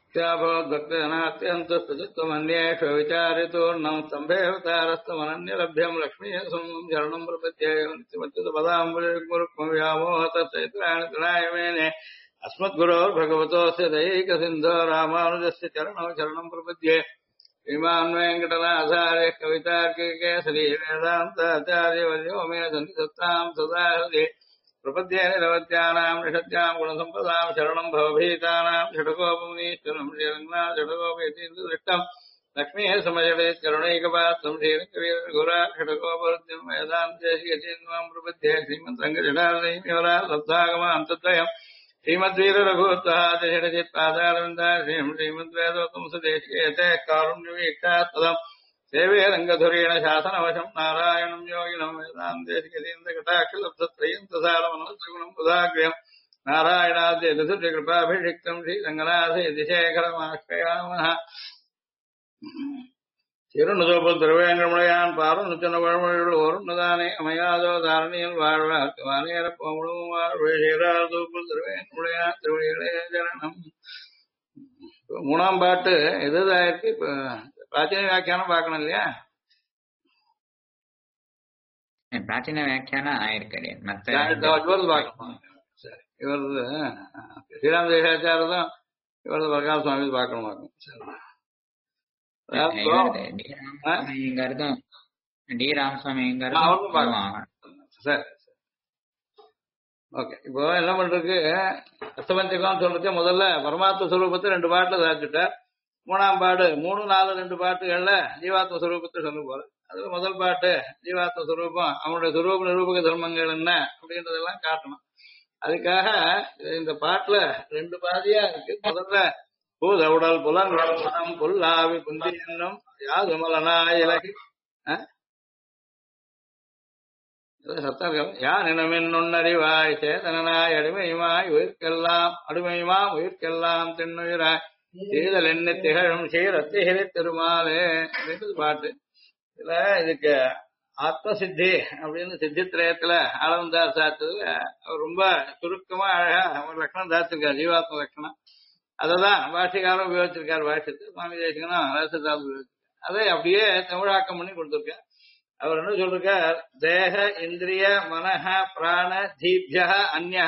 भक्त्यनात्यन्तस्तमन्येषु विचारितोर्णं स्तम्भेऽवतारस्तमनन्यलभ्यं लक्ष्मीः सुमं शरणं प्रपद्येयमुरुक्मव्यामोहतचैत्राणि मेने अस्मद्गुरोर्भगवतोऽस्य दैकसिन्धो रामानुजस्य चरणौ शरणं प्रपद्ये श्रीमान् वेङ्कटनाथार्य कवितार्किकेसरी वेदान्ताचार्यवर्यो मे सन्निधत्तां सदा हृदि प्रपद्ये निरवत्यानां निषत्यां गुणसम्पदां शरणं भवभीतानां षडकोपमुनीश्वरं श्रीरङ्गनाथ षडकोपयतीन्द्रदृष्टं लक्ष्मीः समजडेत् करुणैकपात्रं श्रीरङ्गवीरघुरा षडकोपरुद्यं वेदान्तेशियचीन्वां प्रपद्ये श्रीमद्रङ्गजटालयिवरा लब्धागमान्तद्वयम् श्रीमद्वीररघुत्तहादिषडचित्पादारविन्दा श्रीमद्वेदोत्तंसदेशिकेते कारुण्यवीक्षात्पदम् सेवे रङ्गधुरेण शासनवशम् नारायणम् योगिनम् वेदान्तेशिकतीन्द्रकटाक्षलब्धत्रयन्तसारमनोत्सगुणम् बुधाग्र्यम् नारायणाद्यकृपाभिषिक्तम् श्रीरङ्गनाथयतिशेखरमाश्रयामः திருநுதோபுத்திரவேங்கமுடையான் பாரநுச்சன வழமொழிகள் ஒருநதானே அமையாதோ தாரணியில் வாழ்வார்க்கு வானேரப்ப முழுவும் வாழ்வீராதூப்பு திருவேங்கமுடையான் திருவடிகளே ஜரணம். மூணாம் பாட்டு எதுதான் இருக்கு? இப்ப பிராச்சீன வியாக்கியானம் பார்க்கணும் இல்லையா? பிராச்சீன வியாக்கியானம் ஆயிருக்கு. மத்த பார்க்கணும். சரி, இவரது ஸ்ரீராம தேசாச்சாரதான் இவரது பிரகாஷ சுவாமி பார்க்கணும். சரி, டி ராமசாமி சரி. ஓகே, இப்போ என்ன பண்றதுக்கு அஷ்டபஞ்சகம் சொல்றது முதல்ல பரமாத்ம ஸ்வரூபத்தை 2 பாட்டுல சாதிச்சுட்டார். மூணாம் பாடு 3, 4, 2 பாட்டுகள்ல ஜீவாத்ம ஸ்வரூபத்தை சொல்ல போற. அதுல முதல் பாட்டு ஜீவாத்ம ஸ்வரூபம், அவனுடைய ஸ்வரூப நிரூபக தர்மங்கள் என்ன அப்படின்றதெல்லாம் காட்டணும். அதுக்காக இந்த பாட்டுல 2 பாதியா இருக்கு. முதல்ல பூத உடல் புலன்கள் மனம் புல்லாவி புந்தி என்னும் யாதுமலனாய் இலகி சத்தர்கள் யான் இனமின் நுண்ணறிவாய் சேதனாய் அடிமையுமாய் உயிர்க்கெல்லாம் தென்னுயிராய் செய்தல் என்ன திகழும் சீரத்திகிரி திருமாலே அப்படின்னு பாட்டு. இதுல இதுக்கு ஆத்ம சித்தி அப்படின்னு சித்தித்திரயத்துல ஆளவந்தார் சாத்துறதுல அவர் ரொம்ப சுருக்கமா அழகா ஒரு லட்சணம் தாத்திருக்காரு, ஜீவாத்ம லட்சணம். அததான் பாஷிகாரம் உபயோகிச்சிருக்காரு. பாஷத்து சுவாமி தேசிகனும் ரசத்தால் உபயோகிச்சிருக்காரு. அதை அப்படியே தமிழாக்கம் பண்ணி கொடுத்திருக்கார். அவர் என்ன சொல்றார்? தேக இந்திரிய மனஹ பிராண தீபிய அந்நிய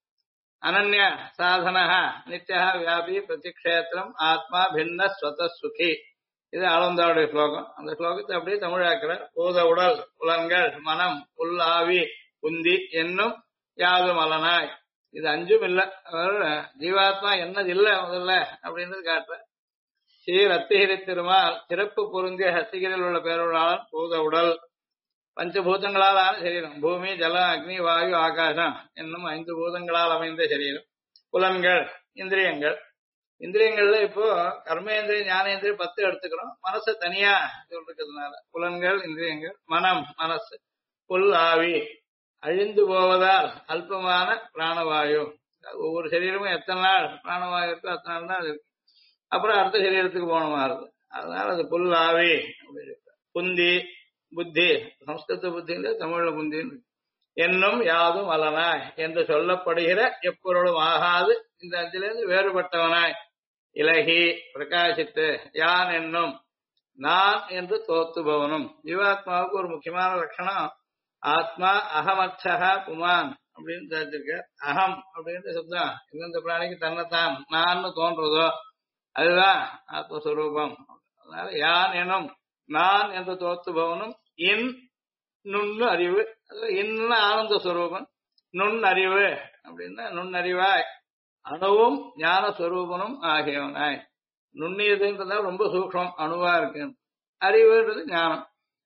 அனன்ய சாதன நித்திய வியாபி பிரதிக்ஷேத்திரம் ஆத்மா பின்ன ஸ்வத சுகி. இது ஆளவந்தாருடைய ஸ்லோகம். அந்த ஸ்லோகத்தை அப்படியே தமிழாக்கிறார். பூத உடல் புலன்கள் மனம் புல்லாவி புந்தி என்னும் யாது மலனாய். இது 5ம் இல்ல. ஜீவாத்மா என்னது இல்ல முதல்ல அப்படின்றது காட்டுற. ஸ்ரீ ரத்திகிரி திருமால் சிறப்பு பொருந்திய ஹஸ்திகிரியில் உள்ள பேருளாளன் பூத உடல். பஞ்சபூதங்களாலான சரீரம், பூமி ஜலம் அக்னி வாயு ஆகாசம் என்னும் 5 பூதங்களால் அமைந்த சரீரம். புலன்கள் இந்திரியங்கள். இந்திரியங்கள்ல இப்போ கர்மேந்திரியம் ஞானேந்திரியம் 10 எடுத்துக்கிறோம். மனசு தனியா சொல்றதுனால புலன்கள் இந்திரியங்கள். மனம் மனசு. புல் ஆவி அழிந்து போவதால் அல்பமான பிராணவாயு. ஒவ்வொரு சரீரமும் எத்தனை நாள் பிராணவாயு இருக்கோ அத்தனை நாள் தான் இருக்கு. அப்புறம் அடுத்த சரீரத்துக்கு போனமா இருக்கு. அதனால அது புல் ஆவி அப்படின்னு. புந்தி புத்தி, சம்ஸ்கிருத புத்தின்னு தமிழ்ல புந்தின்னு. என்னும் யாதும் அலனாய் என்று சொல்லப்படுகிற எப்பொருளும் ஆகாது இந்த 5லிருந்து வேறுபட்டவனாய் இலகி பிரகாசித்து யான் என்னும் நான் என்று தோத்துபவனும். ஜீவாத்மாவுக்கு ஒரு முக்கியமான லட்சணம் ஆத்மா அகமச்சகா புமான் அப்படின்னு தெரிஞ்சிருக்க. அகம் அப்படின்ற சப்தம் எந்தெந்த பிராணிக்கு தன்னைத்தான் நான் தோன்றதோ அதுதான் ஆத்மஸ்வரூபம். அதனால யான் எனும் நான் என்று தோத்துபவனும் இன் நுண்ணு அறிவு. இன்னும் ஆனந்த ஸ்வரூபம். நுண்ணறிவு அப்படின்னா நுண்ணறிவாய் அணுவும் ஞான ஸ்வரூபனும் ஆகியவனாய். நுண்ணியதுன்றதா ரொம்ப சூக்ஷம் அணுவா இருக்கு. அறிவுன்றது ஞானம்.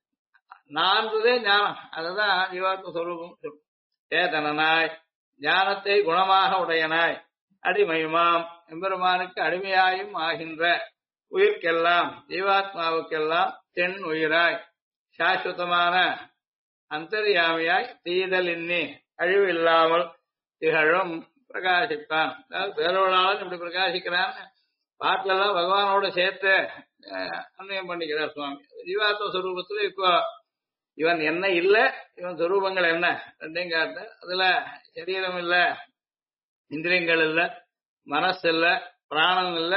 நான்றதே ஞானம். அதுதான் ஜீவாத்ம ஸ்வரூபம். சேதனனாய் ஞானத்தை குணமாக உடையனாய் அடிமையுமாம் எம்பெருமானுக்கு அடிமையாயும் ஆகின்ற உயிர்க்கெல்லாம் ஜீவாத்மாவுக்கெல்லாம் தென் உயிராய் சாஸ்வதமான அந்தர்யாமியாய் தீதல் இன்னி அழிவு இல்லாமல் திகழும் பிரகாசிப்பான். அதாவது பேரவளாளன் இப்படி பிரகாசிக்கிறான். பாட்டுல எல்லாம் பகவானோட சேர்த்து அன்வயம் பண்ணிக்கிறார் சுவாமி. ஜீவாத்ம ஸ்வரூபத்துல இப்போ இவன் என்ன இல்ல, இவன் சொரூபங்கள் என்ன ரெண்டையும் காட்டு. அதுல சரீரம் இல்ல, இந்திரியங்கள் இல்ல, மனசு இல்ல, பிராணம் இல்ல,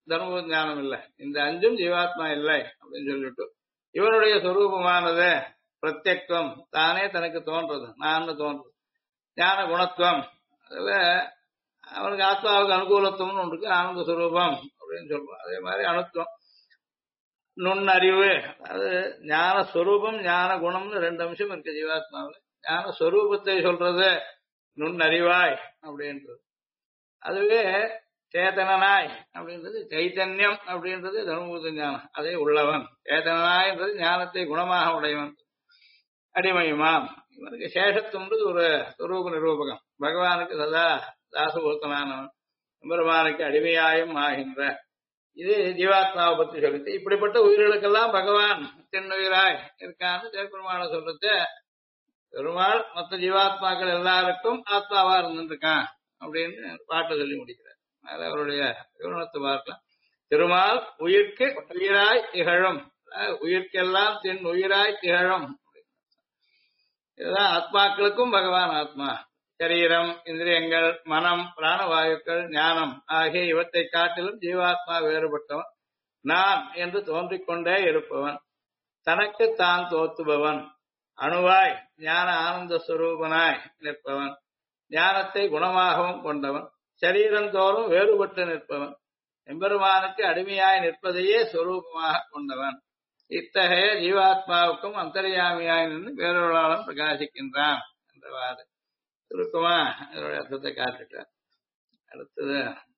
தர்ம ஞானம் இல்லை, இந்த அஞ்சும் ஜீவாத்மா இல்லை அப்படின்னு சொல்லிட்டு இவனுடைய சொரூபமானது பிரத்யக்வம், தானே தனக்கு தோன்றது, நான் தோன்றது. ஞான குணத்துவம், அதுல அவனுக்கு ஆத்மாவுக்கு அனுகூலத்துவம்னு ஒன்று இருக்கு, ஆனந்த சுரூபம் அப்படின்னு சொல்றோம். அதே மாதிரி அணுத்துவம், நுண்ணறிவு, அது ஞான ஸ்வரூபம் ஞான குணம்னு ரெண்டு அம்சம் இருக்கு ஜீவாத்மாவில். ஞான ஸ்வரூபத்தை சொல்றது நுண்ணறிவாய் அப்படின்றது. அதுவே சேதனனாய் அப்படின்றது சைத்தன்யம் அப்படின்றது தர்மபூத ஞானம், அதே உள்ளவன். சேதனனாய்ன்றது ஞானத்தை குணமாக உடையவன். அடிமையுமாம், இவனுக்கு சேஷத்துவம்ன்றது ஒரு ஸ்வரூப நிரூபகம். பகவானுக்கு சதா தாசபூத்தனானவன், பெருமானுக்கு அடிமையாயும் ஆகின்ற. இது ஜீவாத்மாவை பற்றி சொல்லிட்டு இப்படிப்பட்ட உயிர்களுக்கெல்லாம் பகவான் தென்னுயிராய் இருக்கான்னு தேவபெருமான சொல்றது. பெருமாள் மற்ற ஜீவாத்மாக்கள் எல்லாருக்கும் ஆத்மாவா இருந்துருக்கான் அப்படின்னு பாட்டு சொல்லி முடிக்கிறார். அதனால அவருடைய விவரணத்தை பார்க்கலாம். திருமால் உயிர்க்கு உயிராய் திகழும், உயிர்க்கெல்லாம் தென் உயிராய் திகழும். இதுதான் ஆத்மாக்களுக்கும் பகவான் ஆத்மா. சரீரம், இந்திரியங்கள், மனம், பிராணவாயுக்கள், ஞானம் ஆகிய இவற்றை காட்டிலும் ஜீவாத்மா வேறுபட்டவன். நான் என்று தோன்றிக்கொண்டே இருப்பவன், தனக்கு தான் தோத்துபவன், அணுவாய் ஞான ஆனந்த ஸ்வரூபனாய் நிற்பவன், ஞானத்தை குணமாகவும் கொண்டவன், சரீரந்தோறும் வேறுபட்டு நிற்பவன், எம்பெருமானுக்கு அடிமையாய் நிற்பதையே ஸ்வரூபமாக கொண்டவன். இத்தகைய ஜீவாத்மாவுக்கும் அந்தர்யாமியாய் நின்று வேறொருளாளன் பிரகாசிக்கின்றான் என்றவாறு சுருக்கமா இதனுடைய அர்த்தத்தை காட்டுட்டார். அடுத்தது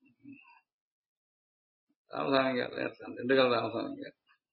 ராமசாமிங்க, திண்டுக்கல் ராமசாமிங்க.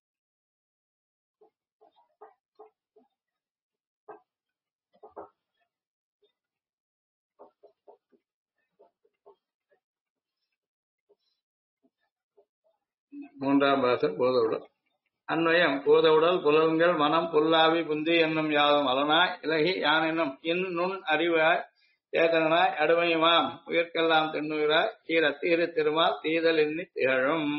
மூன்றாம் பாசம் போதவுடல். அன்வயம் பூதவுடல் புலன்கள் மனம் புல்லாவி புந்தி என்னும் யாதும் அலனாய் இலகி யான் என்னும் நுண் அறிவாய் சேதனாய் அடிமையுமாம் உயிர்க்கெல்லாம் தென்னுயிராய் தீரத்தீரு திருமால் தீதல் எண்ணி திகழும்.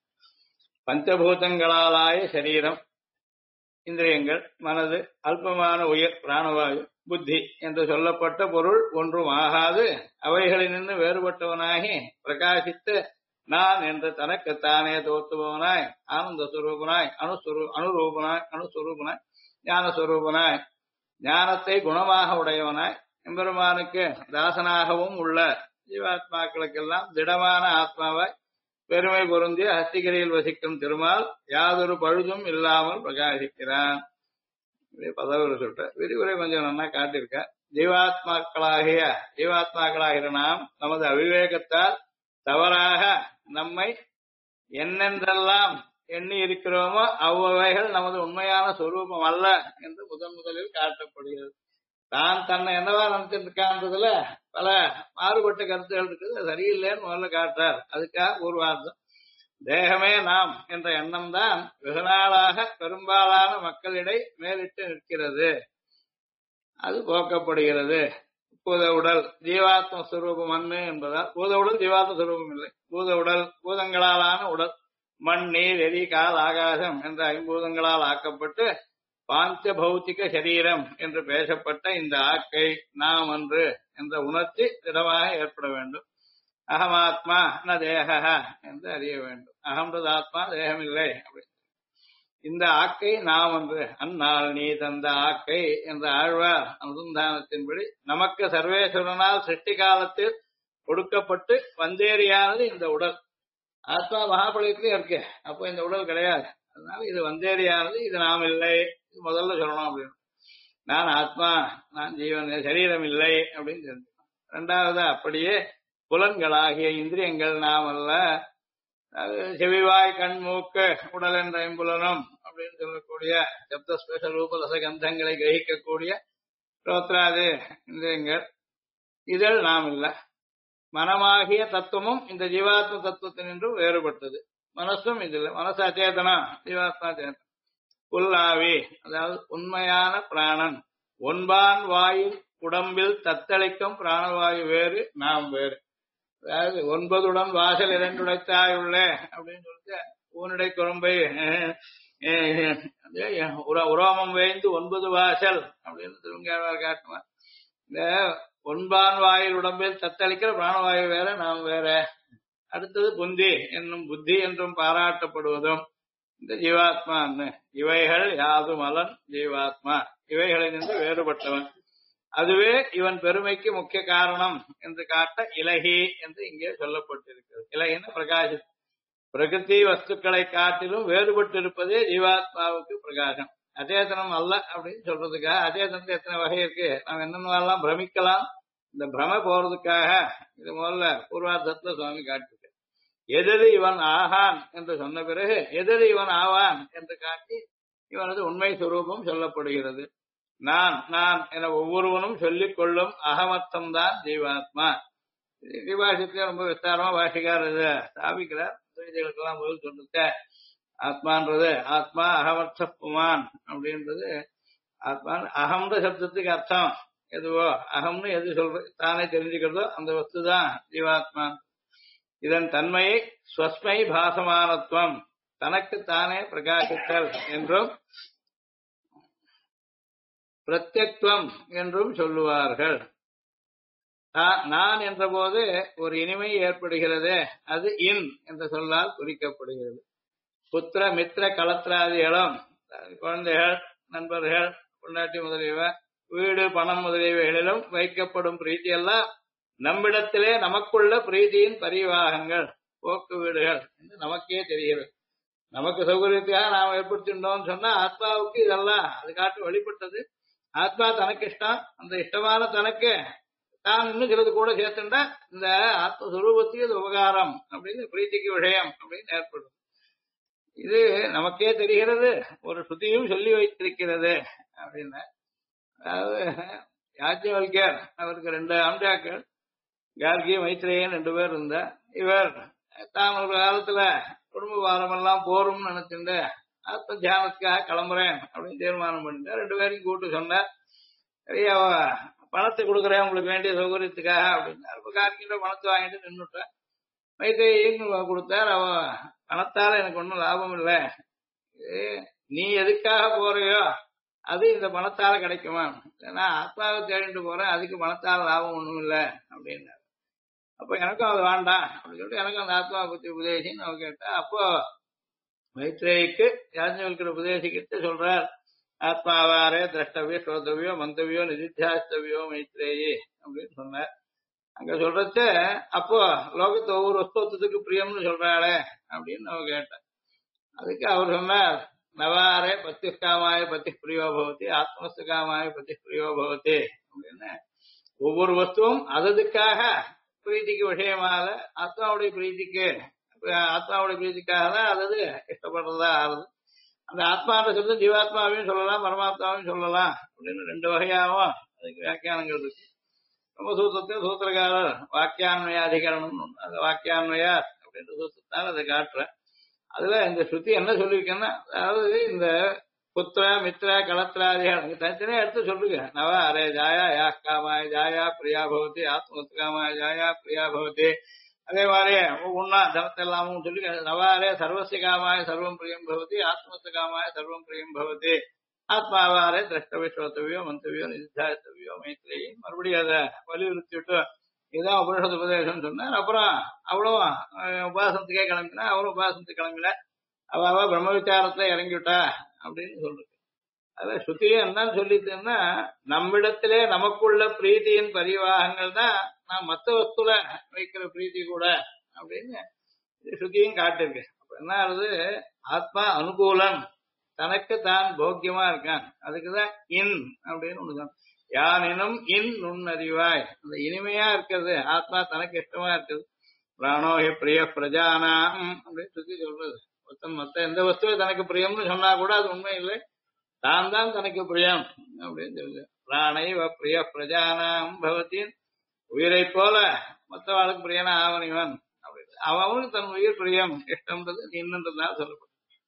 பஞ்சபூதங்களாலாய சரீரம், இந்திரியங்கள், மனது, அல்பமான உயிர் பிராணவாயு, புத்தி என்று சொல்லப்பட்ட பொருள் ஒன்றும் ஆகாது அவைகளினின்று வேறுபட்டவனாகி பிரகாசித்து நான் என்று தனக்குத்தானே தோத்துபவனாய் ஆனந்த சுரூபனாய் அணுஸ்வரூபனாய் ஞானஸ்வரூபனாய் ஞானத்தை குணமாக உடையவனாய் எம்பெருமானுக்கு தாசனாகவும் உள்ள ஜீவாத்மாக்களுக்கெல்லாம் திடமான ஆத்மாவாய் பெருமை பொருந்திய ஹஸ்திகிரியில் வசிக்கும் திருமால் யாதொரு பழுதும் இல்லாமல் பிரகாசிக்கிறான். பதவி சொல்ற விரிவுரை கொஞ்சம் நல்லா காட்டியிருக்க. ஜீவாத்மாக்களாகிற நாம் நமது அவிவேகத்தால் தவறாக நம்மை என்னென்றெல்லாம் எண்ணி இருக்கிறோமோ அவ்வவைகள் நமது உண்மையான சொரூபம் அல்ல என்று முதலில் காட்டப்படுகிறது. தான் தன்னை என்னவா நினைச்சிருக்கான்றதுல பல மாறுபட்ட கருத்துகள் இருக்குது, சரியில்லைன்னு முதல்ல காட்டார். அதுக்காக ஒரு வார்த்தை, தேகமே நாம் என்ற எண்ணம் தான் வெகு நாளாக பெரும்பாலான மக்களிடை மேலிட்டு நிற்கிறது. அது போக்கப்படுகிறது. பூத உடல் ஜீவாத்ம சுரூபம் மண்ணு என்பதால் பூத உடல் ஜீவாத்ம சுரூபம் இல்லை. பூத உடல் பூதங்களாலான உடல், மண், நீர், எரி, கால், ஆகாசம் என்ற ஐம்பூதங்களால் ஆக்கப்பட்டு பாஞ்ச பௌத்திக சரீரம் என்று பேசப்பட்ட இந்த ஆக்கை நாம் அன்று என்ற உணர்ச்சி திடமாக ஏற்பட வேண்டும். அகமாத்மா ந தேக என்று அறிய வேண்டும். அகம்ன்றது ஆத்மா, தேகமில்லை. அப்படி இந்த ஆக்கை நாம் என்று அந்நாள் நீ தந்த ஆக்கை என்ற ஆழ்வார் அனுசந்தானத்தின்படி நமக்கு சர்வேஸ்வரனால் சிருஷ்டி காலத்தில் கொடுக்கப்பட்டு வந்தேரியானது இந்த உடல். ஆத்மா மகாபலியத்திலே இருக்கு, அப்போ இந்த உடல் கிடையாது. அதனால இது வந்தேரியானது, இது நாம் இல்லை. இது முதல்ல சொல்லணும் அப்படின்னு. நான் ஆத்மா, நான் ஜீவன், சரீரம் இல்லை அப்படின்னு தெரிஞ்சுக்கணும். ரெண்டாவது, அப்படியே புலன்களாகிய இந்திரியங்கள் நாம் அல்ல. செவிவாய் கண் மூக்கு உடல் என்ற ஐம்புலனும் அப்படின்னு சொல்லக்கூடிய சப்த ஸ்பெஷல் ரூப ரசகந்தங்களை கிரகிக்கக்கூடிய ஸ்ரோத்ராது இந்திரியங்கள், இதில் நாம் இல்லை. மனமாகிய தத்துவமும் இந்த ஜீவாத்ம தத்துவத்தினின்றும் வேறுபட்டது. மனசும் இதில், மனசு அச்சேதனா, ஜீவாத்மா சேதனம். புல்லாவி அதாவது உண்மையான பிராணன், ஒன்பான் வாயில் உடம்பில் தத்தளிக்கும் பிராணவாயு வேறு, நாம் வேறு. அதாவது 9 வாசல் 2 உடைத்தாயுள்ளே அப்படின்னு சொல்லிட்டு ஊனுடை குறும்பை உரோமம் வேய்ந்து 9 வாசல் அப்படின்னு திருங்காழ்வார் காட்டுவார். இந்த ஒன்பான் வாயில் உடம்பில் தத்தளிக்கிற பிராணவாயு வேற, நாம் வேற. அடுத்தது புந்தி என்னும் புத்தி என்றும் பாராட்டப்படுவதும் இந்த ஜீவாத்மா. இவைகள் யாதும் அலன் ஜீவாத்மா, இவைகளிலிருந்து வேறுபட்டவன், அதுவே இவன் பெருமைக்கு முக்கிய காரணம் என்று காட்ட இலகி என்று இங்கே சொல்லப்பட்டிருக்கிறது. இலகின பிரகாசம், பிரகிருதி வஸ்துக்களை காட்டிலும் வேறுபட்டிருப்பதே ஜீவாத்மாவுக்கு பிரகாசம். அச்சேதனம் அல்ல அப்படின்னு சொல்றதுக்காக, அச்சேதனத்துல எத்தனை வகை இருக்கு, நாம் என்னென்னலாம் பிரமிக்கலாம், இந்த பிரம போறதுக்காக இது முதல்ல பூர்வார்த்தத்துல சுவாமி காட்டிருக்க. எதது இவன் ஆகான் என்று சொன்ன பிறகு எதது இவன் ஆவான் என்று காட்டி இவனது உண்மை சுரூபம் சொல்லப்படுகிறது. நான் நான் என ஒவ்வொருவனும் சொல்லிக் கொள்ளும் அகமத்தம் தான் ஜீவாத்மா. ஜீவாஷத்துல ரொம்ப விஸ்தாரமா பாஷிக்கார் இதை ஸ்தாபிக்கிறார். துவைதிகளுக்கெல்லாம் முதல் சொல்லிருக்க ஆத்மான்றது ஆத்மா அகமர்த்த புமான் அப்படின்றது ஆத்மா. அகம்ன்ற சப்தத்துக்கு அர்த்தம் எதுவோ, அகம்னு எது சொல்ற தானே தெரிஞ்சுக்கிறதோ அந்த வஸ்துதான் ஜீவாத்மா. இதன் தன்மையை ஸ்வஸ்மை பாசமானத்துவம், தனக்கு தானே பிரகாசித்தல் என்றும் பிரத்யக்துவம் என்றும் சொல்லுவார்கள். நான் என்ற போது ஒரு இனிமை ஏற்படுகிறது, அது இன் என்ற சொல்லால் குறிக்கப்படுகிறது. புத்திர மித்திர களத்திராதிகளும், குழந்தைகள், நண்பர்கள், பொண்டாட்டி முதலியவ, வீடு, பணம் முதலியவைகளிலும் வைக்கப்படும் பிரீத்தி எல்லாம் நம்மிடத்திலே நமக்குள்ள பிரீதியின் பரிவாகங்கள், போக்கு வீடுகள் என்று நமக்கே தெரிகிறது. நமக்கு சௌகரியத்துக்காக நாம் ஏற்படுத்திட்டோம்னு சொன்னா ஆத்மாவுக்கு இதெல்லாம் அது காட்டு வெளிப்பட்டது. ஆத்மா தனக்கு இஷ்டம், அந்த இஷ்டமான தனக்கு தான் இன்னும் சிலது கூட சேர்த்துட்டா இந்த ஆத்மஸ்வரூபத்துக்கு இது உபகாரம் அப்படின்னு பிரீத்திக்கு விஷயம் அப்படின்னு ஏற்படும். இது நமக்கே தெரிகிறது, ஒரு ஸ்ருதியும் சொல்லி வைத்திருக்கிறது அப்படின்னு. அதாவது யாஜ்ஞவல்கியர் அவருக்கு 2 ஆம்டாக்கள், கார்கி மைத்ரேயன் 2 பேர் இருந்தா. இவர் தான் ஒரு காலத்துல குடும்ப வாரமெல்லாம் போரும்னு நினைச்சுட்டு ஆத்ம தியானத்துக்காக கிளம்புறேன் அப்படின்னு தீர்மானம் பண்ணிட்டார். 2 பேரையும் கூட்டு சொன்னார், சரியா பணத்தை கொடுக்குறேன் உங்களுக்கு வேண்டிய சௌகரியத்துக்காக அப்படின்னா. இப்ப கார்கின்ற பணத்தை வாங்கிட்டு நின்றுட்டார். மைத்ரேயன் கொடுத்தார், அவ பணத்தால எனக்கு ஒன்றும் லாபம் இல்லை, நீ எதுக்காக போறியோ அது இந்த பணத்தால கிடைக்குமா, ஏன்னா ஆத்மாவை தேடிட்டு போறேன், அதுக்கு பணத்தால லாபம் ஒண்ணும் இல்லை அப்படின்னாரு. அப்ப எனக்கும் அது வேண்டாம் அப்படின்னு சொல்லிட்டு எனக்கும் அந்த ஆத்மா பத்தி உபதேசின்னு அவ கேட்டா. அப்போ மைத்ரேயிக்கு யாஜ்ஞவல்கியர் உபதேசிக்கிட்டு சொல்றார், ஆத்மாவாரே திரஷ்டவியோ ஸ்ரோதவியோ மந்தவியோ நிதித்தியாஸ்தவியோ மைத்ரேயி அப்படின்னு சொன்னார். அங்க சொல்றச்ச அப்போ லோகத்தை ஒவ்வொரு வஸ்துவத்துக்கு பிரியம்னு சொல்றாளே அப்படின்னு அவ கேட்டார். அதுக்கு அவர் சொன்னார், நவாரே பத்தி காமாய பத்தி பிரியோ பவதி ஆத்மஸ்து காமாய பத்தி பிரியோ பவதி அப்படின்னு. ஒவ்வொரு வஸ்துவும் அதுக்காக பிரீத்திக்கு விஷயமாக ஆத்மாவுடைய பிரீத்திக்காக தான் அது இஷ்டப்படுறதா ஆகுது. அந்த ஆத்மான்ற சொல்ல ஜீவாத்மாவையும் சொல்லலாம் பரமாத்மாவையும் சொல்லலாம் அப்படின்னு 2 வகையாகவும் அதுக்கு வியாக்கியானங்கள் இருக்கு. நம்ம சூத்திரத்தையும் சூத்திரக்காரர் வாக்கியான்மயாதிகரணம், அந்த வாக்கியான்மயார் அப்படின்ற சூத்திரத்தால் அதை காட்டுற. அதுல இந்த ஸ்ருதி என்ன சொல்லியிருக்கேன்னா, அதாவது இந்த புத்திர மித்திர களத்திராதிகள் தனித்தனியா எடுத்து சொல்லுங்க. நவ அரே ஜாயா யா காமாய ஜாயா பிரியா பவதி ஆத்மஸ்து காமாய ஜாயா பிரியா பவதி. அதே மாதிரி ஒன்னா தனத்தெல்லாமும் சொல்லி நவாரே சர்வசிய காமாய சர்வம் பிரியம் பவதி ஆத்மஸ்து காமாய சர்வம் பிரியம் பவதி ஆத்மாவாரே திரஷ்டவியோ ஸ்ரோதவியோ மந்தவியோ நிதித்தியாஸ்தவியோ மைத்ரேயி. மறுபடியும் அதை வலியுறுத்தி விட்டு இதுதான் உபனிஷத் உபதேசம் சொன்னார். அப்புறம் அவளும் உபாசனத்துக்கே கிளம்பினா, அவரும் உபாசனத்துக்கு கிளம்பின. அவ பிரம்ம விசாரத்துல இறங்கிவிட்டா அப்படின்னு சொல்றது. அத ஸ்ருதியை என்னன்னு சொல்லிட்டுன்னா, நம்மிடத்திலே நமக்குள்ள பிரீதியின் பரிவாகங்கள் தான் நான் மத்த வஸ்துல வைக்கிற பிரீதி கூட அப்படின்னு ஸ்ருதியும் காட்டிருக்கு. அப்ப என்ன ஆகுது, ஆத்மா அனுகூலன், தனக்கு தான் போக்கியமா இருக்கான். அதுக்குதான் இன் அப்படின்னு ஒண்ணுதான். யானினும் இன் நுண்ணறிவாய், அந்த இனிமையா இருக்கிறது ஆத்மா தனக்கு இஷ்டமா இருக்குது. பிராணோஹி பிரிய பிரஜானாம் அப்படின்னு சொல்லி சொல்றது. மொத்த எந்த வஸ்துவை தனக்கு பிரியம்னு சொன்னா கூட அது உண்மை இல்லை, தான் தான் தனக்கு பிரியம் அப்படின்னு சொல்லுது. பிராணைவ பிரிய பிரஜானாம் பவத்தின், உயிரை போல மற்றவாளுக்கு பிரியனா ஆவணிவன் அப்படின்னு அவனுக்கு தன் உயிர் பிரியம் இஷ்டம்ன்றது இன்னன்றதுனால சொல்லப்படும்.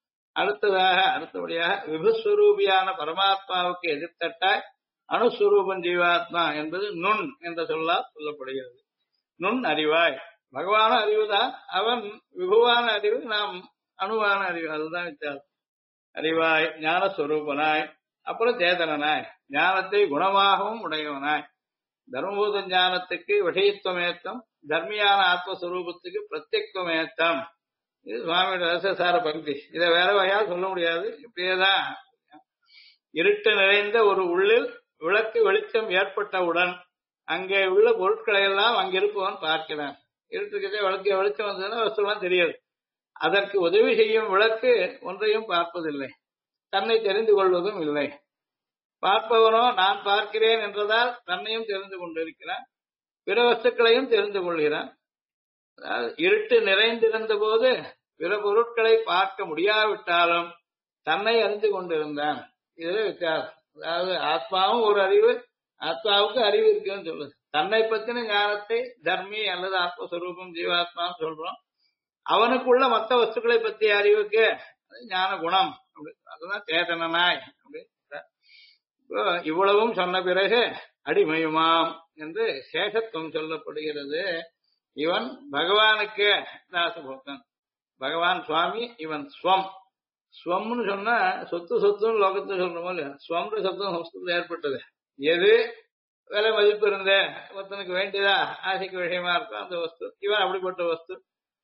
அடுத்தபடியாக விபுஸ்வரூபியான பரமாத்மாவுக்கு எதிர்த்தட்டாய் அணுஸ்வரூபம் ஜீவாத்மா என்பது நுண் என்ற சொல்லால் சொல்லப்படுகிறது. நுண் அறிவாய், பகவான அறிவுதான், அவன் விபுவான அறிவு, நாம் அணுவான அறிவு, அதுதான் வித்தியாசம். அறிவாய், ஞானஸ்வரூபனாய், அப்புறம் சேதனனாய், ஞானத்தை குணமாகவும் உடையவனாய், தர்மபூத ஞானத்துக்கு விஷயத்துவமேத்தம், தர்மியான ஆத்மஸ்வரூபத்துக்கு பிரத்யக்துவமேத்தம். இது சுவாமியோட ரசசார பக்தி. இதை வேற வகையா சொல்ல முடியாது. இப்படியேதான் இருட்டு நிறைந்த ஒரு உள்ளில் விளக்கு வெளிச்சம் ஏற்பட்டவுடன் அங்கே உள்ள பொருட்களை எல்லாம் அங்கிருப்பவன் பார்க்கிறான். இருட்டுக்கிட்டே விளக்கு வெளிச்சம் வந்ததுன்னா வஸ்துலாம் தெரியாது. அதற்கு உதவி செய்யும் விளக்கு ஒன்றையும் பார்ப்பதில்லை, தன்னை தெரிந்து கொள்வதும் இல்லை. பார்ப்பவனோ நான் பார்க்கிறேன் என்றதால் தன்னையும் தெரிந்து கொண்டிருக்கிறான், பிற வஸ்துக்களையும் தெரிந்து கொள்கிறான். அதாவது இருட்டு நிறைந்திருந்த போது பிற பொருட்களை பார்க்க முடியாவிட்டாலும் தன்னை அறிந்து கொண்டிருந்தான். இதுல வித்தியாசம். அதாவது ஆத்மாவும் ஒரு அறிவு, ஆத்மாவுக்கு அறிவு இருக்குன்னு சொல்லுது. தன்னை பத்தின ஞானத்தை தர்மி அல்லது ஆத்மஸ்வரூபம் ஜீவாத்மான்னு சொல்றோம். அவனுக்குள்ள மற்ற வஸ்துக்களை பற்றிய அறிவுக்கு ஞான குணம், அதுதான் சேதனனாய். இவ்வளவும் சொன்ன பிறகு அடிமையுமாம் என்று சேஷத்துவம் சொல்லப்படுகிறது. இவன் பகவானுக்கு தாசபோக்தன், பகவான் சுவாமி, இவன் ஸ்வம். ஸ்வம்னு சொன்னா சொத்து சொத்துன்னு லோகத்தை சொல்றோமோ இல்லையா, ஸ்வம்ன்ற சப்தம் சம்ஸ்கிருதத்தில் ஏற்பட்டது. எது விலை மதிப்பு இருந்த ஒருத்தனுக்கு வேண்டியதா ஆசைக்கு விஷயமா இருக்கும் அந்த வஸ்து, இவன் அப்படிப்பட்ட வஸ்து.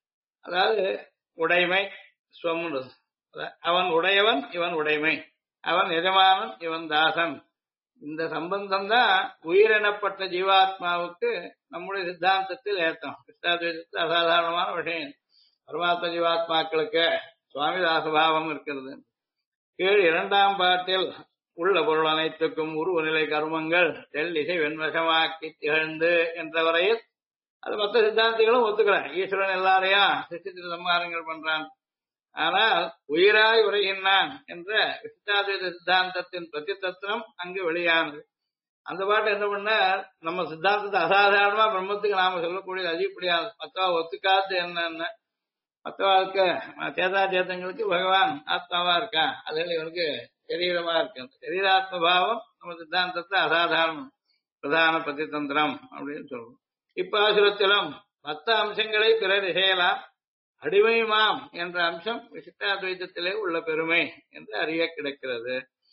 அதாவது உடைமை ஸ்வம்ன்றது. அவன் உடையவன், இவன் உடைமை. அவன் எஜமானன், இவன் தாசன். இந்த சம்பந்தம் தான் உயிரெனப்பட்ட ஜீவாத்மாவுக்கு நம்முடைய சித்தாந்தத்தில் ஏற்றம். சித்தாந்தத்தில் அசாதாரணமான விஷயம். பரமாத்ம ஜீவாத்மாக்களுக்கு சுவாமி தாசபாவம் இருக்கிறது. கீழ் இரண்டாம் பாட்டில் உள்ள பொருள் அனைத்துக்கும் உருவநிலை கர்மங்கள் தெல்லிசை வெண்வசமாக்கி திகழ்ந்து என்ற வரையில் அது மற்ற சித்தாந்திகளும் ஒத்துக்கிறான். ஈஸ்வரன் எல்லாரையும் சிருஷ்டித்து சம்ஹாரங்கள் பண்றான். ஆனால் உயிராய் உரைகின்றான் என்ற விசிஷ்டாத்வைத சித்தாந்தத்தின் பிரதித்தத்துவம் அங்கு வெளியானது. அந்த பாட்டு என்ன பண்ண, நம்ம சித்தாந்தத்தை அசாதாரணமா பிரம்மத்துக்கு நாம சொல்லக்கூடியது அதிகப்படியாது. மற்றவா ஒத்துக்காது என்னன்னு, மற்றவாளுக்கு சேதா சேதங்களுக்கு பகவான் ஆத்மாவா இருக்கான், அதில் இவனுக்கு சரீரமா இருக்கு. சரீராத்ம பாவம் நம்ம சித்தாந்தத்தை அசாதாரணம், பிரதான பிரதிதந்திரம் அப்படின்னு சொல்றோம். இப்பாசுரத்திலும் 10 அம்சங்களை பிறர் இசையலாம். அடிமையுமாம் என்ற அம்சம் விசிஷ்டாத்வைதத்திலே உள்ள பெருமை என்று அறிய கிடைக்கிறது.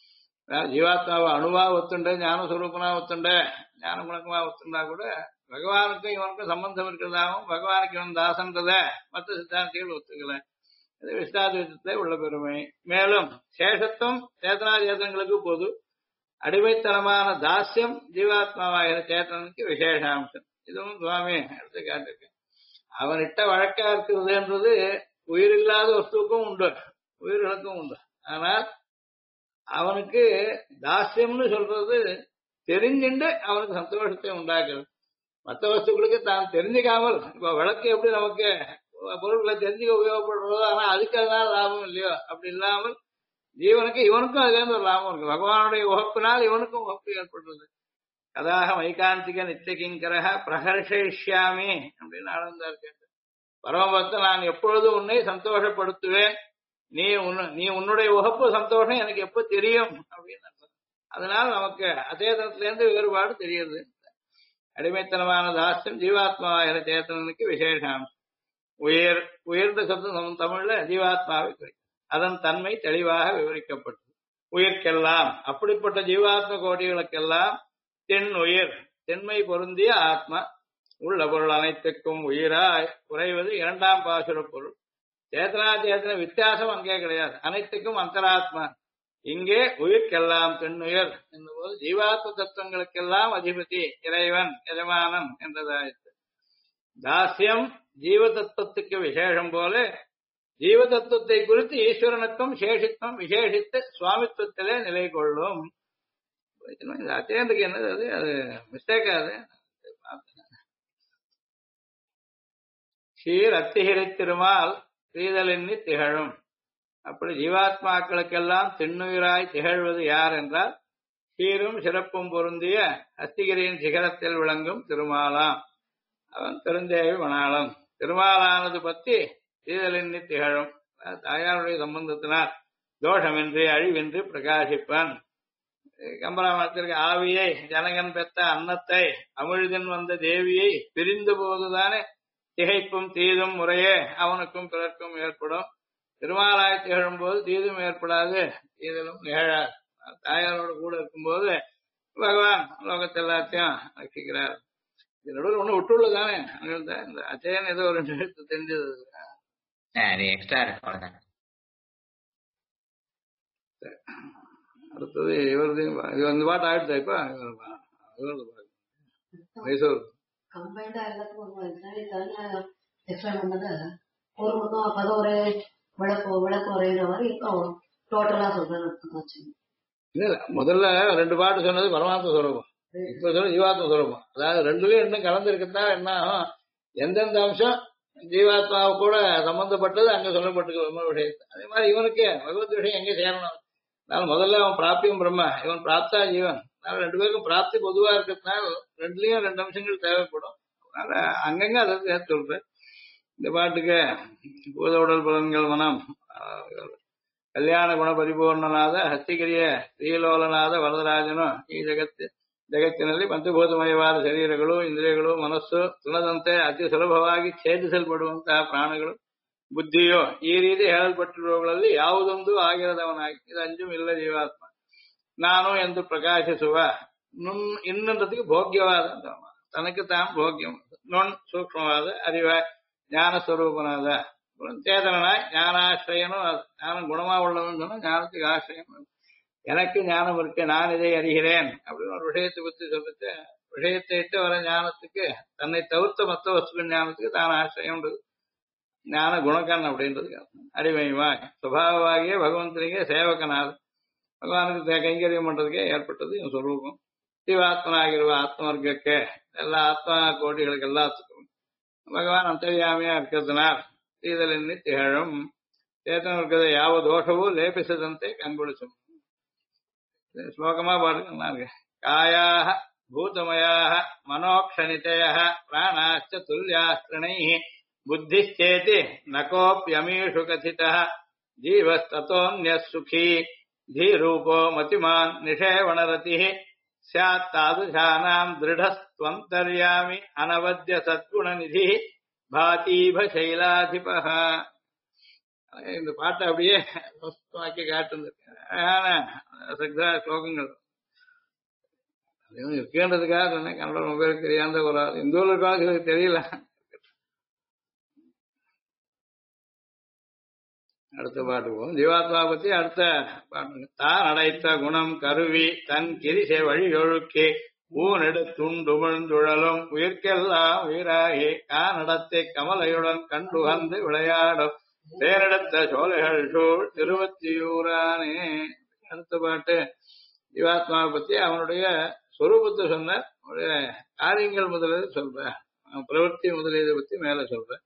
ஜீவாத்மாவை அணுவா ஒத்துண்ட, ஞானஸ்வரூபனா ஒத்துண்ட, ஞான குணக்கமா ஒத்துண்டா கூட பகவானுக்கும் இவனுக்கும் சம்பந்தம் இருக்கிறதாகவும் பகவானுக்கு இவன் தாசன்றத மற்ற சித்தாந்திகள் ஒத்துக்கல. இது விசிஷ்டாத்வைதத்திலே உள்ள பெருமை. மேலும் சேஷத்துவம் சேதனா சேதனங்களுக்கு பொது, அடிமைத்தனமான தாஸ்யம் ஜீவாத்மாவாகிற சேத்தனுக்கு விசேஷாம்சம். இதுவும் சுவாமி எடுத்து காட்டிருக்கு. அவனிட்ட வழக்கா இருக்கிறதுன்றது உயிரில்லாத வஸ்துக்கும் உண்டு, உயிர்களுக்கும் உண்டு. ஆனால் அவனுக்கு தாஸ்யம்னு சொல்றது தெரிஞ்சுண்டு அவனுக்கு சந்தோஷத்தை உண்டாக்குறது. மற்ற வஸ்துக்களுக்கு தான் தெரிஞ்சுக்காமல், இப்ப விளக்கு எப்படி நமக்கு பொருட்களை தெரிஞ்சுக்க உபயோகப்படுறதோ, ஆனா அதுக்கு அதனால லாபம் இல்லையோ, அப்படி இல்லாமல் ஜீவனுக்கு இவனுக்கும் அதுல இருந்து ஒரு லாபம் இருக்கு. பகவானுடைய உகப்பினால் இவனுக்கும் உகப்பு ஏற்படுறது. கதாக மைகாந்திக நித்தியகிங்கரக பிரகர்ஷயிஷ்யாமி அப்படின்னு ஆனந்தார் கேட்டு, பரமபக்த நான் எப்பொழுது உன்னை சந்தோஷப்படுத்துவேன், நீ உன்னுடைய உகப்பு சந்தோஷம் எனக்கு எப்ப தெரியும் அப்படின்னு அர்த்தம். அதனால நமக்கு அச்சேதனத்திலேருந்து வேறுபாடு தெரியுது. அடிமைத்தனமான தாஸ்யம் ஜீவாத்மாவாகிற சேத்தனனுக்கு விசேஷம். உயர்ந்த சப்தம் தமிழ்ல ஜீவாத்மாவை குறிக்கும். அதன் தன்மை தெளிவாக விவரிக்கப்பட்டது. உயிர்க்கெல்லாம், அப்படிப்பட்ட ஜீவாத்ம கோடிகளுக்கெல்லாம் உயிர் தென்மை பொருந்திய ஆத்மா, உள்ள பொருள் அனைத்துக்கும் உயிராய் குறைவது 2ஆம் பாசுர பொருள். சேத்தனா சேத்தன வித்தியாசம் அங்கே கிடையாது, அனைத்துக்கும் அந்தராத்மா. இங்கே உயிர்க்கெல்லாம் பெண்ணுயிர் என்னும்போது ஜீவாத்ம தத்துவங்களுக்கெல்லாம் அதிபதி இறைவன் எஜமானன் என்றதாயிற்று. தாஸ்யம் ஜீவ தத்துவத்துக்கு விசேஷம் போல ஜீவ தத்துவத்தை குறித்து ஈஸ்வரனுக்கும் சேஷித்துவம் விசேஷித்து சுவாமித்துவத்திலே நிலை கொள்ளும். அச்சேந்துக்கு என்னது அது, அது மிஸ்டேக். அது சீர் அத்திகிரை திருமால் ஸ்ரீதலெண்ணி திகழும். அப்படி ஜீவாத்மாக்களுக்கெல்லாம் திண்ணுயிராய் திகழ்வது யார் என்றால் சீரும் சிறப்பும் பொருந்திய அஸ்திகிரியின் சிகரத்தில் விளங்கும் திருமாலாம். அவன் பெருந்தேவி மணாளன். திருமாலானது பற்றி ஸ்ரீதலெண்ணி திகழும். தாயாருடைய சம்பந்தத்தினால் தோஷமின்றி அழிவின்றி பிரகாசிப்பன். கம்பராமாயணத்திற்கு ஆவியை ஜனகன் பெற்ற அன்னத்தை அமிழ்தன் வந்த தேவியை பிரிந்த போதுதானே திகைப்பும் தீதும் முறையே அவனுக்கும் பிறர்க்கும் ஏற்படும். திருமாலாய் திகழும் போது தீதும் ஏற்படாது, தீதலும் நிகழாது. தாயாரோடு கூட இருக்கும்போது பகவான் லோகத்தை எல்லாத்தையும் ரட்சிக்கிறார். இது நடுவில் ஒண்ணு விட்டுள்ளதானே இந்த அச்சயன் ஏதோ ஒரு நிமிஷத்து தெரிஞ்சது. அது எக்ஸ்ட்ரா இருக்கு அவ்வளவுதான். அடுத்தது இவரது இது வந்து பாட்டு ஆயிடுச்சா இப்ப மைசூர் கம்பைண்டா எல்லாத்துக்கும் எக்ஸ்பிளைன் பண்ணது ஒரு பக்கம் 11 விளக்கு வரைகிற மாதிரி இப்போ டோட்டலா சொல்றேன். இல்ல முதல்ல 2 பாட்டு சொன்னது பரமாத்ம சுரூபம், இப்ப சொல்ல ஜீவாத்ம சுரூபம். அதாவது ரெண்டுலயும் இன்னும் கலந்துருக்கத்தான் என்ன ஆகும், எந்தெந்த அம்சம் ஜீவாத்மாவை கூட சம்பந்தப்பட்டது அங்க சொல்லப்பட்டிருக்கு விஷயத்தை. அதே மாதிரி இவனுக்கு பகவத் விஷயம் எங்க சேரணும். அதனால முதல்ல அவன் பிராப்தியும் பிரம்ம, இவன் பிராப்தா ஜீவன். அதனால 2 பேருக்கும் பிராப்தி பொதுவா இருக்கிறதுனால 2லயும் 2 அம்சங்கள் தேவைப்படும். அதனால அங்கங்க அதை சேர்த்து சொல்றேன். இந்த பாட்டுக்கு பூத உடல் புலன்கள் மனம் கல்யாண குண பரிபூர்ணನಾದ ಹಸ್ತಿಗಿರಿಯ ಶ್ರೀಲೋಲನಾದ ವರದರಾಜನು ಈ ಜಗತ್ತಿನಲ್ಲಿ ಪಂಚಭೂತಮಯವಾದ ಶರೀರಗಳು, ಇಂದ್ರಿಯಗಳು, ಮನಸ್ಸು ತುಳದಂತೆ ಅತಿ ಸುಲಭವಾಗಿ ಛೇದಿಸಲ್ಪಡುವಂತಹ ಪ್ರಾಣಗಳು, ಬುದ್ಧಿಯೋ ಈ ರೀತಿ ಹೇಳಲ್ಪಟ್ಟಿರುವವುಗಳಲ್ಲಿ ಯಾವುದೊಂದು ಆಗಿರದವನಾಗಿ ಇದು ಅಂಜುம் ಇಲ್ಲ ಜೀವಾತ್ಮ ನಾನು ಎಂದು ಪ್ರಕಾಶಿಸುವ ಇನ್ನೊಂದಕ್ಕೆ ಭೋಗ್ಯವಾದ ತನಕ್ಕೆ ತಾನು ಭೋಗ್யம் ಸೂಕ್ಷ್ಮವಾದ ಅರಿವ ஞான ஸ்வரூபனாத சேதனாய் ஞானாசிரியனும் ஞானம் குணமா உள்ளவன் சொன்னா ஞானத்துக்கு ஆசிரியம். எனக்கு ஞானம் இருக்கு, நான் இதை அறிகிறேன் அப்படின்னு ஒரு விஷயத்தை பற்றி சொல்லிட்டு விஷயத்தை இட்டு வர ஞானத்துக்கு தன்னை தவிர்த்த மற்ற வஸ்து ஞானத்துக்கு தான் ஆசிரியம் ஞான குணக்கன் அப்படின்றது அறிவையுமாய் சுபாவமாகிய பகவந்தனிಗೆ சேவகனாக பகவானுக்கு கைங்கரியம் பண்றதுக்கே ஏற்பட்டது இவன் சொல்லுவோம். ஜீவாத்மனாகிರುವ ஆத்மவர்க்கಕ್ಕೆ எல்லா ஆத்மா கோடிகளுக்கு எல்லாத்துக்கும் பகவான் ಅಂತರ್ಯಾಮಿயா இருக்கிறதுனால் ஈதல் எண்ணி திகழும் சேத்தனம் இருக்கிறத ಯಾವ ದೋಷವೂ ಲೇಪಿಸದಂತೆ ಕಂಗೊಳಿಸುம். ஸ்லோகமா பாடுங்க நல்லா இருக்கு. காயாக பூதமயாக மனோக்ஷணிதய பிராணாச்ச துல்யாஸ்திரணை புத்திச்சேதி நகோப்யமீஷு கதிதः ஜீவஸ்ததோன்யः சுகி धीरूपो मतिमान् निषेवणरतिः स्यात् तादृशानाम् दृढस्त्वन्तर्यामि अनवद्य सद्गुणनिधिः भातीभ शैलाधिपः. இந்த பாட்டை அப்படியே வாக்கி காட்டுங்க ஸ்லோகங்கள் இருக்கின்றதுக்காக சொன்னேன். கன்னட மொபைலுக்கு தெரியாத ஒரு ஆள் இந்த ஊர்ல இருக்காது தெரியல. அடுத்த பாட்டு போகும். ஜீவாத்மா பத்தி அடுத்த பாட்டு. தான் அடைத்த குணம் கருவி தன் கிரிசை வழி ஒழுக்கி ஊனெடுத்துண்டுமிழ்ந்துழலும் உயிர்க்கெல்லாம் உயிராகி கானடத்தை கமலையுடன் கண்டுகந்து விளையாடும் தேரெடுத்த சோலைகள் சூழ் திருவத்தியூரானே. அடுத்த பாட்டு ஜீவாத்மாவை பத்தி அவனுடைய சொரூபத்தை சொன்ன காரியங்கள் முதலியது சொல்ற, பிரவൃத்தி முதலியதை பத்தி மேல சொல்ற.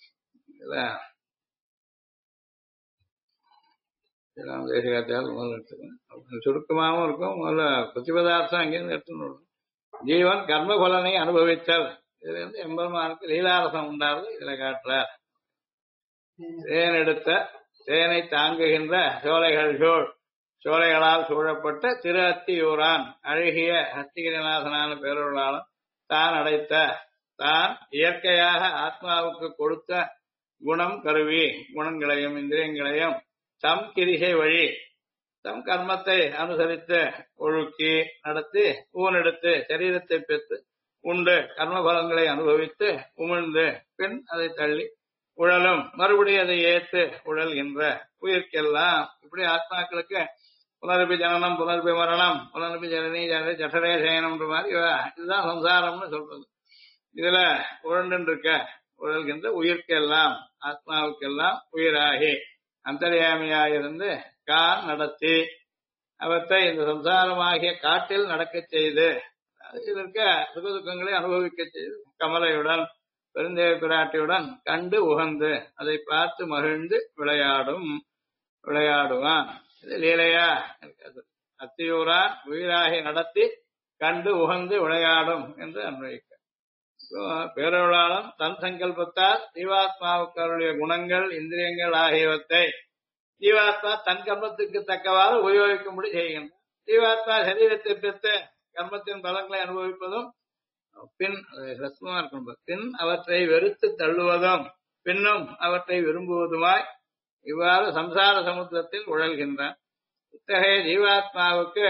தேசிகாத்தியால் முதல்ல எடுத்துக்கணும். சுருக்கமாகவும் இருக்கும். முதல்ல பிரதிபதார்த்தம் அங்கேருந்து எடுத்துன்னு ஜீவன் கர்மபலனை அனுபவித்தல். இதுல இருந்து எம்பெருமானுக்கு லீலாரசம் உண்டாது இதுல காட்டுறார். தேன் எடுத்த தேனை தாங்குகின்ற சோலைகள் சூழ் சோலைகளால் சூழப்பட்ட திரு அத்தியூரான் அழகிய ஹஸ்திகிரிநாதனான பேரொருளாலும் தான் அடைத்த தான் இயற்கையாக ஆத்மாவுக்கு கொடுத்த குணம் கருவி குணங்களையும் இந்திரியங்களையும் தம் கிரிகை வழி தம் கர்மத்தை அனுசரித்து ஒழுக்கி நடத்தி ஊனெடுத்து சரீரத்தை பெற்று உண்டு கர்மபலங்களை அனுபவித்து உமிழ்ந்து பின் அதை தள்ளி உழலும் மறுபடியும் அதை ஏற்று உழல்கின்ற உயிர்க்கெல்லாம் இப்படி ஆத்மாக்களுக்கு புனர்பி ஜனனம் புனர்பி மரணம் புனர்பி ஜனனி ஜடரே சயனம்ன்ற மாதிரி இதுதான் சம்சாரம்னு சொல்றது. இதுல உழண்டு இருக்க உழல்கின்ற உயிர்க்கெல்லாம் ஆத்மாவுக்கெல்லாம் உயிராகி அந்தர்யாமியாயிருந்து கான் நடத்தி அவற்றை இந்த சம்சாரமாகிய காட்டில் நடக்க செய்து இதற்க சுகதுக்கங்களை அனுபவிக்க செய்து கமலையுடன் பெருந்தேவ பிராட்டியுடன் கண்டு உகந்து அதை பார்த்து மகிழ்ந்து விளையாடுவான். இது லீலையா இருக்காது. அத்தியூரான் உயிராகி நடத்தி கண்டு உகந்து விளையாடும் என்று அன்வைக்க. பேரொருளாளன் தன் சங்கல்பத்தால் ஜீவாத்மாவுக்கு அவருடைய குணங்கள் இந்திரியங்கள் ஆகியவற்றை ஜீவாத்மா தன் கர்மத்துக்கு தக்கவாறு உபயோகிக்கும்படி செய்கின்றார். ஜீவாத்மா சரீரத்தை பெற்று கர்மத்தின் பலன்களை அனுபவிப்பதும் பின் இருக்கணும் பின் அவற்றை வெறுத்து தள்ளுவதும் பின்னும் அவற்றை விரும்புவதுமாய் இவ்வாறு சம்சார சமுத்திரத்தில் உழல்கின்றான். இத்தகைய ஜீவாத்மாவுக்கு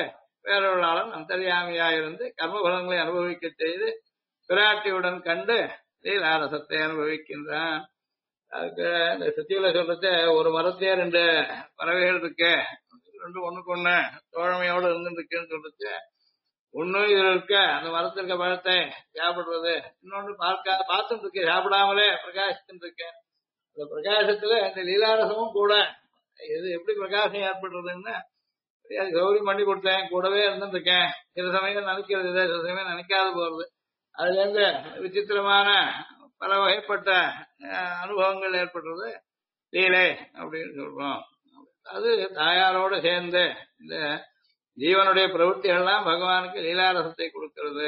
வேறொருளாளன் அந்தர்யாமியாயிருந்து கர்மபலங்களை அனுபவிக்க செய்து பிராட்டியுடன் கண்டு லீலாரசத்தை அனுபவிக்கின்றான். அதுக்கு இந்த சுத்தியில சொல்றது ஒரு மரத்தையே ரெண்டு பறவைகள் இருக்கு, ரெண்டு ஒண்ணுக்கு ஒண்ணு தோழமையோடு இருந்துருக்குன்னு சொல்றது. ஒண்ணு இதுல இருக்க அந்த மரத்துல இருக்க பழத்தை சாப்பிடுறது, இன்னொன்னு பார்த்துட்டு இருக்கு சாப்பிடாமலே பிரகாசிச்சுட்டு இருக்கு. அந்த பிரகாசத்துல இந்த லீலாரசமும் கூட இது எப்படி பிரகாசம் ஏற்படுறதுன்னா, கௌரி பண்ணி கொடுத்தேன் கூடவே இருந்துருக்கேன், சில சமயம் நினைக்கிறது சில சமயம் நினைக்காது போறது, அதுல இருந்து விசித்திரமான பல வகைப்பட்ட அனுபவங்கள் ஏற்படுறது லீலை அப்படின்னு சொல்றோம். அது தாயாரோட சேர்ந்து இந்த ஜீவனுடைய பிரவൃத்திகள்லாம் பகவானுக்கு லீலாரசத்தை கொடுக்கிறது.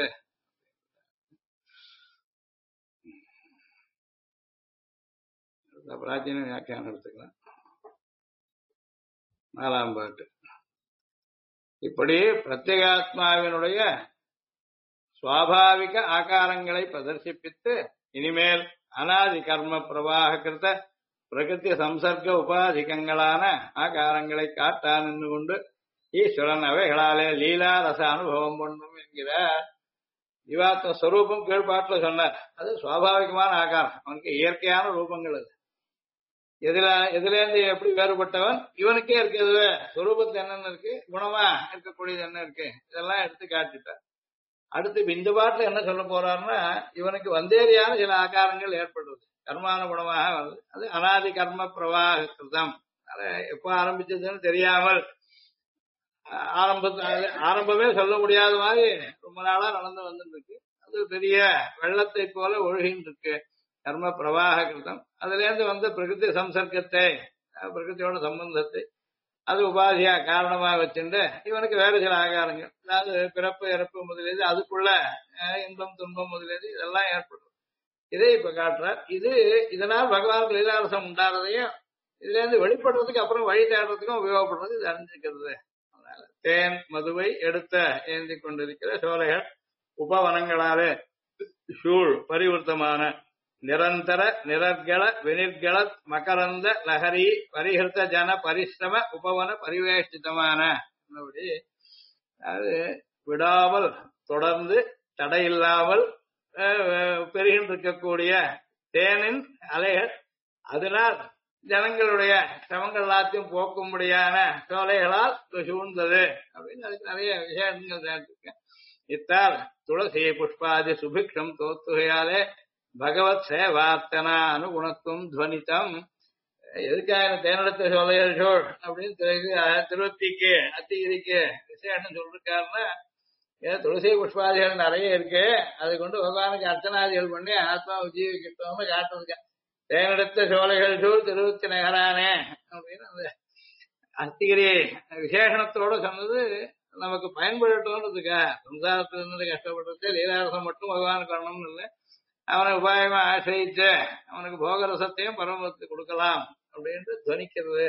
பிராச்சீன வியாக்கியானம் எடுத்துக்கலாம். 4ஆம் பாட்டு. இப்படி பிரத்யேகாத்மாவினுடைய சுவாபாவிக ஆகாரங்களை பிரதர்சிப்பித்து இனிமேல் அனாதி கர்ம பிரவாக கிருத்த பிரகிருதி சம்சர்க்க உபாதிகங்களான ஆகாரங்களை காட்டா நின்று கொண்டு ஈஸ்வரன் அவைகளாலே லீலா ரச அனுபவம் பண்ணும் என்கிறார். ஜீவாத்ம ஸ்வரூபம் கீழ்பாட்டுல சொன்னார். அது சுவாபாவிகமான ஆகாரம், அவனுக்கு இயற்கையான ரூபங்கள். அது எதுல இருந்து எப்படி வேறுபட்டவன் இவனுக்கே இருக்கிறது, ஸ்வரூபத்து என்னென்ன இருக்கு, குணமா இருக்கக்கூடியது என்ன இருக்கு, இதெல்லாம் எடுத்து காட்டிட்டார். அடுத்து இந்த பாட்டுல என்ன சொல்ல போறாருன்னா, இவனுக்கு வந்தேரியான சில ஆகாரங்கள் ஏற்படுறது கர்மானுகுணமாக வருது. அது அனாதி கர்ம பிரவாக கிருதம். எப்ப ஆரம்பிச்சதுன்னு தெரியாமல் ஆரம்பமே சொல்ல முடியாத மாதிரி ரொம்ப நாளா நடந்து வந்துட்டு இருக்கு. அது பெரிய வெள்ளத்தை போல ஒழுகின்னு இருக்கு கர்ம பிரவாக கிருதம். அதுல இருந்து வந்த பிரகிருதி சம்சர்க்கத்தை, பிரகிருத்தியோட சம்பந்தத்தை அது உபாதியா காரணமா வச்சுட்டு இவனுக்கு வேறு சில ஆகாரங்கள், அதாவது பிறப்பு இறப்பு முதலியது, அதுக்குள்ள இன்பம் துன்பம் முதலியது இதெல்லாம் ஏற்படும். இதை இப்ப காட்டுறார். இதனால் பகவானுக்கு லீலாரசம் உண்டாறதையும் இதுல இருந்து வெளிப்படுறதுக்கு அப்புறம் வழி தேடுறதுக்கும் உபயோகப்படுறது இது அறிஞ்சிக்கிறது. தேன் மதுவை எடுத்த ஏந்தி கொண்டிருக்கிற சோலைகள் உபவனங்களாலே சூழ் பரிவர்த்தமான நிரந்தர நிரர்கள வினிர்கள மகரந்த லஹரி பரிஹிருத்த ஜன பரிசிரம உபவன பரிவேஷ்டிதமான, அது விடாமல் தொடர்ந்து தடையில்லாமல் பெருகின்றிருக்கக்கூடிய தேனின் அலைகள், அதனால் ஜனங்களுடைய சிரமங்கள் எல்லாத்தையும் போக்கும்படியான சோலைகளால் சூழ்ந்தது அப்படின்னு அதுக்கு நிறைய விஷயங்கள் சேர்த்திருக்கேன். இத்தால் துளசி புஷ்பாதி சுபிக்ஷம் தோத்துகையாலே பகவத் சேவார்த்தனா அனுகுணத்துவம் துவனித்தம். எதுக்காக தேனிடத்த சோலைகள் சோழ் அப்படின்னு திருவத்திக்கு அத்திகிரிக்கு விசேஷம் சொல்லிருக்காருன்னா, துளசி புஷ்பாதிகள் நிறைய இருக்கு, அதை கொண்டு பகவானுக்கு அர்ச்சனாதிகள் பண்ணி ஆத்மா உஜீவிக்கிட்டோம்னு காட்டுறதுக்கு தேனிடத்த சோலைகள் சூழ் திருவத்தி நகரானே அப்படின்னு அந்த அத்திகிரி விசேஷணத்தோட சொன்னது நமக்கு பயன்படுத்தோன்றதுக்கா. சம்சாரத்துல இருந்து கஷ்டப்படுறது லீலாரசம் மட்டும் பகவானுக்கு வரணும்னு இல்லை, அவனை உபாயமா ஆசிரியிச்சு அவனுக்கு போகரசத்தையும் பரமத்துக்கு கொடுக்கலாம் அப்படின்ட்டு துவனிக்கிறது.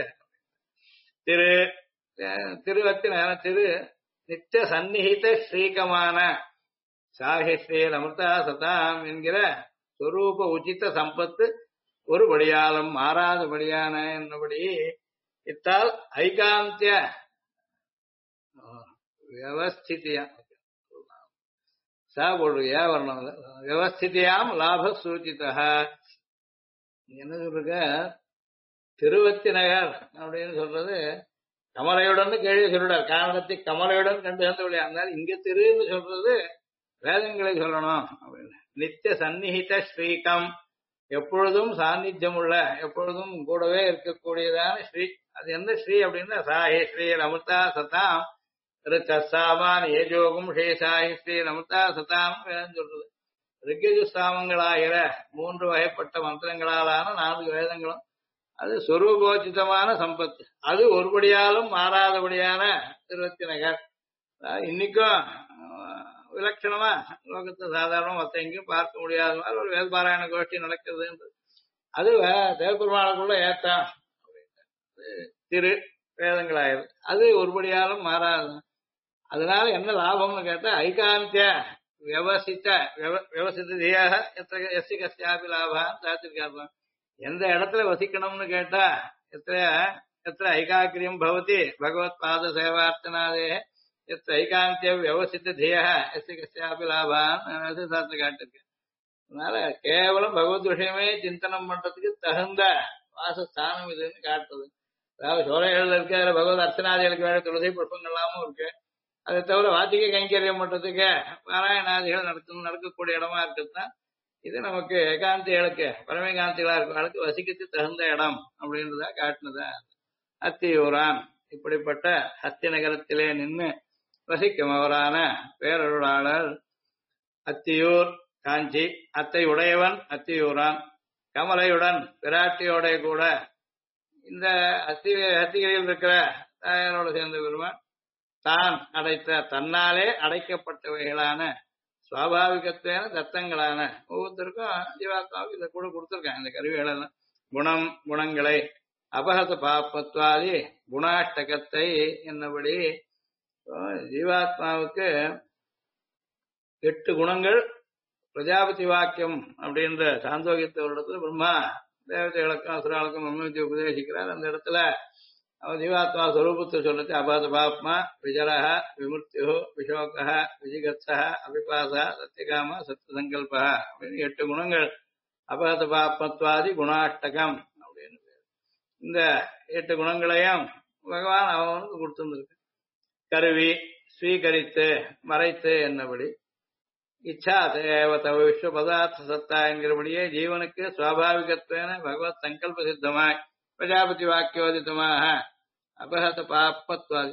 திருவத்தின திரு நித்திய சந்நிகித ஸ்ரீகமான சாகிஸ்ரீர் அமிர்தா சதாம் என்கிற சொரூப உச்சித சம்பத்து ஒருபடியாலும் மாறாதபடியான என்னபடி இத்தால் ஐகாந்திய வியவஸ்திதியா வியவஸ்திதியாம் லாப சூச்சிதா. என்ன சொல்றீங்க, திருவத்தி நகர் அப்படின்னு சொல்றது கமலையுடன் கேள்வி சொல்றார். காரணத்தை கமலையுடன் கண்டு சேர்ந்து அதனால இங்க திருன்னு சொல்றது வேதங்களை சொல்லணும் அப்படின்னு. நித்திய சந்நிகித ஸ்ரீகம், எப்பொழுதும் சாநித்தியம் உள்ள எப்பொழுதும் கூடவே இருக்கக்கூடியதான ஸ்ரீ. அது எந்த ஸ்ரீ அப்படின்னா சாஹி ஸ்ரீ அமிர்தா சதாம் சாமான் ஏஜோகும் ஸ்ரீ சாஹி ஸ்ரீ அமிர்தா சதாம் சொல்றது. ரிக்கஜுஸ்தாமங்களாகிற 3 வகைப்பட்ட மந்திரங்களாலான 4 வேதங்களும் அது சொரூபோச்சிதமான சம்பத்து, அது ஒருபடியாலும் மாறாதபடியான திருவத்தி நகர். இன்னைக்கும் விலட்சணமா லோகத்தை சாதாரண மற்ற எங்கேயும் பார்க்க முடியாத மாதிரி ஒரு வேதபாராயண கோஷ்டி நடக்குதுன்றது. அது தேவபெருமானுக்குள்ள ஏத்தான் திரு வேதங்களாயிருது, அது ஒருபடியாலும் மாறாது. அதனால என்ன லாபம்னு கேட்டா ஐகாந்திய விவசித்தியாக எஸ்சி கஸ்யாபி லாபான்னு சாத்திருக்காரு. எந்த இடத்துல வசிக்கணும்னு கேட்டா எத்த ஐகாக்கிரியம் பவதி பகவத் பாத சேவார்த்தனாதே எத் ஐகாந்திய வியவசித்த தியா எஸ் கஸ்யாபி லாபான் சாஸ்திரம் காட்டிருக்கு. அதனால கேவலம் பகவத் விஷயமே சிந்தனம் பண்றதுக்கு தகுந்த வாசஸ்தானம் இதுன்னு காட்டுறது. அதாவது சோலைகள் இருக்கு, அதுல பகவத் அர்ச்சனாதிகளுக்கு வேண்டிய துளசி புஷ்பங்கள்லாமும் இருக்கு. அதை தவிர வாத்திக கைங்கரியம் பண்றதுக்கு பாராயணாதிகள் நடக்கக்கூடிய இடமா இருக்குதுன்னா இது நமக்கு ஏகாந்திகளுக்கு பரமேகாந்திகளா இருக்கிறவர்களுக்கு வசிக்கத்து தகுந்த இடம் அப்படின்றதா காட்டினதா. அத்தியூரான் இப்படிப்பட்ட ஹஸ்தி நகரத்திலே நின்று வசிக்கும் அவரான பேரருளாளர். அத்தியூர் காஞ்சி, அத்தை உடையவன் அத்தியூரான், கமலையுடன் பிராட்டியோட கூட இந்த ஹத்திகளில் இருக்கிற தாயாரோடு சேர்ந்த பெருமான் தான் அடைத்த தன்னாலே அடைக்கப்பட்டவைகளான சுவாபாவிகத்தான தத்தங்களான ஒவ்வொருத்தருக்கும் ஜீவாத்மாவுக்கு இதை கூட கொடுத்துருக்காங்க இந்த கருவிகளெல்லாம். குணம் குணங்களை அபகத பாப்பத்வாதி குணாஷ்டகத்தை என்னபடி ஜீவாத்மாவுக்கு 8 குணங்கள் பிரஜாபதி வாக்கியம் அப்படின்ற சாந்தோகியத்தை ஒரு இடத்துல பிரம்மா தேவதைகளுக்கும் அசுராளுக்கும் பிரம்மத்தை உபதேசிக்கிறார். அந்த இடத்துல அவன் ஜீவாத்மா ஸ்வரூபத்தை சொல்லிட்டு அபாத பாப்மா விஜரஹ விமுர்த்தியோ விஷோக விஜிகத்ஸ அபிபாசா சத்தியகாம சத்தியசங்கல்பா அப்படின்னு 8 குணங்கள் அபாத பாப்மத்வாதி குணாஷ்டகம் அப்படின்னு பேர். இந்த 8 குணங்களையும் பகவான் அவனுக்கு கொடுத்துருக்கு. கருவி ஸ்வீகரித்து மறைத்து என்னபடி இச்சா தேவத விஸ்வ பதார்த்த சத்தா என்கிறபடியே ஜீவனுக்கு சுவாபாவிகத்வேன பகவத் சங்கல்ப சித்தமாய் பிரஜாபதி வாக்கியோதிதமாக அபகத பாப்பத்வாதி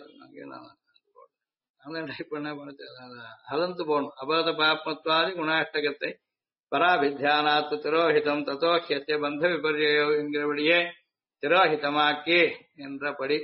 அலந்து போகணும். அபகத பாப்பத்வாதி குணாஷ்டகத்தை பராபித்தியானாத்து திரோஹிதம் தத்தோஹியத்தை பந்த விபர்யோ என்கிறபடியே திரோஹிதமாக்கி என்றபடி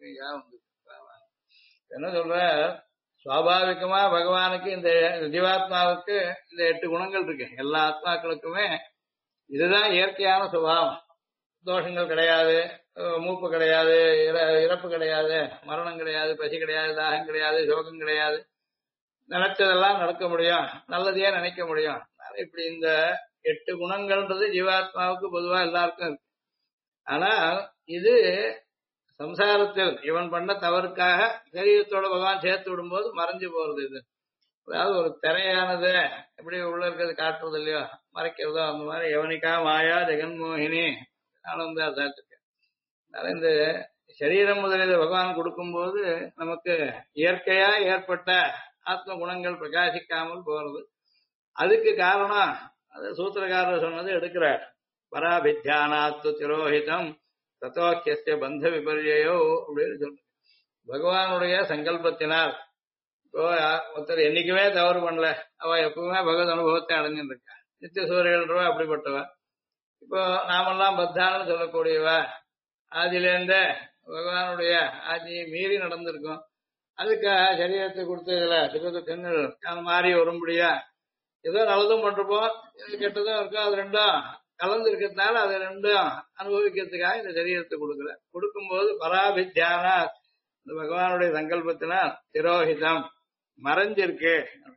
என்ன சொல்ற, சுவாபாவிகமா பகவானுக்கு இந்த ஜீவாத்மாவுக்கு இந்த 8 குணங்கள் இருக்கு. எல்லா ஆத்மாக்களுக்குமே இதுதான் இயற்கையான சுபாவம். தோஷங்கள் கிடையாது, மூப்பு கிடையாது, இறப்பு கிடையாது, மரணம் கிடையாது, பசி கிடையாது, தாகம் கிடையாது, சோகம் கிடையாது. நினைச்சதெல்லாம் நடக்க முடியும், நல்லதையே நினைக்க முடியும். இப்படி இந்த 8 குணங்கள்ன்றது ஜீவாத்மாவுக்கு பொதுவா எல்லாருக்கும் இருக்கு. ஆனா இது சம்சாரத்தில் இவன் பண்ண தவறுக்காக சரீரத்தோட பகவான் சேர்த்து விடும்போது மறைஞ்சு போறது. இது அதாவது ஒரு திரையானது எப்படி உள்ள இருக்கிறது காட்டுறது இல்லையோ, மறைக்கிறதோ, அந்த மாதிரி எவனிக்கா மாயா ஜெகன்மோகினி ஆனந்தா சாத்திருக்கேன். அதனால இந்த சரீரம் முதலில் பகவான் கொடுக்கும்போது நமக்கு இயற்கையா ஏற்பட்ட ஆத்ம குணங்கள் பிரகாசிக்காமல் போறது. அதுக்கு காரணம் அது சூத்திரக்காரர் சொன்னது எடுக்கிறார். பராபித்தியானாத்து திரோஹிதம் தத்தோக்கிய பந்த விபர்யோ அப்படின்னு சொல்ற. பகவானுடைய சங்கல்பத்தினால் இப்போ ஒருத்தர் என்னைக்குமே தவறு பண்ணல, அவ எப்பவுமே பகவத் அனுபவத்தை அடைஞ்சுட்டு இருக்கா. நித்திய சூரியன்றவா அப்படிப்பட்டவ. இப்போ நாமெல்லாம் பத்தான்னு சொல்லக்கூடியவ ஆதியிலேருந்த பகவானுடைய ஆதியை மீறி நடந்திருக்கும். அதுக்காக சரீரத்தை கொடுத்ததுல சுகதுக்கங்கள் மாறி வரும்படியா ஏதோ நல்லதும் பண்றப்போம், கெட்டதும் இருக்கும். அது ரெண்டும் கலந்து இருக்கிறதுனால அதை ரெண்டும் அனுபவிக்கிறதுக்காக இந்த சரீரத்தை கொடுக்குற. கொடுக்கும்போது பராபித்தியானா இந்த பகவானுடைய சங்கல்பத்தினால் திரோஹிதம் மறைஞ்சிருக்கு.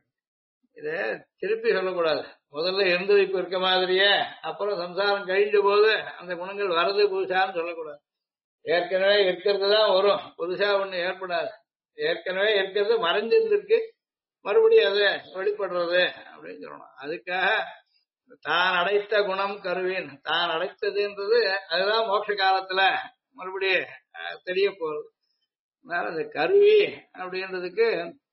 இத திருப்பி சொல்லக்கூடாது. முதல்ல இருந்தது இப்ப இருக்க மாதிரியே, அப்புறம் சம்சாரம் கழிஞ்ச போது அந்த குணங்கள் வரது புதுசான்னு சொல்லக்கூடாது. ஏற்கனவே இருக்கிறது தான் வரும், புதுசா ஒண்ணு ஏற்படாது. ஏற்கனவே இருக்கிறது மறைஞ்சிருந்திருக்கு, மறுபடியும் அதை வெளிப்படுறது அப்படின்னு சொல்லணும். அதுக்காக தான் அடைத்த குணம் கருவின், தான் அடைத்ததுன்றது அதுதான் மோட்ச காலத்துல மறுபடியும் தெரிய போறது. அதனால இந்த கருவி அப்படின்றதுக்கு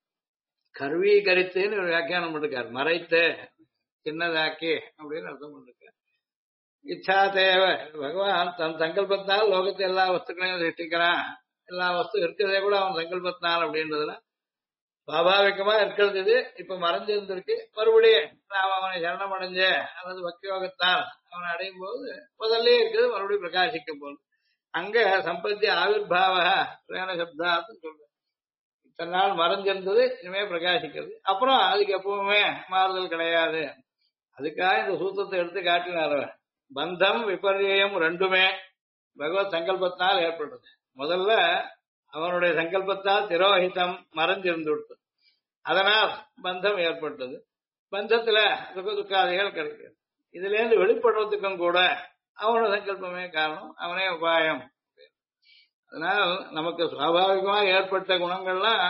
கருவீகரித்துன்னு ஒரு வியாக்கியானம் பண்ணிருக்காரு. மறைத்து சின்னதாக்கி அப்படின்னு அர்த்தம் பண்ணிருக்காரு. இச்சா தேவை பகவான் தன் சங்கல்பத்தினால் லோகத்தை எல்லா வஸ்துக்களையும் சிருஷ்டிக்கிறான். எல்லா வஸ்து இருக்கிறதே கூட அவன் சங்கல்பத்தினால் அப்படின்றதுல சுவாபாவிகமா இருக்கிறது. இது இப்ப மறைஞ்சிருந்திருக்கு, மறுபடியும் நாம் அவனை சரணம் அடைஞ்ச அல்லது பக்தியோகத்தால் அவனை அடையும் போது முதல்ல இருக்கிறது மறுபடியும் பிரகாசிக்க போகுது. அங்க சம்பத்தி ஆவிர்பாவ பிரேண சப்தான்னு சொல்றேன். இத்தனை நாள் மறைஞ்சிருந்தது இனிமே பிரகாசிக்கிறது. அப்புறம் அதுக்கு எப்பவுமே மாறுதல் கிடையாது. அதுக்காக இந்த சூத்திரத்தை எடுத்து காட்டினார். பந்தம் விபர்யம் ரெண்டுமே பகவத் சங்கல்பத்தினால் ஏற்படுறது. முதல்ல அவனுடைய சங்கல்பத்தால் திரோஹிதம் மறைஞ்சிருந்து விடுத்து, அதனால் பந்தம் ஏற்பட்டது. பந்தத்துல சுக துக்காதிகள் கிடைக்கிறது. இதுல இருந்து வெளிப்படுறதுக்கும் கூட அவனோட சங்கல்பமே காரணம், அவனே உபாயம். அதனால் நமக்கு சுவாபாவிகமா ஏற்பட்ட குணங்கள்லாம்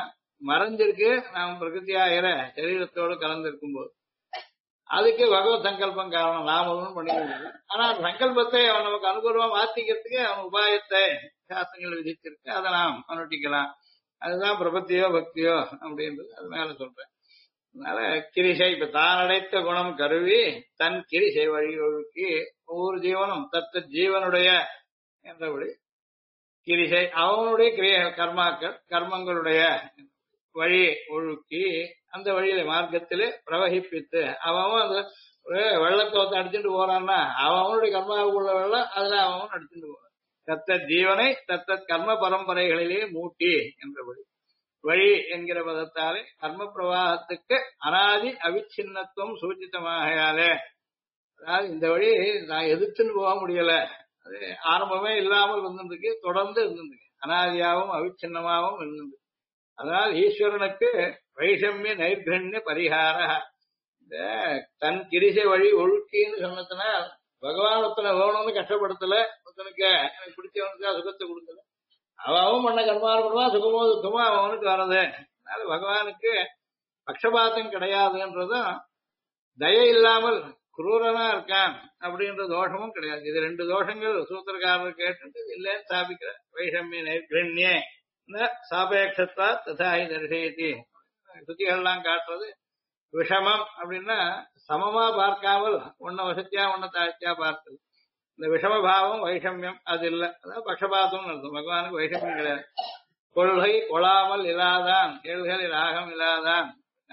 மறைஞ்சிருக்கு நாம் பிரகிருத்தியாகிற சரீரத்தோடு கலந்திருக்கும் போது. அதுக்கு பகவத் சங்கல்பம் காரணம், நாம ஒன்றும் பண்ணிக்க முடியாது. ஆனா அந்த சங்கல்பத்தை அவன் நமக்கு அனுகூலமா மாத்திக்கிறதுக்கு அவன் உபாயத்தை சாஸ்திரங்கள் விதிச்சிருக்கு, அதை நாம் அனுட்டிக்கலாம். அதுதான் பிரபத்தியோ பக்தியோ அப்படின்றது. அது மேல சொல்றேன். அதனால கிரிசை இப்ப தான் அடைத்த குணம் கருவி தன் கிரிசை வழி ஒழுக்கி ஒவ்வொரு ஜீவனும் தத்த ஜீவனுடைய என்றபடி கிரிசை அவனுடைய கர்மாக்கள் கர்மங்களுடைய வழி ஒழுக்கி அந்த வழியில மார்க்கத்திலே பிரவகிப்பித்து அவன் அந்த வெள்ளத்தோத்தை அடிச்சுட்டு போறான்னா அவனுடைய கர்மாவுக்குள்ள வெள்ளம் அதுல அவன் அடிச்சுட்டு போறான். தத்த ஜீவனை தத்த கர்ம பரம்பரைகளிலே மூட்டி என்றபடி வழி என்கிற பதத்தாலே கர்ம பிரவாகத்துக்கு அனாதி அவிச்சின்னத்துவம் சூச்சித்தமாகையாலே, அதாவது இந்த வழி நான் எதிர்த்துன்னு போக முடியல, அது ஆரம்பமே இல்லாமல் இருந்திருக்கு, தொடர்ந்து இருந்திருக்கு, அனாதியாகவும் அவிச்சின்னமாகவும் இருந்தது. அதனால் ஈஸ்வரனுக்கு வைஷமிய நைர்கண்ய பரிகார இந்த தன் கிரிசை வழி ஒழுக்கின்னு சொன்னதுனால் பகவான் ஒருத்தனை வேணும்னு கஷ்டப்படுத்தல, ஒருத்தனுக்கு எனக்கு பிடிச்சவனுக்கு சுகத்தை கொடுக்கல, அவன் பண்ண கர்மானுமா சுகமோ துக்கமோ அவனுக்கு வர்றது. அதனால பகவானுக்கு பக்ஷபாதம் கிடையாதுன்றதும் தயை இல்லாமல் குரூரனா இருக்கான் அப்படின்ற தோஷமும் கிடையாது. இது ரெண்டு தோஷங்கள் சூத்திரக்காரர் கேட்டு இல்லைன்னு ஸ்தாபிக்கிற. வைஷமிய நைர்கண்யே சாபேட்சத்தா ததாஹி தரிசயதி சுத்திகள்லாம் காட்டுறது. விஷமம் அப்படின்னா சமமா பார்க்காமல் ஒன்ன வசத்தியா ஒன்ன தாழ்த்தியா பார்த்தது. இந்த விஷம பாவம் வைஷமியம் அது இல்லை, அதாவது பக்ஷபாதம் நடத்தும். பகவானுக்கு வைஷமியம் கிடையாது. கொள்கை கொளாமல் இல்லாதான் கேள்களில் ராகம் இல்லாதான்.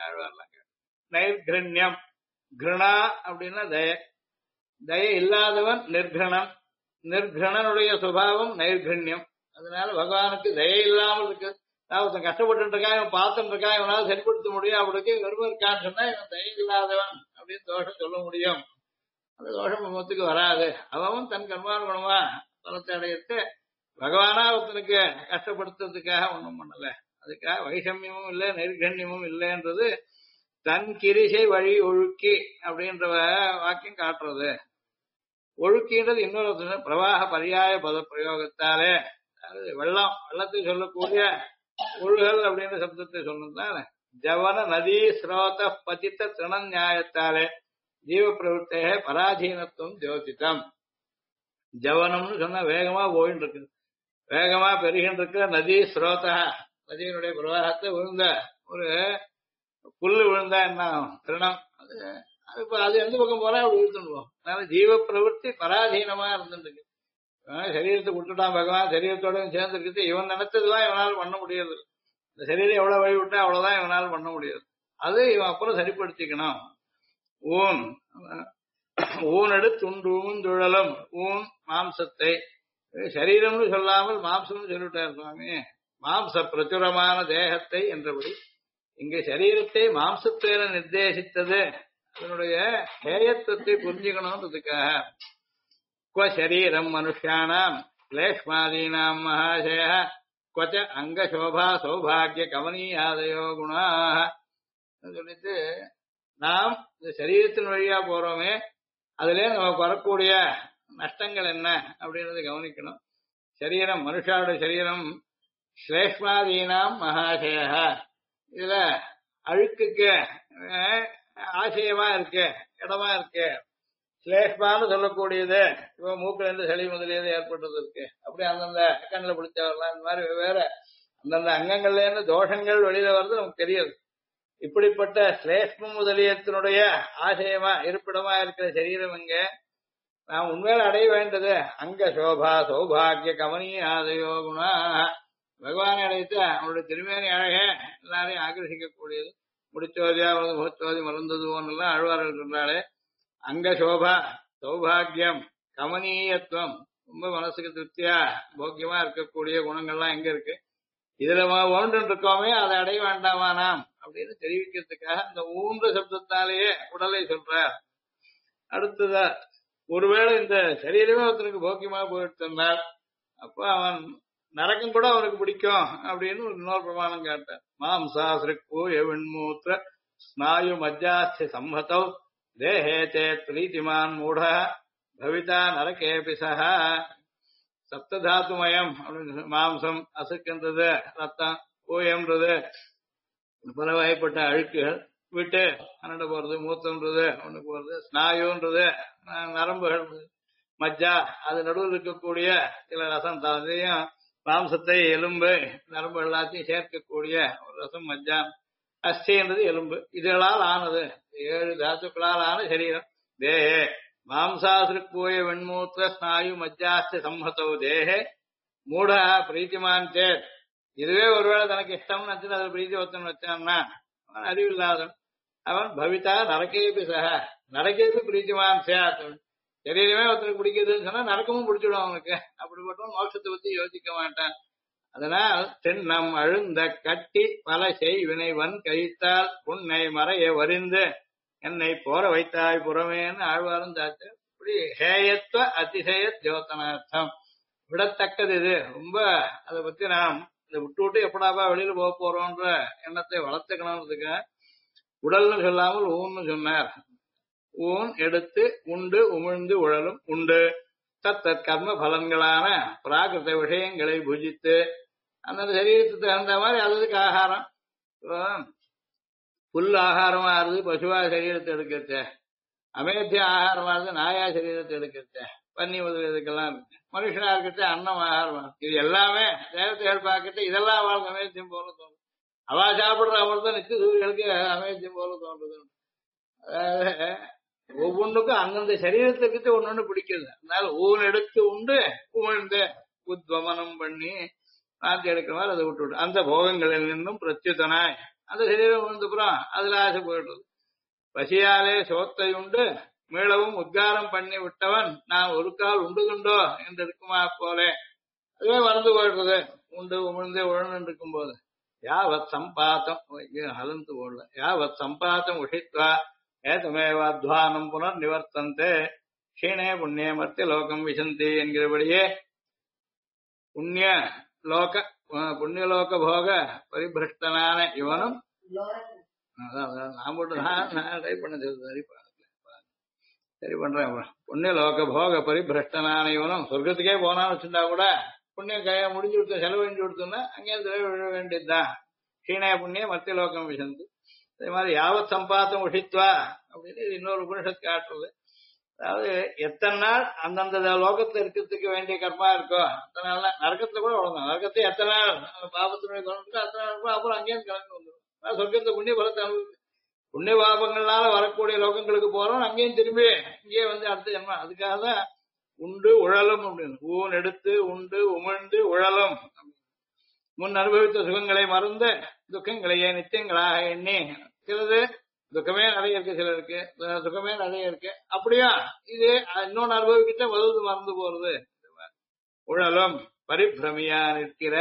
நைர்கிரண்யம் கிருணா அப்படின்னா தய, தய இல்லாதவன் நிர்கிரணம், நிர்கிரணனுடைய சுபாவம் நைர்கிரண்யம். அதனால பகவானுக்கு தய இல்லாமல் இருக்கு. ஒருத்தன் கஷ்டப்பட்டு இருக்கான், இவன் பார்த்துட்டு இருக்கான், இவனால சரிப்படுத்த முடியும், அவனுக்கு வெறும் இருக்கான்னு சொன்னா இவன் தய இல்லாதவன் அப்படின்னு தோஷம் சொல்ல முடியும். அந்த தோஷம் முகத்துக்கு வராது. அவன் தன் கர்மானுகுணமா பலத்தை அடையத்து பகவானா ஒருத்தனுக்கு கஷ்டப்படுத்துறதுக்காக ஒண்ணும் பண்ணல. அதுக்காக வைஷமியமும் இல்லை நைர்கண்யமும் இல்லைன்றது தன் கிரிசை வழி ஒழுக்கி அப்படின்ற வாக்கியம் காட்டுறது. ஒழுக்கின்றது இன்னொரு பிரவாக பரியாய பத பிரயோகத்தாலே, அதாவது வெள்ளத்தை சொல்லக்கூடிய ஒழுகல் அப்படின்ற சப்தத்தை சொன்னதுனால ஜவன நதி ஸ்ரோத பதித்த திரண நியாயத்தாலே ஜீவ பிரவருத்தே பராதீனத்துவம் ஜோதித்தம். ஜவனம்னு சொன்னா வேகமா போயின்னு இருக்கு, வேகமா பெருகின்னு இருக்கிற நதி ஸ்ரோதா, நதியினுடைய பிரவாகத்தை விழுந்த ஒரு புல்லு விழுந்தா என்ன திருணம், அது இப்ப அது எந்த பக்கம் போனா அப்படி இழுத்துடுவோம். அதனால ஜீவ பிரவருத்தி பராதீனமா இருந்துருக்கு. சரீரத்தை விட்டுட்டான் பகவான், சரீரத்தோட சேர்ந்து இருக்குது, இவன் நினைச்சதுதான் இவனால் பண்ண முடியாது. இந்த சரீரம் எவ்வளவு வழி விட்டா அவ்வளவுதான் இவனால் பண்ண முடியாது. அது இவன் அப்புறம் சரிப்படுத்திக்கணும். ஊனெடுத்துண்டு ஊந்துழலும் ஊன் மாம்சத்தை சரீரம்னு சொல்லாமல் மாம்சம்னு சொல்லிட்டார் சுவாமி. மாம்ச பிரச்சுரமான தேகத்தை என்றபடி இங்க சரீரத்தை மாம்சத்தேன நிர்தேசித்தது அதனுடைய ஹேயத்துவத்தை புரிஞ்சுக்கணும்ன்றதுக்காக. क्व शरीरम मनुष्याणाम क्लेशमादीनाम महाशय क्वच अंग शोभा सौभाग्य कमनीयादयो गुणा சொல்லிட்டு நாம் இந்த சரீரத்தின் வழியா போறோமே அதுல நமக்கு வரக்கூடிய நஷ்டங்கள் என்ன அப்படின்றத கவனிக்கணும். சரீரம் மனுஷாவோட சரீரம் ஸ்லேஷ்மாதீனாம் மகாசய, இதுல அழுக்குக்கு ஆசயமா இருக்கு, இடமா இருக்கு. ஸ்லேஷ்மான்னு சொல்லக்கூடியது இப்ப மூக்குல இருந்து சளி முதலியது ஏற்பட்டது இருக்கு, அப்படி அந்தந்த கண்ணில் பிடிச்ச வரலாம். இந்த மாதிரி வெவ்வேறு அந்தந்த அங்கங்கள்ல இருந்து தோஷங்கள் வெளியில வர்றது நமக்கு தெரியாது. இப்படிப்பட்ட ஸ்லேஷ்ம முதலியத்தினுடைய ஆசயமா இருப்பிடமா இருக்கிற சரீரம் இங்க நாம் உண்மையில அடைய வேண்டது அங்க சோபா சௌபாகிய கமனிய ஆதயோ குணா. பகவானை அடைத்து அவனுடைய திருமேனி அழக எல்லாரையும் ஆகர்ஷிக்கக்கூடியது. முடிச்சோதியா முகச்சோதி மறந்ததுவோன்னெல்லாம் அழ்வார்கள் சொல்றாளே. அங்க சோபா சௌபாகியம் கமனீயத்துவம், ரொம்ப மனசுக்கு திருப்தியா போக்கியமா இருக்கக்கூடிய குணங்கள்லாம் எங்க இருக்கு, இதுல ஒன்று இருக்கோமே அதை அடைய வேண்டாமா நாம் அப்படின்னு தெரிவிக்கிறதுக்காக அந்த ஊன்ற சப்தத்தாலேயே உடலை சொல்றார். அடுத்ததா ஒருவேளை இந்த சரீரமே ஒருத்தனுக்கு போக்கியமா போயிட்டு இருந்தால் அப்ப அவன் நரக்கம் கூட அவனுக்கு பிடிக்கும் அப்படின்னு இன்னொரு பிரமாணம் காட்டார். மாம்சாசிரிப்பு எவன்மூத்திர ஸ்நாயு மஜ்ஜாஸ்தி சம்மதௌ தேஹே சேத் பிரீத்திமான் மூட பவிதா நரகேபி சஹா. சப்ததாத்துமயம் அப்படின்னு மாம்சம் அசுக்கின்றது, ரத்தம் பூயம்ன்றது பல வகைப்பட்ட அழுக்குகள் விட்டு அனண்ட போறது, மூத்தம்ன்றது ஒண்ணு போறது, ஸ்நாயுன்றது நரம்புகள், மஜ்ஜா அது நடுவில் இருக்கக்கூடிய சில ரசம் அதையும் மாம்சத்தை எலும்பு நரம்பு எல்லாத்தையும் சேர்க்கக்கூடிய ஒரு ரசம் மஜ்ஜா. அஸ்தின்றது எலும்பு. இதுகளால் ஆனது 7 தாத்துக்களால் ஆன சரீரம். தேஹே மாம்சாசிருப்பூய வெண்மூத்திர ஸ்நாயு மஜ்ஜாஸ்தி சம்ஹதோ தேஹே மூட பிரீத்திமான் சேத். இதுவே ஒருவேளை தனக்கு இஷ்டம்னு வச்சு அதை பிரீத்தி ஒருத்தன் வச்சான்னா அவன் அறிவில்லாதவன். அவன் பவிதா நரகேபி சக நரகேபி பிரீத்திமான் சேத். சரீரமே ஒருத்தருக்கு பிடிக்குதுன்னு சொன்னா நரக்கமும் பிடிச்சிடும் அவனுக்கு. அப்படிப்பட்டவன் மோட்சத்தை பத்தி யோசிக்க மாட்டான். அதனால் திண்ணம் அழுந்த கட்டி பல செய் வினைவன் கழித்தால் புன்னை மறைய வரிந்து என்னை போற வைத்தாய் புறமேன்னு ஆழ்வாரும் தாத்து. இப்படி ஹேயத்துவ அதிசய ஜோதனார்த்தம் விடத்தக்கது இது. ரொம்ப அதை பத்தி நாம் இதை விட்டு விட்டு எப்படாப்பா வெளியில போக போறோன்ற எண்ணத்தை வளர்த்துக்கணும்ன்றதுக்கு உடல்னு சொல்லாமல் ஊன்னு சொன்னார். ஊன் எடுத்து உண்டு உமிழ்ந்து உழலும் உண்டு தத்தற் கர்ம பலன்களான பிராகிருத விஷயங்களை புஜித்து அந்தந்த சரீரத்துக்கு தகுந்த மாதிரி அதுக்கு ஆகாரம். புல் ஆகாரமா இருது பசுவா சரீரத்தை எடுக்கிறத, அமேத்திய ஆகாரமா இருந்து நாயா சரீரத்தை எடுக்கிறத, பன்னி முதலுக்கெல்லாம் இருக்கு. மனுஷனா இருக்கிறது அன்னம் ஆகாரமா இருக்கு. இது எல்லாமே தேவத்தைகள் பார்க்கிட்டு இதெல்லாம் அவளுக்கு அமேத்தியம் போல தோணும். அவா சாப்பிடுற அமிர்தம் நித்திய சூரியர்களுக்கு அமேத்தியம் போல தோன்றுது. அதாவது ஒவ்வொன்றுக்கும் அந்தந்த சரீரத்துக்கு ஒன்னொன்னு பிடிக்குது. அதனால ஊன் எடுத்து உண்டு உமிழ்ந்து உத்வமனம் பண்ணி நாத்தி எடுக்கிற மாதிரி அதை விட்டு விட்டு அந்த போகங்களில் நின்றும் பிரத்யுதனாய் அந்த சரீரம் விழுந்துப்புறம் அதுல ஆசை போயிடுறது. பசியாலே சோத்தை உண்டு மீளவும் உத்காரம் பண்ணி விட்டவன் நான் ஒரு கால் உண்டுகுண்டோ என்று இருக்குமா போலே அதுவே மறந்து போயிடுறது. உண்டு உமிழ்ந்து உழன்னு இருக்கும் போது யாவத் சம்பாத்தம் ஹலந்து போடல யாவத் சம்பாத்தம் உஷித்வா ஏதமேவாத்வானம் புனர் நிவர்த்தந்தே க்ஷீணே புண்ணிய மத்திய லோகம் விசந்தி என்கிறபடியே புண்ணியலோக போக பரிபிரஷ்டனான இவனும் நான் போட்டு நான் டைப் பண்ண சரி பண்றேன். புண்ணியலோக போக பரிபிரஷ்டனான இவனும் சொர்க்கத்துக்கே போனான்னு வச்சுட்டா கூட புண்ணியம் கைய முடிஞ்சு கொடுத்த செலவழிஞ்சு கொடுத்தோம்னா அங்கே விழ வேண்டியதுதான். க்ஷீணே புண்ணிய மத்திய லோகம் விசந்தி. அதே மாதிரி யாவத் சம்பாத்தம் உஷித்வா அப்படின்னு இன்னொரு உபனிஷத் காட்டுறது. அதாவது எத்தனை நாள் அந்தந்த லோகத்துல இருக்கிறதுக்கு வேண்டிய கர்மா இருக்கோ அத்தனை நாள் நரகத்துல கூட உழந்தான். நரகத்தை எத்தனை நாள் பாபத்தினுடைய குணம் அத்தனை நாள் அப்புறம் அங்கேயும் கிளம்பி வந்துடும். சொர்க்கத்தை புண்ணிய பலத்தை புண்ணிய பாபங்கள்னால வரக்கூடிய லோகங்களுக்கு போறோம். அங்கேயும் திரும்பி இங்கே வந்து அடுத்த ஜென்மம். அதுக்காக தான் உண்டு உழலும் அப்படின்னு ஊன் எடுத்து உண்டு உமிழ்ந்து உழலும். முன் அனுபவித்த சுகங்களை மறந்து துக்கங்களையே நித்தியங்களாக எண்ணி சிலது துக்கமே நிறைய இருக்கு, சிலருக்கு சுகமே நிறைய இருக்கு. அப்படியா இது இன்னொன்னு அனுபவிக்கிட்ட வலுது மறந்து போறது. உழலும் பரிபிரமியா நிற்கிற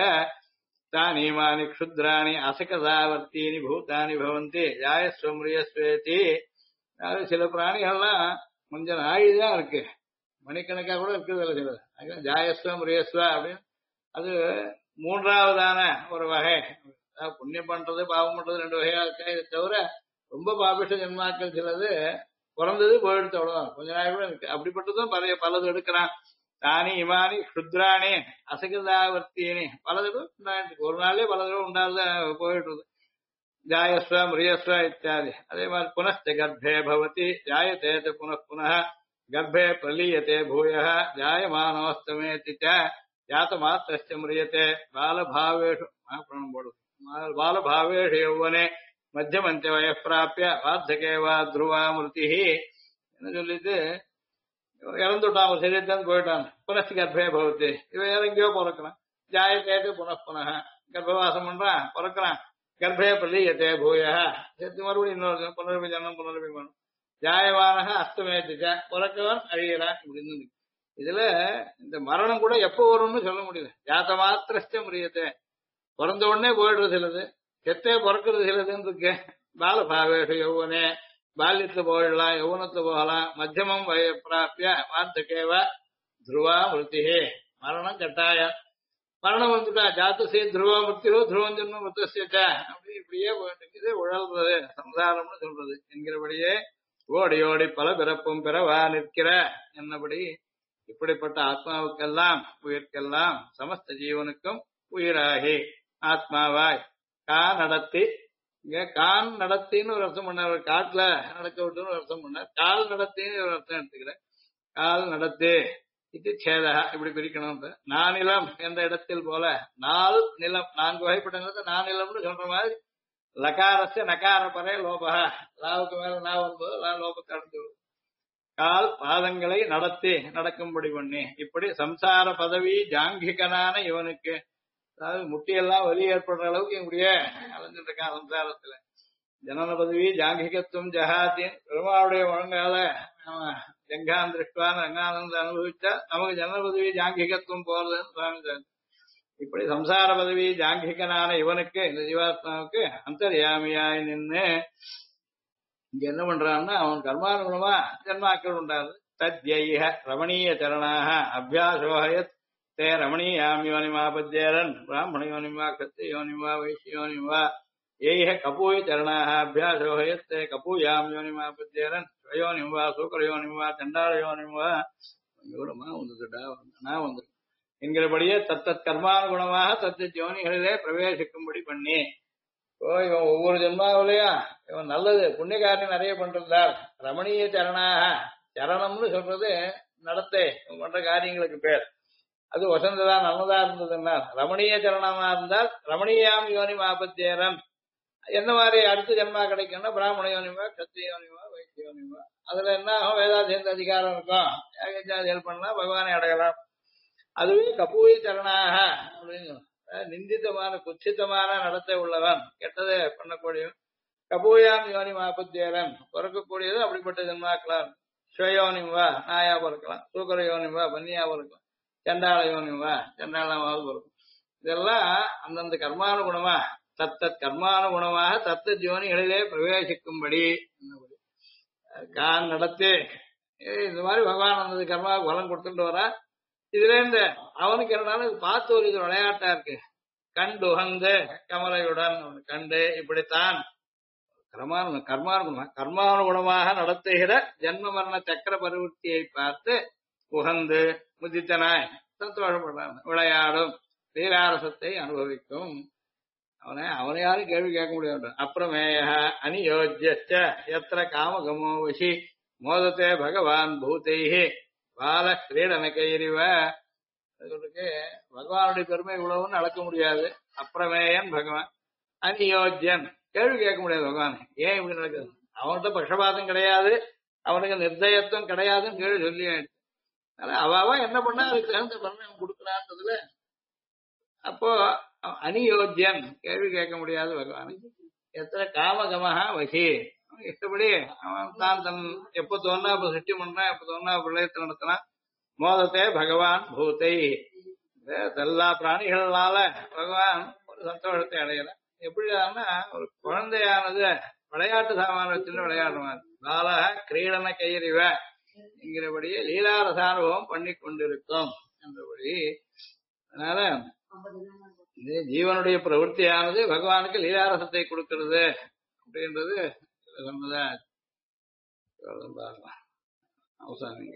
தானிமானி க்ஷுத்ராணி அசகதாவர்த்தீனி பூதானி பவந்தி ஜாயஸ்வம்ரியஸ்வேதி. அதாவது சில பிராணிகள்லாம் கொஞ்சம் நாழிதான் இருக்கு, மணிக்கணக்கா கூட இருக்குது சிலது. ஜாயஸ்வம் ரியஸ்வா அப்படின்னு அது மூன்றாவதான ஒரு வகை. புண்ணியம் பண்றது பாவம் பண்றது 2 வகையா இருக்கா. இதை தவிர ரொம்ப பாபிஷ்ட ஜென்மாக்கள் சிலது பிறந்தது போயிடுத்து அவ்வளவுதான், கொஞ்ச நாள் கூட இருக்கு. அப்படிப்பட்டதும் பலது எடுக்கிறான். தானி இமானி க்ஷுத்ராணி அசகிருதாவர்த்தினி பலது ஒரு நாளே பலது உண்டாது போயிடுறது. ஜாயஸ்வ மிரியஸ்வ இத்தியாதி. அதே மாதிரி புனஸ்த கர்ப்பே பவதி ஜாயதே புனః புனः கர்ப்பே பிரலீயதே பூய ஜாயமானோஸ்தமேதி யாத்த மாத்திரஸ்ய மிரியதே பாலபாவேஷு போடுது பாலபாவேஷு யௌவனே மத்தியமந்திய வயப்பிராப்பிய வார்த்தகேவா துருவா மிருதி என்ன சொல்லிட்டு இறந்துட்டான். ஒரு சரீரத்தான் போயிட்டான். புனஸ்தி கர்ப்பே பவதி இவன் வேற எங்கேயோ பிறக்கிறான். ஜாயத்தேட்டு புனః புனः கர்ப்பவாசம் பண்றான், பிறக்கிறான். கர்ப்பே பிரலீயத்தே பூய சேர்த்து மறுபடியும் இன்னொரு புனர்பி ஜன்மம் புனர்பி மனம் ஜாயவானக அஸ்தமேத்திச்ச பிறக்கவன் அழிகிறான். இப்படின்னு இதுல இந்த மரணம் கூட எப்போ வரும்னு சொல்ல முடியுது. ஜாத்த மாத்திரஸ்ட முறியத்தை பிறந்த உடனே போயிடுறது சிலது, செத்தே பிறக்கிறது சிலதுன்னு இருக்கு. பாலபாவேஷு யௌவனே பால்யத்துல போயிடலாம், யௌவனத்துல போகலாம். மத்தியமம் வயப்பிராப்பிய வார்த்தகேவ துருவா மிருத்திஹே மரணம் கட்டாயம். மரணம் வந்துட்டா ஜாத்தசே துருவா மிருத்தியோ துருவம் ஜென்ம மிருத்தசேச்ச அப்படி இப்படியே போயிட்டு இது உழல்றது சம்சாரம்னு சொல்றது என்கிறபடியே ஓடி ஓடி பல பிறப்பும் பிறவா நிற்கிற என்னபடி இப்படிப்பட்ட ஆத்மாவுக்கெல்லாம் உயிர்க்கெல்லாம் சமஸ்த ஜீவனுக்கும் உயிராகி ஆத்மாவாய் கா நடத்தி இங்க கான் நடத்தின்னு ஒரு அர்த்தம் பண்ணார், காட்டுல நடக்க விட்டுன்னு ஒரு அர்த்தம் பண்ணார். கால் நடத்தின்னு ஒரு அர்த்தம் எடுத்துக்கிறேன். கால் நடத்து இது சேதா இப்படி பிரிக்கணும். நானிலம் என்ற இடத்தில் போல நாள் நிலம் 4 வகைப்பட்ட நானிலம்னு சொல்ற மாதிரி லகாரஸ்ய நகார பரே லோபா லாவுக்கு மேல நான் வரும்போது லோபத்தை அடைந்து விடும். கால் பாதங்களை நடத்தி நடக்கும்படி பண்ணி இப்படி சம்சார பதவி ஜாங்கிகனான இவனுக்கு, அதாவது முட்டியெல்லாம் வலி ஏற்படுற அளவுக்கு இப்படியே அலைஞ்சிட்டு இருக்கான் சம்சாரத்துல. ஜனன பதவி ஜாங்கிகத்துவம் ஜஹாத்தின் பெருமாளுடைய ஒழுங்கால ஜங்கான் திருஷ்டுவான் ரங்கானந்த அனுபவிச்சா நமக்கு ஜனன பதவி ஜாங்கிகத்துவம் போறதுன்னு சுவாமி சார். இப்படி சம்சார பதவி ஜாங்கிகனான இவனுக்கு, இந்த ஜீவாத்மாவுக்கு அந்தர்யாமியாய் நின்று இங்க என்ன பண்றான்னா அவன் கர்மானுகுணமா ஜன்மாக்கள் உண்டாது. தத்யைஹ ரமணீய சரணாக அபியாசோஹயத் தே ரமணீயாம் யோனிமாபத்யேரன் பிராமண யோனிமா கத்திய யோனிமா வைஷ்ய யோனிமா ஏஹ கபூய சரணாக அபியாசோஹயத் தே கபூயாம் யோனிமாபத்யேரன் ஸ்வயோனிமா சூக்கரயோனிமா தண்டாளயோனிமா யோனமா வந்துட்டா நான் வந்து என்கிறபடியே தத்தத் கர்மானுகுணமாக தத்தத் யோனிகளிலே பிரவேசிக்கும்படி பண்ணி. ஓ இவன் ஒவ்வொரு ஜென்மாவிலையும் இவன் நல்லது புண்ணிய காரியம் நிறைய பண்றார். ரமணீய சரணாக, சரணம்னு சொல்றது நடத்தை இவன் பண்ற காரியங்களுக்கு பேர். அது வசந்ததா நல்லதா இருந்ததுன்னா ரமணீய சரணமா இருந்தால் ரமணீயாம் யோனி மாபத்தியரன் என்ன மாதிரி அடுத்த ஜென்மா கிடைக்கும்னா பிராமண யோனிமா கத்திய யோனிமா வைத்திய யோனிமா. அதுல என்ன ஆகும், வேதாத்தியந்த அதிகாரம் இருக்கும், யாகஜாதிகள் பண்ணலாம், பகவானை அடையலாம். அதுவே கபூய சரணாக அப்படின்னு நிந்தித்தமான குச்சித்தமான நடத்தை உள்ளவன், கெட்டதை பண்ணக்கூடிய கபூயாம் யோனி மாபத்தியரன் பிறக்கக்கூடியது அப்படிப்பட்ட ஜென்மாக்கலாம். ஸ்வயோனிவா நாயா பிறக்கலாம், சூக்கர யோனிவா பன்னியா பிறக்கலாம், சண்டாள யோனிவா சண்டாளமாவது பிறக்கும். இதெல்லாம் அந்தந்த கர்மானுகுணமா தத்தத் கர்மானுகுணமாக தத்த ஜோனிகளிலே பிரவேசிக்கும்படி கான் நடத்தி இந்த மாதிரி பகவான் அந்த கர்மாவுக்கு பலம் கொடுத்துட்டு வரா. இதுல இருந்து அவனுக்கு என்னன்னாலும் இது பார்த்து ஒரு இது விளையாட்டா இருக்கு. கண்டு உகந்து கமலையுடன் கண்டு இப்படித்தான் கர்மானுகுணமாக நடத்துகிற ஜென்ம மரண சக்கர பரிவர்த்தியை பார்த்து உகந்து முதித்தனாய் சந்தோஷப்படுறான், விளையாடும் லீலாரசத்தை அனுபவிக்கும். அவனை யாரும் கேள்வி கேட்க முடியாது. அப்புறமேய அனியோஜ்ய எத்திர காமகமோ வசி மோதத்தே பகவான் பூத்தைஹி பால கிரீடன கைரிவ. பகவானுடைய பெருமை இவ்வளவுன்னு அளக்க முடியாது. அப்புறமேயன் பகவான், அநியோஜ்யன் கேள்வி கேட்க முடியாது. பகவான் ஏன் இப்படி நடக்குது, அவன்கிட்ட பட்சபாதம் கிடையாது, அவனுக்கு நிர்தயத்துவம் கிடையாதுன்னு கேள்வி சொல்லி அவ என்ன பண்ணா அதுக்கு தகுந்த பண்ண கொடுக்கறான்றதுல அப்போ அநியோஜ்யன் கேள்வி கேட்க முடியாது. பகவான் எத்தனை காமகமஹா வசி இஷ்டப்படி அவன் தான் தன் எப்ப தோணா இப்ப சிருஷ்டி பண்றான், எப்ப தோணா பிரளயத்தை நடத்தினான். மோதத்தே பகவான் பூத்தை எல்லா பிராணிகளால பகவான் ஒரு சந்தோஷத்தை அடையலாம். எப்படி ஒரு குழந்தையானது விளையாட்டு சாமான வச்சுன்னு விளையாடுவான். பால கிரீடன கையறிவ என்கிறபடியே லீலாரசானுபவம் பண்ணி கொண்டிருக்கும் என்றபடி. அதனால இது ஜீவனுடைய பிரவൃத்தியானது பகவானுக்கு லீலாரசத்தை கொடுக்கிறது அப்படின்றது சொன்னதான் அவசானம்.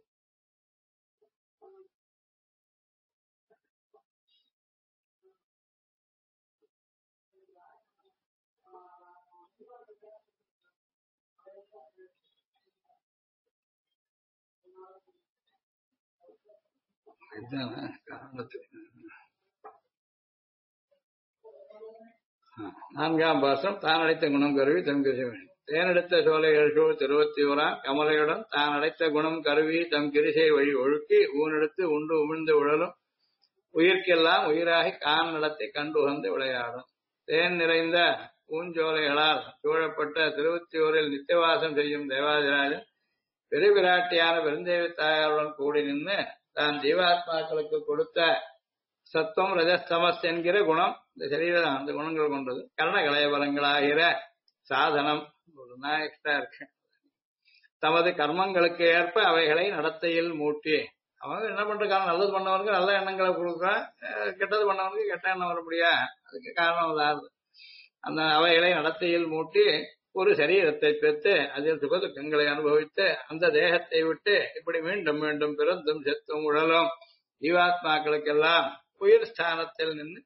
நான்காம் பாசம் தான் அடைத்த குணம் கருவி தம் கிரிசை தேனெடுத்த சோலைகள் சூழ் 21 கமலையுடன் தான் அடைத்த குணம் கருவி தம் கிரிசை வழி ஒழுக்கி ஊனெடுத்து உண்டு உமிழ்ந்து உழலும் உயிர்க்கெல்லாம் உயிராகி கான் நடத்தி கண்டு உகந்து விளையாடும். தேன் நிறைந்த பூஞ்சோலைகளால் சூழப்பட்ட 21 நித்தியவாசம் செய்யும் தேவாதிராஜன் பெருவிராட்டியான பெருந்தேவி தாயாருடன் கூடி நின்று தான் ஜீவாத்மாக்களுக்கு கொடுத்த சத்துவம் ரஜஸ்தமஸ் என்கிற குணம், இந்த சரீரம் அந்த குணங்கள் கொண்டது. கர்ணகலய பலங்களாகிற சாதனம் எக்ஸ்ட்ரா இருக்கு. தமது கர்மங்களுக்கு ஏற்ப அவைகளை நடத்தையில் மூட்டி அவங்க என்ன பண்றாங்க, நல்லது பண்ணவனுக்கு நல்ல எண்ணங்களை கொடுக்குறான், கெட்டது பண்ணவனுக்கு கெட்ட எண்ணம் வர முடியா, அதுக்கு காரணம் அதாவது அந்த அவைகளை நடத்தையில் மூட்டி ஒரு சரீரத்தை பெற்று அதில் சுக துக்கங்களை அனுபவித்து அந்த தேகத்தை விட்டு இப்படி மீண்டும் மீண்டும் பிறந்தும் செத்தும் உழலும் ஜீவாத்மாக்களுக்கெல்லாம் உயிர் ஸ்தானத்தில் நின்று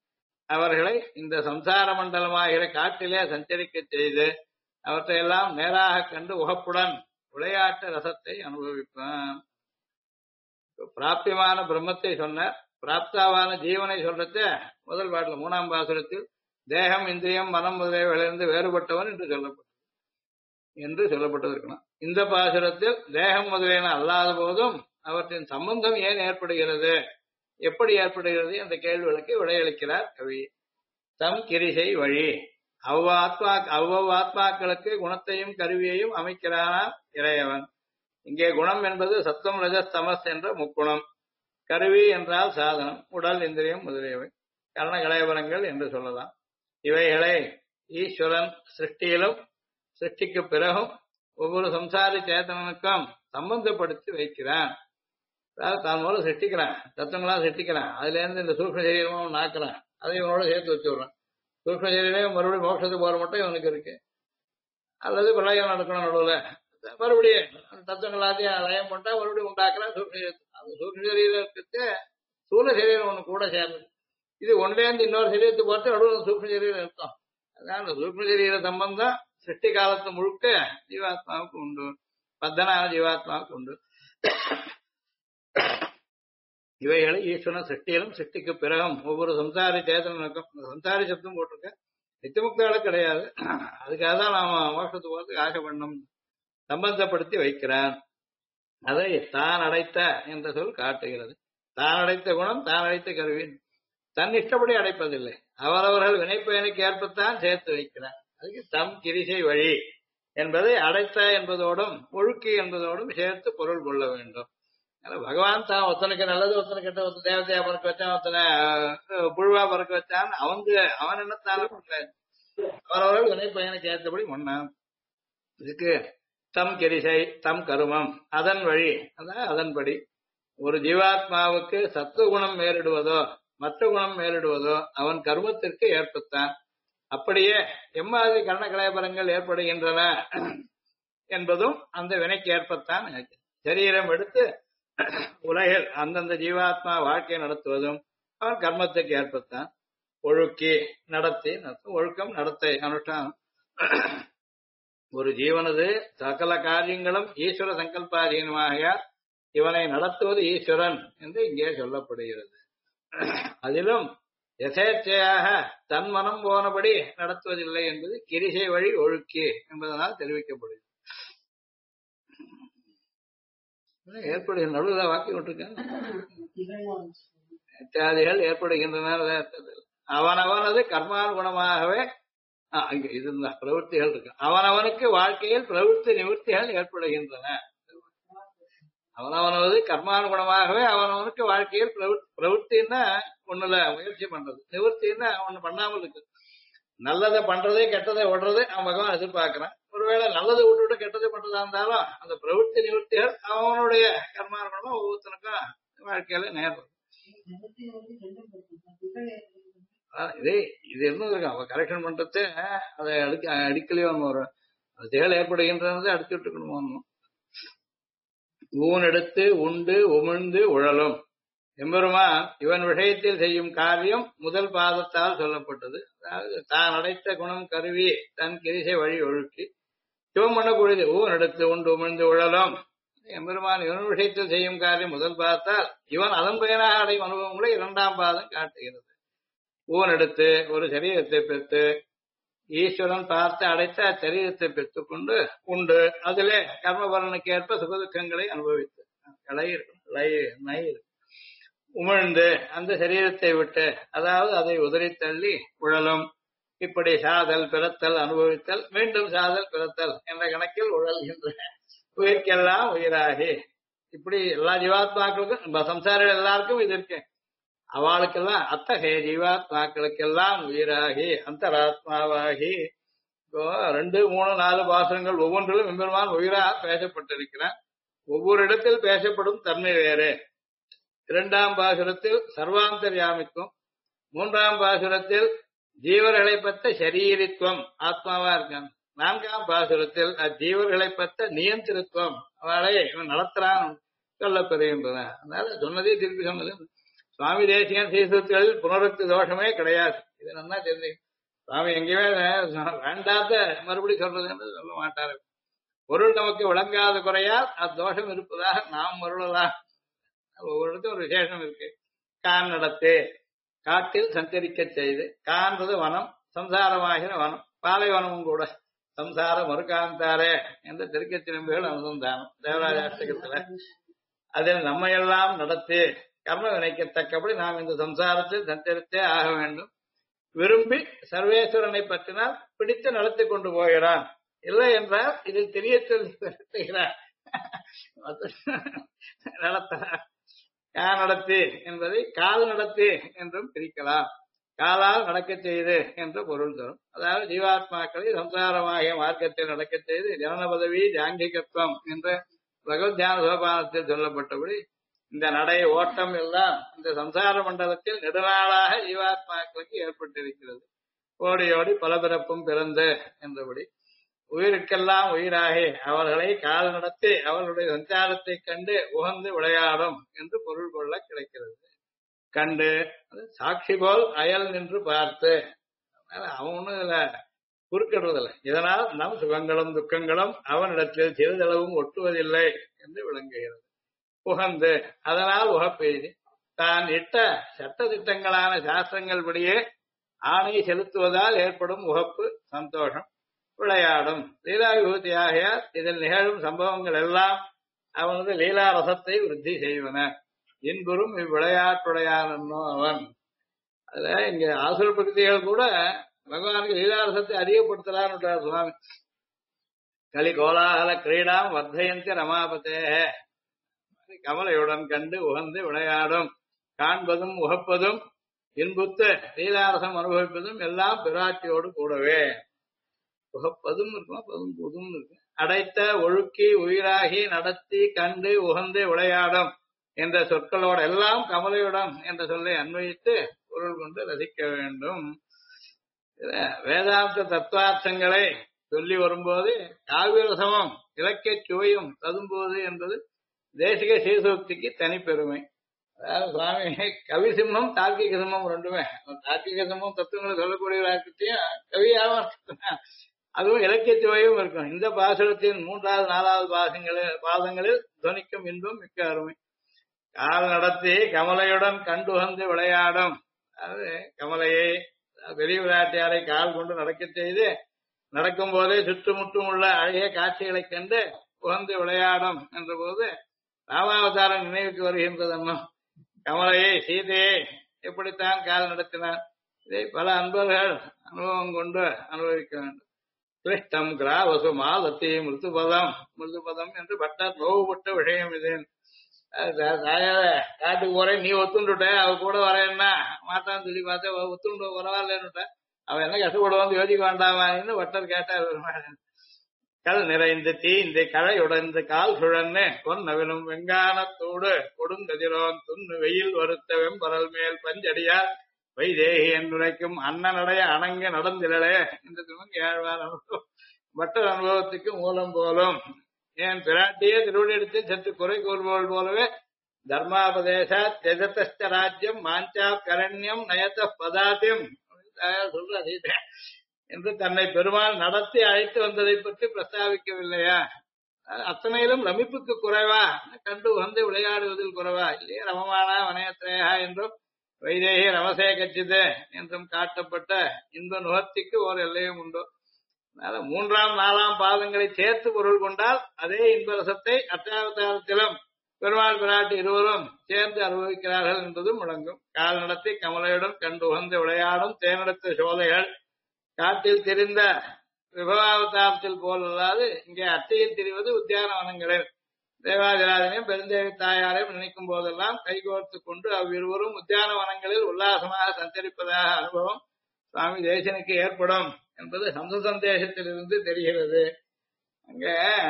அவர்களை இந்த சம்சார மண்டலமாகிற காட்டிலே சஞ்சரிக்க செய்து அவற்றையெல்லாம் நேராக கண்டு உகப்புடன் விளையாட்டு ரசத்தை அனுபவிப்பான். பிராப்தியமான பிரம்மத்தை சொன்ன பிராப்தாவான ஜீவனை சொல்றத முதல் பாட்டில் 3ஆம் பாசுரத்தில் தேகம் இந்திரியம் மனம் முதலியவைகளிலிருந்து வேறுபட்டவன் என்று சொல்லப்பட்டிருக்கணும். இந்த பாசுரத்தில் தேகம் முதலியன அல்லாத போதும் அவற்றின் சம்பந்தம் ஏன் ஏற்படுகிறது, எப்படி ஏற்படுகிறது என்ற கேள்விகளுக்கு விடையளிக்கிறார் கவி. தம் கிரிசை வழி அவ்வளவு ஆத்மாக்களுக்கு குணத்தையும் கருவியையும் அமைக்கிறானாம் இறையவன். இங்கே குணம் என்பது சத்தம் ரஜஸ் தமஸ் என்ற முக்குணம், கருவி என்றால் சாதனம், உடல் இந்திரியம் முதலியவை, கரண கலைவரங்கள் என்று சொல்லலாம். இவைகளை ஈஸ்வரன் சிருஷ்டியிலும் சிருஷ்டிக்கு பிறகும் ஒவ்வொரு சம்சாரி சேத்தனனுக்கும் சம்பந்தப்படுத்தி வைக்கிறான். அதாவது தான் மூலம் சிருஷ்டிக்கிறான், தத்துவங்களா சிருஷ்டிக்கிறான், அதுல இருந்து இந்த சூக்ஷ்ம சரீரமும் நாக்குறான், அதை இவனோட சேர்த்து வச்சு விடுறான். சூக்ஷ்ம சரீரம் மறுபடியும் மோட்சத்துக்கு போற மட்டும் இவனுக்கு இருக்கு, அல்லது பிரளயம் நடக்கணும் நடுவில் மறுபடியும் தத்துவங்கள் எல்லாத்தையும் லயம் பண்ணிட்டா மறுபடியும் உண்டாக்குறான் சூக்ஷ்ம சரீரத்தை. அந்த சூக்ஷ்ம சரீரத்துக்கு சூழ சரீரம் ஒண்ணு கூட சேர்ந்தது. இது ஒன்றிலேருந்து இன்னொரு சரீரத்துக்கு பார்த்து நடுவில் சூக்ஷ்ம சரீரம் இருக்கும். அதனால சூக்ஷ்ம சரீர சம்பந்தம் சிருஷ்டி காலத்து முழுக்க ஜீவாத்மாவுக்கு உண்டு, பத்தனான ஜீவாத்மாவுக்கு உண்டு. இவைகளை ஈஸ்வரன் சிருஷ்டியிலும் சிருஷ்டிக்கு பிறகும் ஒவ்வொரு சம்சாரி சேதனனுக்கும், சம்சாரி சப்தம் போட்டிருக்க, நித்தியமுக்தாலும் கிடையாது, அதுக்காக தான் நாம மோட்சத்துக்கு போகிறதுக்கு ஆசை பண்ணணும், சம்பந்தப்படுத்தி வைக்கிறான். அதை தான் அடைத்த என்ற சொல் காட்டுகிறது. தான் அடைத்த குணம் தான் அடைத்த கருவி, தன் இஷ்டப்படி அடைப்பதில்லை, அவரவர்கள் வினைப்பயனுக்கு ஏற்பத்தான் சேர்த்து வைக்கிறான். அதுக்கு தம் கிரிசை வழி என்பதை அடைத்த என்பதோடும் ஒழுக்கி என்பதோடும் சேர்த்து பொருள் கொள்ள வேண்டும். பகவான் தான் ஒருத்தனுக்கு நல்லது ஒருத்தனை கெட்ட, ஒருத்தன் தேவதையா பறக்க வச்சான், ஒருத்தனை புழுவா பறக்க வச்சான், அவன் என்னத்தால அவரவர்கள் வினைப்பயனுக்கு ஏற்றபடி முன்னான். இதுக்கு தம் கிரிசை தம் கருமம் அதன் வழி, அதான் அதன்படி ஒரு ஜீவாத்மாவுக்கு சத்துவ குணம் மேலிடுவதோ மற்ற குணம் மேலிடுவதோ அவன் கர்மத்திற்கு ஏற்பத்தான். அப்படியே எம்மாதிரி கர்ண கலைபரங்கள் ஏற்படுகின்றன என்பதும் அந்த வினைக்கு ஏற்பத்தான். சரீரம் எடுத்து உலகில் அந்தந்த ஜீவாத்மா வாழ்க்கை நடத்துவதும் அவன் கர்மத்துக்கு ஏற்பத்தான். ஒழுக்கி நடத்தி ஒழுக்கம் நடத்தை அனுஷ்டானம். ஒரு ஜீவனது சகல காரியங்களும் ஈஸ்வர சங்கல்பாதீனமாக இவனை நடத்துவது ஈஸ்வரன் என்று இங்கே சொல்லப்படுகிறது. அதிலும் யசேச்சையாக தன் மனம் போனபடி நடத்துவதில்லை என்பது கிரிசை வழி ஒழுக்கி என்பதனால் தெரிவிக்கப்படுகிறது. ஏற்படுகிற நடுவில் வாக்கி விட்டுருக்கேன். இத்தியாதிகள் ஏற்படுகின்றன. அவனவனது கர்மானுகுணமாகவே இது பிரவൃத்திகள் இருக்கு. அவனவனுக்கு வாழ்க்கையில் பிரவೃತ್ತಿ நிவர்த்திகள் ஏற்படுகின்றன. அவனவனது கர்மானுகுணமாகவே அவனவனுக்கு வாழ்க்கையில் பிரவೃத்தின்னா ஒண்ணுல முயற்சி பண்றது, நிவர்த்தின்னா ஒண்ணு பண்ணாமல் இருக்கு. நல்லதை பண்றதே கெட்டதை விடுறது அவன் பகவான் எதிர்பார்க்கிறான். ஒருவேளை நல்லதை விட்டுவிட்டு கெட்டதை பண்றதா இருந்தாலும் அந்த பிரவೃತ್ತಿ நிவர்த்திகள் அவனுடைய கர்மானுகுணமா ஒவ்வொருத்தனுக்கும் வாழ்க்கையில நேர்றது. இது இருந்திருக்கு. அவன் கரெக்ஷன் பண்றது அதை அடிக்கலையோ வரும். அது செயல் ஏற்படுகின்றது அடிச்சு விட்டுக்கணும். ஊன் எடுத்து உண்டு உமிழ்ந்து உழலும் எம்பெருமான் இவன் விஷயத்தில் செய்யும் காரியம் முதல் பாதத்தால் சொல்லப்பட்டது. அதாவது தான் அடைத்த குணம் கருவி தன் கிரிசை வழி ஒழுக்கி சிவம் பண்ணக்கூடியது. ஊன் எடுத்து உண்டு உமிழ்ந்து உழலும் எம்பெருமான் இவன் விஷயத்தில் செய்யும் காரியம் முதல் பாதத்தால் இவன் அதன் பயனாக அடையும் அனுபவங்களை 2ஆம் பாதம் காட்டுகிறது. ஊன் எடுத்து ஒரு சரீரத்தை பெற்று ஈஸ்வரன் பார்த்து அடைத்த அச்சரீரத்தை பெற்றுக்கொண்டு உண்டு அதிலே கர்மபலனுக்கு ஏற்ப சுகதுக்கங்களை அனுபவித்து உமிழ்ந்து அந்த சரீரத்தை விட்டு, அதாவது அதை உதறி தள்ளி உழலும். இப்படி சாதல் பிறத்தல் அனுபவித்தல் மீண்டும் சாதல் பிறத்தல் என்ற கணக்கில் உழல்கின்ற உயிர்க்கெல்லாம் உயிராகி, இப்படி எல்லா ஜீவாத்மாக்களுக்கும் சம்சாரிகள் எல்லாருக்கும் இது இருக்கு. அவளுக்கெல்லாம் அத்தகைய ஜீவாத்மாக்களுக்கெல்லாம் உயிராகி அந்தராத்மாவாகி. இப்போ 2, 3, 4 பாசுரங்கள் ஒவ்வொன்றிலும் எம்பெருமான் உயிராக பேசப்பட்டிருக்கிறான். ஒவ்வொரு இடத்தில் பேசப்படும் தன்மை வேறு. 2ஆம் பாசுரத்தில் சர்வாந்தர்யாமித்துவம், 3ஆம் பாசுரத்தில் ஜீவர்களை பற்ற சரீரித்துவம் ஆத்மாவா இருக்கான், 4ஆம் பாசுரத்தில் அஜீவர்களை பற்ற நியந்திரத்துவம் அவளை இவன் நடத்துறான் சொல்லப்பெறுகின்றன. அதனால சொன்னதே திருப்பி சொன்னது. சுவாமி தேசிகன் சீசுகளில் புனருக்தி தோஷமே கிடையாது. இது நல்லா தெரிஞ்சு சுவாமி எங்கேயுமே வேண்டாத மறுபடியும் சொல்றது சொல்ல மாட்டாரு. பொருள் நமக்கு விளங்காத குறையால் அத்தோஷம் இருப்பதாக நாம் மருளலாம். ஒவ்வொரு இடத்தும் ஒரு விசேஷம் இருக்கு. கான் நடத்து காட்டில் சஞ்சரிக்க செய்து, காண்றது வனம், சம்சாரமாகிற வனம், பாலைவனமும் கூட. சம்சார மறுகாந்தாரே என்ற திருக்கச்சிலம்புகள் அனுசந்தானம் தேவராஜாஷ்டகத்துல. அதில் நம்மையெல்லாம் நடத்தி கர்ம வினைக்கத்தக்கபடி நாம் இந்த சம்சாரத்தில் சஞ்சரித்தே ஆக வேண்டும். விரும்பி சர்வேஸ்வரனை பற்றினால் பிடித்து நடத்தி கொண்டு போகிறான். இல்லை என்றால் இதில் தெரிய சொல்லி நடத்துகிறார். நடத்துகிறார். நடத்தி என்பதை கால் நடத்தி என்றும் பிரிக்கலாம். காலால் நடக்க செய்து என்ற பொருள் தரும். அதாவது ஜீவாத்மாக்களை சம்சாரமாகிய மார்க்கத்தில் நடக்க செய்து ஜனன பதவி ஜாங்கிகத்துவம் என்ற பகவத் தியான சோபானத்தில் சொல்லப்பட்டபடி இந்த நடை ஓட்டம் எல்லாம் இந்த சம்சார மண்டலத்தில் நெடுநாளாக ஜீவாத்மாக்களுக்கு ஏற்பட்டிருக்கிறது. ஓடியோடி பல பிறப்பும் பிறந்து என்றபடி உயிருக்கெல்லாம் உயிராகி அவர்களை கால் நடத்தி அவர்களுடைய சஞ்சாரத்தை கண்டு உகந்து விளையாடும் என்று பொருள் கொள்ள கிடைக்கிறது. கண்டு சாட்சி போல் அயல் நின்று பார்த்து, அவன் ஒன்னும் இதுல குறுக்கிடுவதில்லை. இதனால் நம் சுகங்களும் துக்கங்களும் அவனிடத்தில் சிறிதளவும் ஒட்டுவதில்லை என்று விளங்குகிறது. உகந்து அதனால் உகப்பெய்தி தான் இட்ட சட்ட திட்டங்களான சாஸ்திரங்கள் படியே ஆணை செலுத்துவதால் ஏற்படும் உகப்பு சந்தோஷம் விளையாடும் லீலா விபூதியாகையால் இதில் நிகழும் சம்பவங்கள் எல்லாம் அவனது லீலா ரசத்தை விருத்தி செய்வன. இன்புறும் இவ்விளையாட்டுடையானோ அவன். அதுல இங்க ஆசுர பிரகதிகள் கூட பகவானுக்கு லீலாரசத்தை அதிகப்படுத்தலான்னு சுவாமி. கலி கோலாகல கிரீடாம் வர்த்தயந்தி ரமாபதே கமலையுடன் கண்டு உகந்து விளையாடும் காண்பதும் உகப்பதும் இன்புத்து லீலாரசம் அனுபவிப்பதும் எல்லாம் பிராட்டியோடு கூடவே. உகப்பதும் இருக்கும், பதும் புதும் இருக்கு. அடைத்த ஒழுக்கி உயிராகி நடத்தி கண்டு உகந்து விளையாடும் என்ற சொற்களோடு எல்லாம் கமலையுடன் என்ற சொல்லை அன்வயித்து பொருள் கொண்டு ரசிக்க வேண்டும். வேதாந்த தத்துவார்த்தங்களை சொல்லி வரும்போது காவியரசமும் இலக்கிய சுவையும் ததும்போது என்பது தேசிக சீசோக்திக்கு தனிப்பெருமை. அதாவது சுவாமி கவி சிம்மம் தார்க்கிக சிம்மம் ரெண்டுமே. தார்க்கிக சிம்மம் தத்துவங்களை சொல்லக்கூடியவர்கிட்டையும் கவியாகவும் அதுவும் இலக்கிய சுவையும் இருக்கும். இந்த பாசுரத்தின் 3வது 4வது பாதங்களில் துவனிக்கும் இன்பம் மிக்க அருமை. கால் நடத்தி கமலையுடன் கண்டுகந்து விளையாடும். அதாவது கமலையை பெரிய விளையாட்டியாரை கால் கொண்டு நடக்க செய்து நடக்கும் போதே சுற்றுமுற்றும் உள்ள அழகிய காட்சிகளை கண்டு உகந்து விளையாடும் என்ற போது ராமாவதாரம் நினைவுக்கு வருகின்றதன்னோ. கமலையை சீதையை எப்படித்தான் கால் நடத்தினார், இதை பல அன்பர்கள் அனுபவம் கொண்டு அனுபவிக்க வேண்டும். கிருஷ்டம் கிராவசு மாலத்தி மிருதுபதம் என்று பட்டர் நோவுபட்ட விஷயம் இது. காட்டுக்கு போறேன் நீ ஒத்துண்டுட்ட, அவ கூட வரேன்னா மாட்டான்னு சொல்லி பார்த்தா ஒத்துண்டு பரவாயில்லன்னுட்ட, அவன் என்ன கஷ்டப்படுவான்னு யோசிக்க வேண்டாமான்னு வட்டர் கேட்டார். கல் நிறைந்து தீந்து கழையுடைந்து கால் சுழன்னு கொன்னவினும் வெங்கானத்தோடு கொடுங்கதிரோன் துண்ணு வெயில் வருத்த வெம்பரல் மேல் பஞ்சடியார் வைதேகி என்றுரைக்கும் அண்ணனுடைய அணங்க நடந்திலே என்று திருமங்கி ஆழ்வார் அனுபவம் மற்ற அனுபவத்துக்கு மூலம் போலும். ஏன் பிராட்டியே திருவடியெடுத்து சற்று குறை கூறுபவள் போலவே தர்மாபதேசா தெஜத்த ராஜ்யம் மாஞ்சா கரண்யம் நயத்த பதாத்தியம் சொல்ற என்று தன்னை பெருமாள் நடத்தி அழைத்து வந்ததை பற்றி பிரஸ்தாபிக்கவில்லையா? அத்தனையிலும் ரமிப்புக்கு குறைவா, கண்டு வந்து விளையாடுவதில் குறைவா இல்லையே? ரமமானா வனயத்ரேயா என்றும் வைதேகி ரமசே கச்சிது என்றும் காட்டப்பட்ட இன்ப நுகர்த்திக்கு ஓர் எல்லையும் உண்டு. அதனால 3ஆம் 4ஆம் பாதங்களை சேர்த்து பொருள் கொண்டால் அதே இன்பரசத்தை அர்த்தாவதாரத்திலும் பெருமாள் பிராட்டி இருவரும் சேர்ந்து அனுபவிக்கிறார்கள் என்பதும் முழங்கும். கால் நடத்தி கமலையுடன் கண்டு உகந்து விளையாடும் தேனெடுத்த சோதைகள் காட்டில் தெரிந்த விபவாவதாரத்தில் போல் அல்லாது இங்கே அத்தையில் தெரிவது உத்தியானவனங்களில் தேவாதிராஜனையும் பெருந்தேவி தாயாரையும் நினைக்கும் போதெல்லாம் கைகோர்த்து கொண்டு அவ்விருவரும் உத்தியானவனங்களில் உல்லாசமாக சஞ்சரிப்பதாக அனுபவம் சுவாமி தேசனுக்கு ஏற்படும் என்பது ஹம்ச சந்தேசத்திலிருந்து தெரிகிறது. அங்க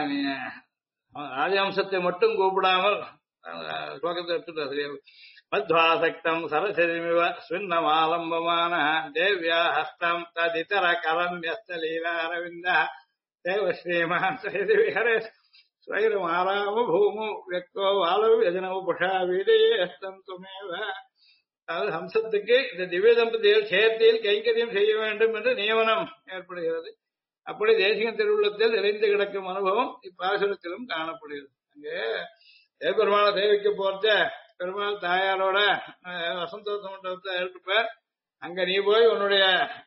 ராஜவம்சத்தை மட்டும் கூப்பிடாமல் ஸ்லோகத்தை எடுத்துட்டு மத்வாசக்தம் சரசரிமிவ ஸ்வின்னமாலம்பமான தேவ்யா ஹஸ்தம் ததிதர கரண்யஸ்தலீலாரவிந்த தேவ ஸ்ரீமான் விஹரே ஸ்வைரம் ஆராம பூமு வியக்தோ வாலவு யஜனவு புஷா வீடே ஹஸ்தம் துமேவ அதாவது ஹம்சத்துக்கு இந்த திவ்ய தம்பதிகள் சேர்த்தியில் கைங்கரியம் செய்ய வேண்டும் என்று நியமனம் ஏற்படுகிறது. அப்படி தேசிகன் திருவுள்ளத்தில் நிறைந்து கிடக்கும் அனுபவம் இப்பாசுரத்திலும் காணப்படுகிறது. அங்கே தேவபெருமான சேவிக்க போறத பெருமாள் தாயாரோட வசந்தோஷ மண்டபத்தை ஏற்றுப்பார். அங்க நீ போய் உன்னுடைய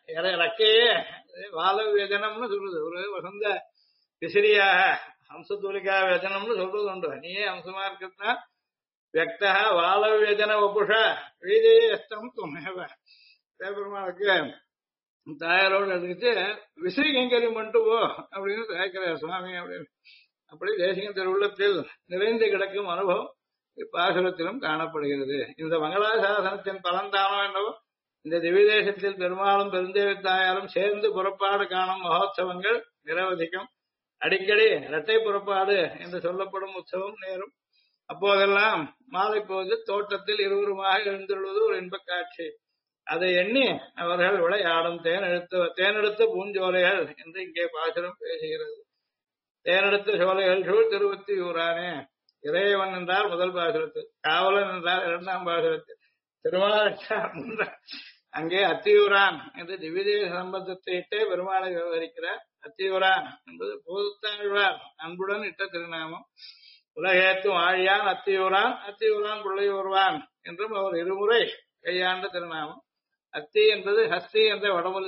ரக்கையே வாழ வேதனம்னு சொல்றது. ஒரு வசந்த விசிறியாக ஹம்சத்தூலிகா வேதனம்னு சொல்றது உண்டு. நீயே ஹம்சமா இருக்கிறதுனா வியக்தா வாழ வேதன வபுஷ வீதியே எஸ்தம் துமேவ. தேவபெருமானுக்கு தாயாரோடு எடுத்துட்டு விசிறி கைங்கரியம் பண்ணிட்டு போ அப்படின்னு கேட்கிறார் சுவாமி அப்படின்னு. அப்படி தேசிகன் திருவுள்ளத்தில் நிறைந்து கிடக்கும் அனுபவம் இப்பாசுரத்திலும் காணப்படுகிறது. இந்த மங்களாசாசனத்தின் பலன்தானோ என்னவோ இந்த திவ்யதேசத்தில் பெருமாளும் பெருந்தேவி தாயாரும் சேர்ந்து புறப்பாடு காணும் மகோத்சவங்கள் நிரவதிக்கும். அடிக்கடி இரட்டை புறப்பாடு என்று சொல்லப்படும் உற்சவம் நேரும். அப்போதெல்லாம் மாலை போது தோட்டத்தில் இருவருமாக எழுந்துள்ளது ஒரு இன்பக் காட்சி. அதை எண்ணி அவர்கள் விளையாடும் தேனெடுத்த பூஞ்சோலைகள் என்று இங்கே பாசுரம் பேசுகிறது. தேனெடுத்த சோலைகள் சூழ் திருவத்தியூரானே. இறைவன் என்றால் முதல் பாசுரத்தில், காவலன் என்றால் இரண்டாம் பாசுரத்தில், திருமால் அங்கே அத்தியூரான் என்று திவ்யதேச சம்பந்தத்தை இட்டே பெருமாளை விவகரிக்கிறார். அத்தியூரான் என்பது போதுத்தாழ்வார் அன்புடன் இட்ட திருநாமம். உலகேத்தும் ஆழியான் அத்தியூரான், அத்தியூரான் பிள்ளையூர்வான் என்றும் அவர் இருமுறை கையாண்ட திருநாமம். அத்தி என்பது ஹஸ்தி என்ற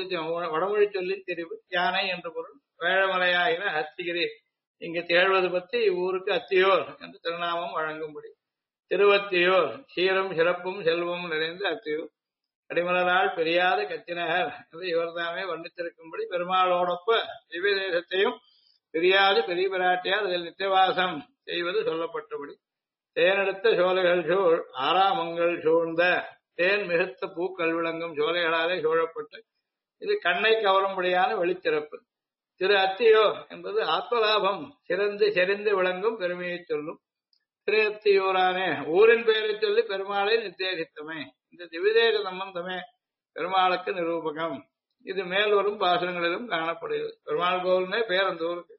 வடமொழி சொல்லின் தெரிவு. யானை என்ற பொருள். வேழமலையாகின ஹஸ்திகிரி இங்கு திகழ்வது பற்றி இவ்வூருக்கு அத்தியோர் என்று திருநாமம் வழங்கும்படி. திருவத்தியோர் சீரும் சிறப்பும் செல்வம் நிறைந்த அத்தியூர். அடிமலரால் பெரியாத கத்தினகர் என்று இவர்தாமே வர்ணித்திருக்கும்படி பெருமாளோடொப்ப திவ்ய தேசத்தையும் பிரியாது பெரிய பிராட்டியார் அதில் நித்தியவாசம் செய்வது சொல்லப்பட்டபடி. தேனெடுத்த சோலைகள் சூழ் ஆறாமங்கள் சூழ்ந்த தேன் மிகுத்த பூக்கள் விளங்கும் சோலைகளாலே சூழப்பட்டு இது கண்ணை கவரும்படியான வெளிச்சிறப்பு. திரு அத்தியோ என்பது ஆத்மலாபம் சிறந்து செறிந்து விளங்கும் பெருமையை சொல்லும். திரு அத்தியூரானே ஊரின் பெயரை சொல்லி பெருமாளை நிர்தேசித்தமே. இந்த திவிதேச சம்பந்தமே பெருமாளுக்கு நிரூபகம். இது மேல் வரும் பாசுரங்களிலும் காணப்படுகிறது. பெருமாள் கோவில்னே பேர் அந்த ஊருக்கு.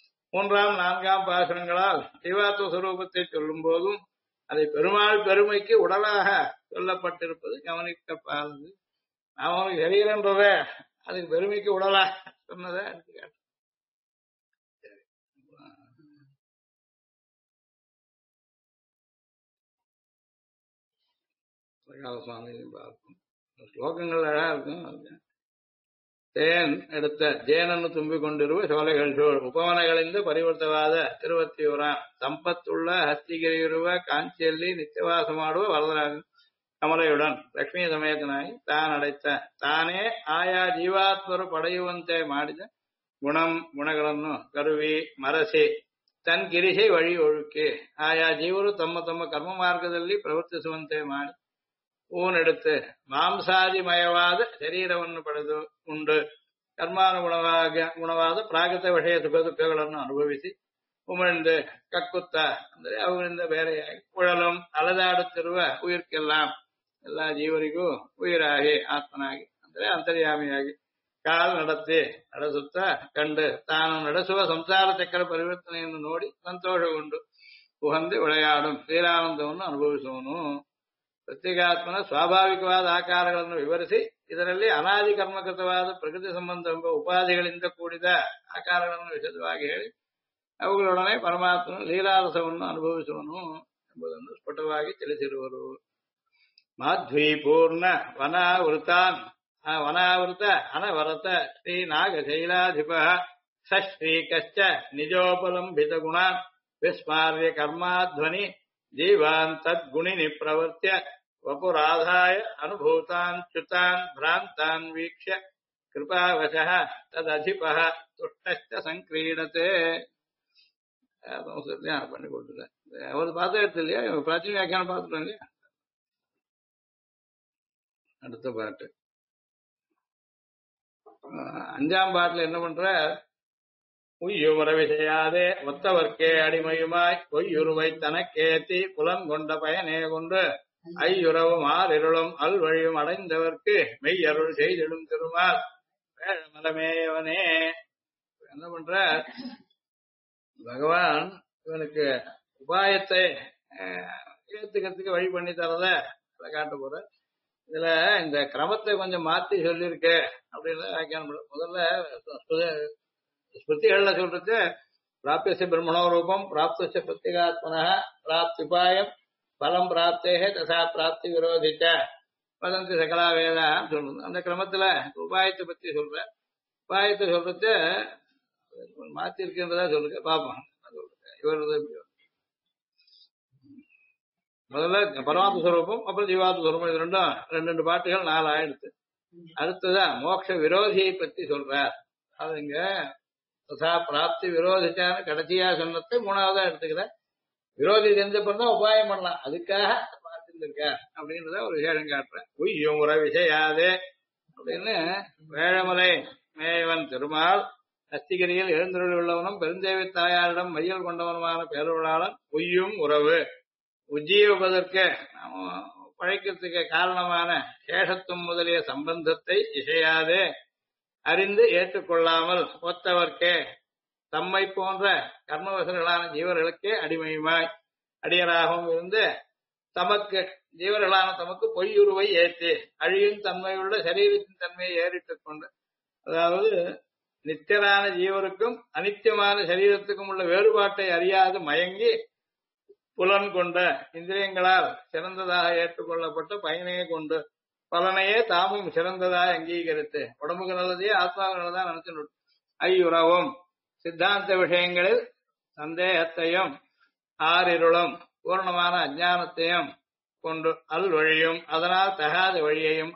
3ஆம் 4ஆம் பாசுரங்களால் ஜீவாத்ம சுரூபத்தை சொல்லும் போதும் அதை பெருமாள் பெருமைக்கு உடலாக சொல்லப்பட்டிருப்பது கவனிக்கப்பானது. அவனுக்கு சரீரன்றத அதுக்கு பெருமைக்கு உடலாக சொன்னதை எடுத்துக்காட்டு. சுவாமியும் பார்ப்போம். ஸ்லோகங்கள் அழகா இருக்கும். தேன் எடுத்த ஜேனன்னு தும்பிக் கொண்டிருவ சோலைகள் சோழ் உபவனைகளிந்த பரிவர்த்தவாத திருவத்தியூரான் சம்பத்துள்ள ஹஸ்திகிரியுருவ காஞ்சியல்லி நித்தியவாசமாடுவ வரதராஜன் கமலையுடன் ಲಕ್ಷ್ಮೀ ಸಮೇತನಾಗಿ ತಾನಡೆತ್ತ ತಾನೇ ಆಯಾ ಜೀವಾತ್ಮರು ಪಡೆಯುವಂತೆ ಮಾಡಿದ ಗುಣಗಳನ್ನು ಕರುವಿ ಮರಸಿ ತನ್ ಗಿರಿಸೆ ವഴി ಒഴുಕಿ ಆಯಾ ಜೀವರು ತಮ್ಮ ತಮ್ಮ ಕರ್ಮ ಮಾರ್ಗದಲ್ಲಿ ಪ್ರವರ್ತಿಸುವಂತೆ ಮಾಡಿ ಊನೆಡುத்து ಮಾಂಸಾದಿಮಯವಾದ ಶರೀರವನ್ನು ಪಡೆದು ಉಂಡು ಕರ್ಮಾನುಗುಣವಾದ ಪ್ರಾಗತ ವಿಷಯ ಸುಖ ದುಃಖಗಳನ್ನು ಅನುಭವಿಸಿ ಉಮಿழ்ந்து ಕಕ್ಕುತ್ತ ಅಂದರೆ ಅವುಗಳಿಂದ ಬೇರೆಯಾಗಿ ಉழலும் ಅಲದಾಡುತ್ತಿರುವ ಉಯಿರ್ಕೆல்லாம் ಎಲ್ಲಾ ಜೀವರಿಗೂ ಉಯಿರಾಗಿ ಆತ್ಮನಾಗಿ ಅಂದರೆ ಅಂತರ್ಯಾಮಿಯಾಗಿ ಕಾಲ್ ನಡೆಸುತ್ತ ಕಂಡು ತಾನು ನಡೆಸುವ ಸಂಸಾರ ಚಕ್ರ ಪರಿವರ್ತನೆಯನ್ನು ನೋಡಿ ಸಂತೋಷಗೊಂಡು ಉಹಂದಿ ವಿಳೆಯಾಡು ಶ್ರೀರಾನಂದವನ್ನು ಅನುಭವಿಸುವನು. ಪ್ರತ್ಯೇಗಾತ್ಮನ ಸ್ವಾಭಾವಿಕವಾದ ಆಕಾರಗಳನ್ನು ವಿವರಿಸಿ ಇದರಲ್ಲಿ ಅನಾದಿ ಕರ್ಮಕೃತವಾದ ಪ್ರಕೃತಿ ಸಂಬಂಧ ಎಂಬ ಉಪಾಧಿಗಳಿಂದ ಕೂಡಿದ ಆಕಾರಗಳನ್ನು ವಿಶದವಾಗಿ ಹೇಳಿ ಅವುಗಳೊಡನೆ ಪರಮಾತ್ಮನು ಲೀಲಾರಸವನ್ನು ಅನುಭವಿಸುವನು ಎಂಬುದನ್ನು ಸ್ಫುಟವಾಗಿ ತಿಳಿಸಿರುವರು. ಮಾಧ್ವೀಪೂರ್ಣ ವನಾವೃತ ಅನವರತ ಶ್ರೀನಾಗಶೈಲಾಧಿಪ ಶ್ರೀಕಶ್ಚ ನಿಜೋಪಲಂಬಿತ ಗುಣಾನ್ ವಿಸ್ಮಾರ್ಯ ಕರ್ಮಾಧ್ವನಿ ಜೀವಾನ್ ತದ್ಗುಣಿನಿ ಪ್ರವರ್ತ್ಯ ವಪುರಾಧಾಯ ಅನುಭೂತಾನ್ ಚ್ಯುತಾನ್ ಭ್ರಾಂತಾನ್ ವೀಕ್ಷ್ಯ ಕೃಪಾವಶಃ ತದಧಿಪಃ ತುಷ್ಟಶ್ಚ ಸಂಕ್ರೀಡತೆ. பண்ணி கொடுத்துட்டேன். அவர் பார்த்த எடுத்து இல்லையா, பிராச்சீன வியாக்கியானம் பார்த்துட்டோம் இல்லையா. அடுத்த பாட்டு 5ஆம் பாட்டுல என்ன பண்ற, உய்யுமர விஷயாதே ஒத்தவர்க்கே அடிமையுமாய் பொய்யுருவை தனக்கேத்தி புலம் கொண்ட பயனே கொண்டு ஐயுறவும் ஆறிருளும் அல்வழியும் அடைந்தவர்க்கு மெய்யருள் செய்திடும் திருமால் வேழமலமேயவனே. என்ன பண்ற, பகவான் இவனுக்கு உபாயத்தை ஏத்துக்கிறதுக்கு வழி பண்ணி தரத காட்ட போற. இதுல இந்த கிரமத்தை கொஞ்சம் மாத்தி சொல்லியிருக்கு அப்படின்னு வியாக்கியானம் பண்ணணும். முதல்ல ஸ்மிருதிகள்ல சொல்றது பிராப்திய பிரம்மணோ ரூபம் பிராப்திய பிரத்யேகாத்மனா பிராப்திபாயம் பலம் பிராப்தேகே ததா பிராப்தி விரோதிச்ச வதந்தி சகலா வேதா சொல்றது. அந்த கிரமத்துல உபாயத்தை பத்தி சொல்ற. உபாயத்தை சொல்றது மாத்தி இருக்குன்றதா சொல்லுங்க பாப்போம். இவரது முதல்ல பரமாத்ம ஸ்வரூபம் அப்புறம் ஜீவாத்ம ஸ்வரூபம் இது ரெண்டும் ரெண்டு பாட்டுகள் 4 ஆயிடுத்து. அடுத்ததான் மோட்ச விரோதியை பத்தி சொல்றார். அது இங்க ததா பிராப்தி விரோதிச்சான்னு கடைசியா சொன்னதை 3வதா எடுத்துக்கிறேன். விரோதி தெரிஞ்சப்பதான் உபாயம் பண்ணலாம், அதுக்காக பார்த்துருக்க அப்படின்றத ஒரு விசேஷம் காட்டுறேன். உய்யும் உற விஷயாது அப்படின்னு வேழமலை மேயவன் திருமால் அஸ்திகிரியில் எழுந்தருள் உள்ளவனும் பெருந்தேவி தாயாரிடம் மையல் கொண்டவனுமான பேரொருளாளன் உய்யும் உறவு உஜ்ஜீவிப்பதற்கு பழைக்கிறதுக்கு காரணமான சேஷத்துவம் முதலிய சம்பந்தத்தை இசையாதே அறிந்து ஏற்றுக்கொள்ளாமல் ஒத்தவர்க்கே தம்மை போன்ற கர்மவசர்களான ஜீவர்களுக்கே அடிமையுமாய் அடியராகவும் இருந்து தமக்கு ஜீவர்களான தமக்கு பொய்யுருவை ஏற்றி அழியும் தன்மையுள்ள சரீரத்தின் தன்மையை ஏறிட்டுக் கொண்டு, அதாவது நித்தியரான ஜீவருக்கும் அனித்தியமான சரீரத்துக்கும் உள்ள வேறுபாட்டை அறியாது மயங்கி புலன் கொண்ட இந்திரியங்களால் சிறந்ததாக ஏற்றுக்கொள்ளப்பட்ட பயனையே கொண்டு பலனையே தாமும் சிறந்ததாக அங்கீகரித்து உடம்புக்கு நல்லதையே ஆத்மாவுக்கு நல்லதா நினைச்சு ஐயுறவும் சித்தாந்த விஷயங்களில் சந்தேகத்தையும் ஆறிருளும் பூர்ணமான அஞ்ஞானத்தையும் கொண்டு அல் வழியும் அதனால் தகாத வழியையும்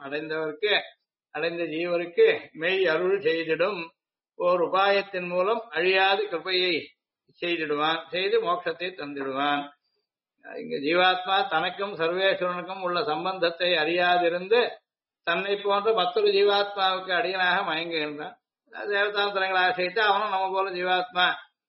அடைந்த ஜீவருக்கு மெய் அருள் செய்திடும் ஓர் உபாயத்தின் மூலம் அழியாத கிருபையை செய்து மோட்சத்தை தந்திடுவான். இங்க ஜீவாத்மா தனக்கும் சர்வேஸ்வரனுக்கும் உள்ள சம்பந்தத்தை அறியாதிருந்து தன்னை போன்ற மற்றொரு ஜீவாத்மாவுக்கு அடியனாக மயங்குகின்றான். தேவதாந்திரங்களை ஆசைத்து அவனும் நம்ம போல ஜீவாத்மா,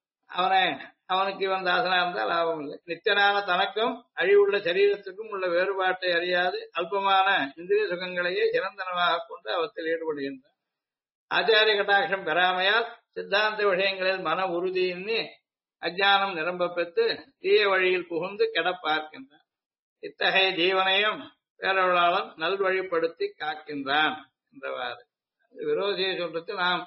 அவனுக்கு இவன் தாசனா இருந்தால் லாபம் இல்லை. நித்தியனான தனக்கும் அழிவுள்ள சரீரத்துக்கும் உள்ள வேறுபாட்டை அறியாது அல்பமான இந்திரிய சுகங்களையே சிறந்தனவாக கொண்டு அவற்றில் ஈடுபடுகின்றான். ஆச்சாரிய கட்டாட்சம் பெறாமையால் சித்தாந்த விஷயங்களில் மன உறுதியின்றி அஜானம் நிரம்ப பெற்று தீய வழியில் புகுந்து கெட பார்க்கின்றான். இத்தகைய ஜீவனையும் பேரவளாளன் நல்வழிப்படுத்தி காக்கின்றான் என்றவாறு விரோதியை சொல்றது நாம்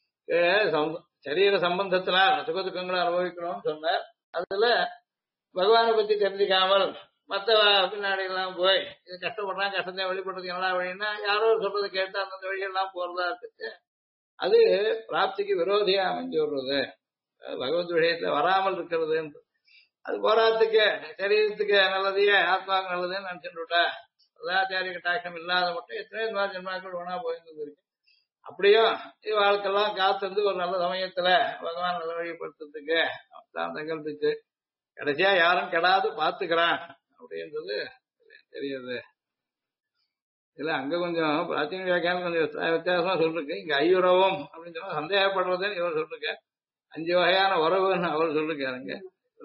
சரீர சம்பந்தத்தினால் சுகதுக்கங்களை அனுபவிக்கணும்னு சொன்னார். அதுல பகவானை பத்தி தெரிஞ்சுக்காமல் மற்ற பின்னாடி எல்லாம் போய் இது கஷ்டப்படுறான், கஷ்டத்தை வெளிப்படுறதுக்கு என்ன வழின்னா யாரோ சொல்றது கேட்டு அந்தந்த வழியெல்லாம் போறதா இருக்கு. அது பிராப்திக்கு விரோதியா அமைஞ்சு விடுறது, பகவத் விஷயத்துல வராமல் இருக்கிறது. அது போராட்டத்துக்கு சரீரத்துக்கு நல்லதையே ஆத்மாவுக்கு நல்லதுன்னு நினைச்சுட்டா சதாச்சாரிய கட்டாட்சம் இல்லாத மட்டும் எத்தனை ஜென்மாக்கள் வேணா போயிருந்தது இருக்கு. அப்படியும் இவாளுக்கெல்லாம் காத்திருந்து ஒரு நல்ல சமயத்துல பகவான் நல்ல வழிபடுத்துறதுக்கு தான் தங்கல்பிச்சு கடைசியா யாரும் கெடாது பாத்துக்கிறான் அப்படின்றது தெரியுது. இதுல அங்க கொஞ்சம் பிராச்சீன வியாக்கியானம் கொஞ்சம் வித்தியாசமா சொல்லிருக்கு. இங்க ஐயுறவும் அப்படின்னு சொன்னா சந்தேகப்படுறதுன்னு இவர் சொல்லிருக்க. 5 வகையான உறவுன்னு அவர் சொல்லிருக்காருங்க.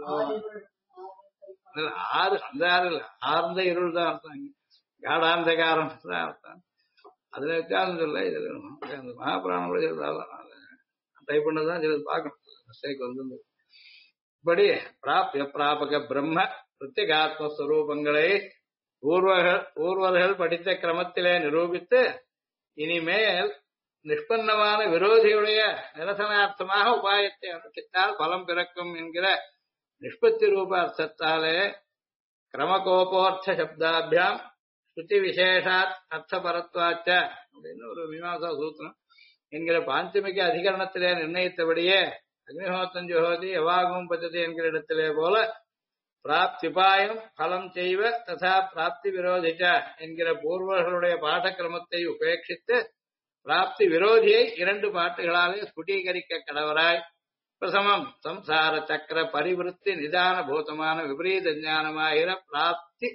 6 அந்த 6 இல்ல, ஆர்ந்த இருள் தான் அர்த்தம், காடாந்தகாரம் தான் அர்த்தம். அதுல வித்தியாசம் சொல்ல. இது மகாபுராணம் கூட டைப் பண்ணதான் சில பார்க்கணும், மிஸ்டேக் வந்து. இப்படி பிராப்திய பிராபக பிரம்ம பிரத்யேகாத்மஸ்வரூபங்களை பூர்வர்கள் படித்த கிரமத்திலே நிரூபித்து இனிமேல் நிஷ்பன்னமான விரோதியுடைய நிரசனார்த்தமாக உபாயத்தை அனுஷ்டித்தால் பலம் பிறக்கும் என்கிற நிஷ்பத்தி ரூப அர்த்தத்தாலே கிரமகோபோர்த்த சப்தாபியாம் ஸ்ருதி விசேஷாத் அர்த்தபரத்வாச்ச அப்படின்னு ஒரு மீமாசா சூத்திரம் என்கிற பாஞ்சமிக அதிகரணத்திலே நிர்ணயித்தபடியே அக்னிஹோத்தம் ஜோதி எவாகும் பச்சதி என்கிற இடத்திலே போல பிராப்திபாயம் பலம் செய்வ ததா பிராப்தி விரோதிச்ச என்கிற பூர்வர்களுடைய பாடக்கிரமத்தை உபேட்சித்து பிராப்தி விரோதியை 2 பாட்டுகளாலே ஸ்புடீகரிக்க கடவராய் பிரசமம் சம்சார சக்கர பரிவிருத்தி நிதான பூதமான விபரீத ஞானமாகிற பிராப்தி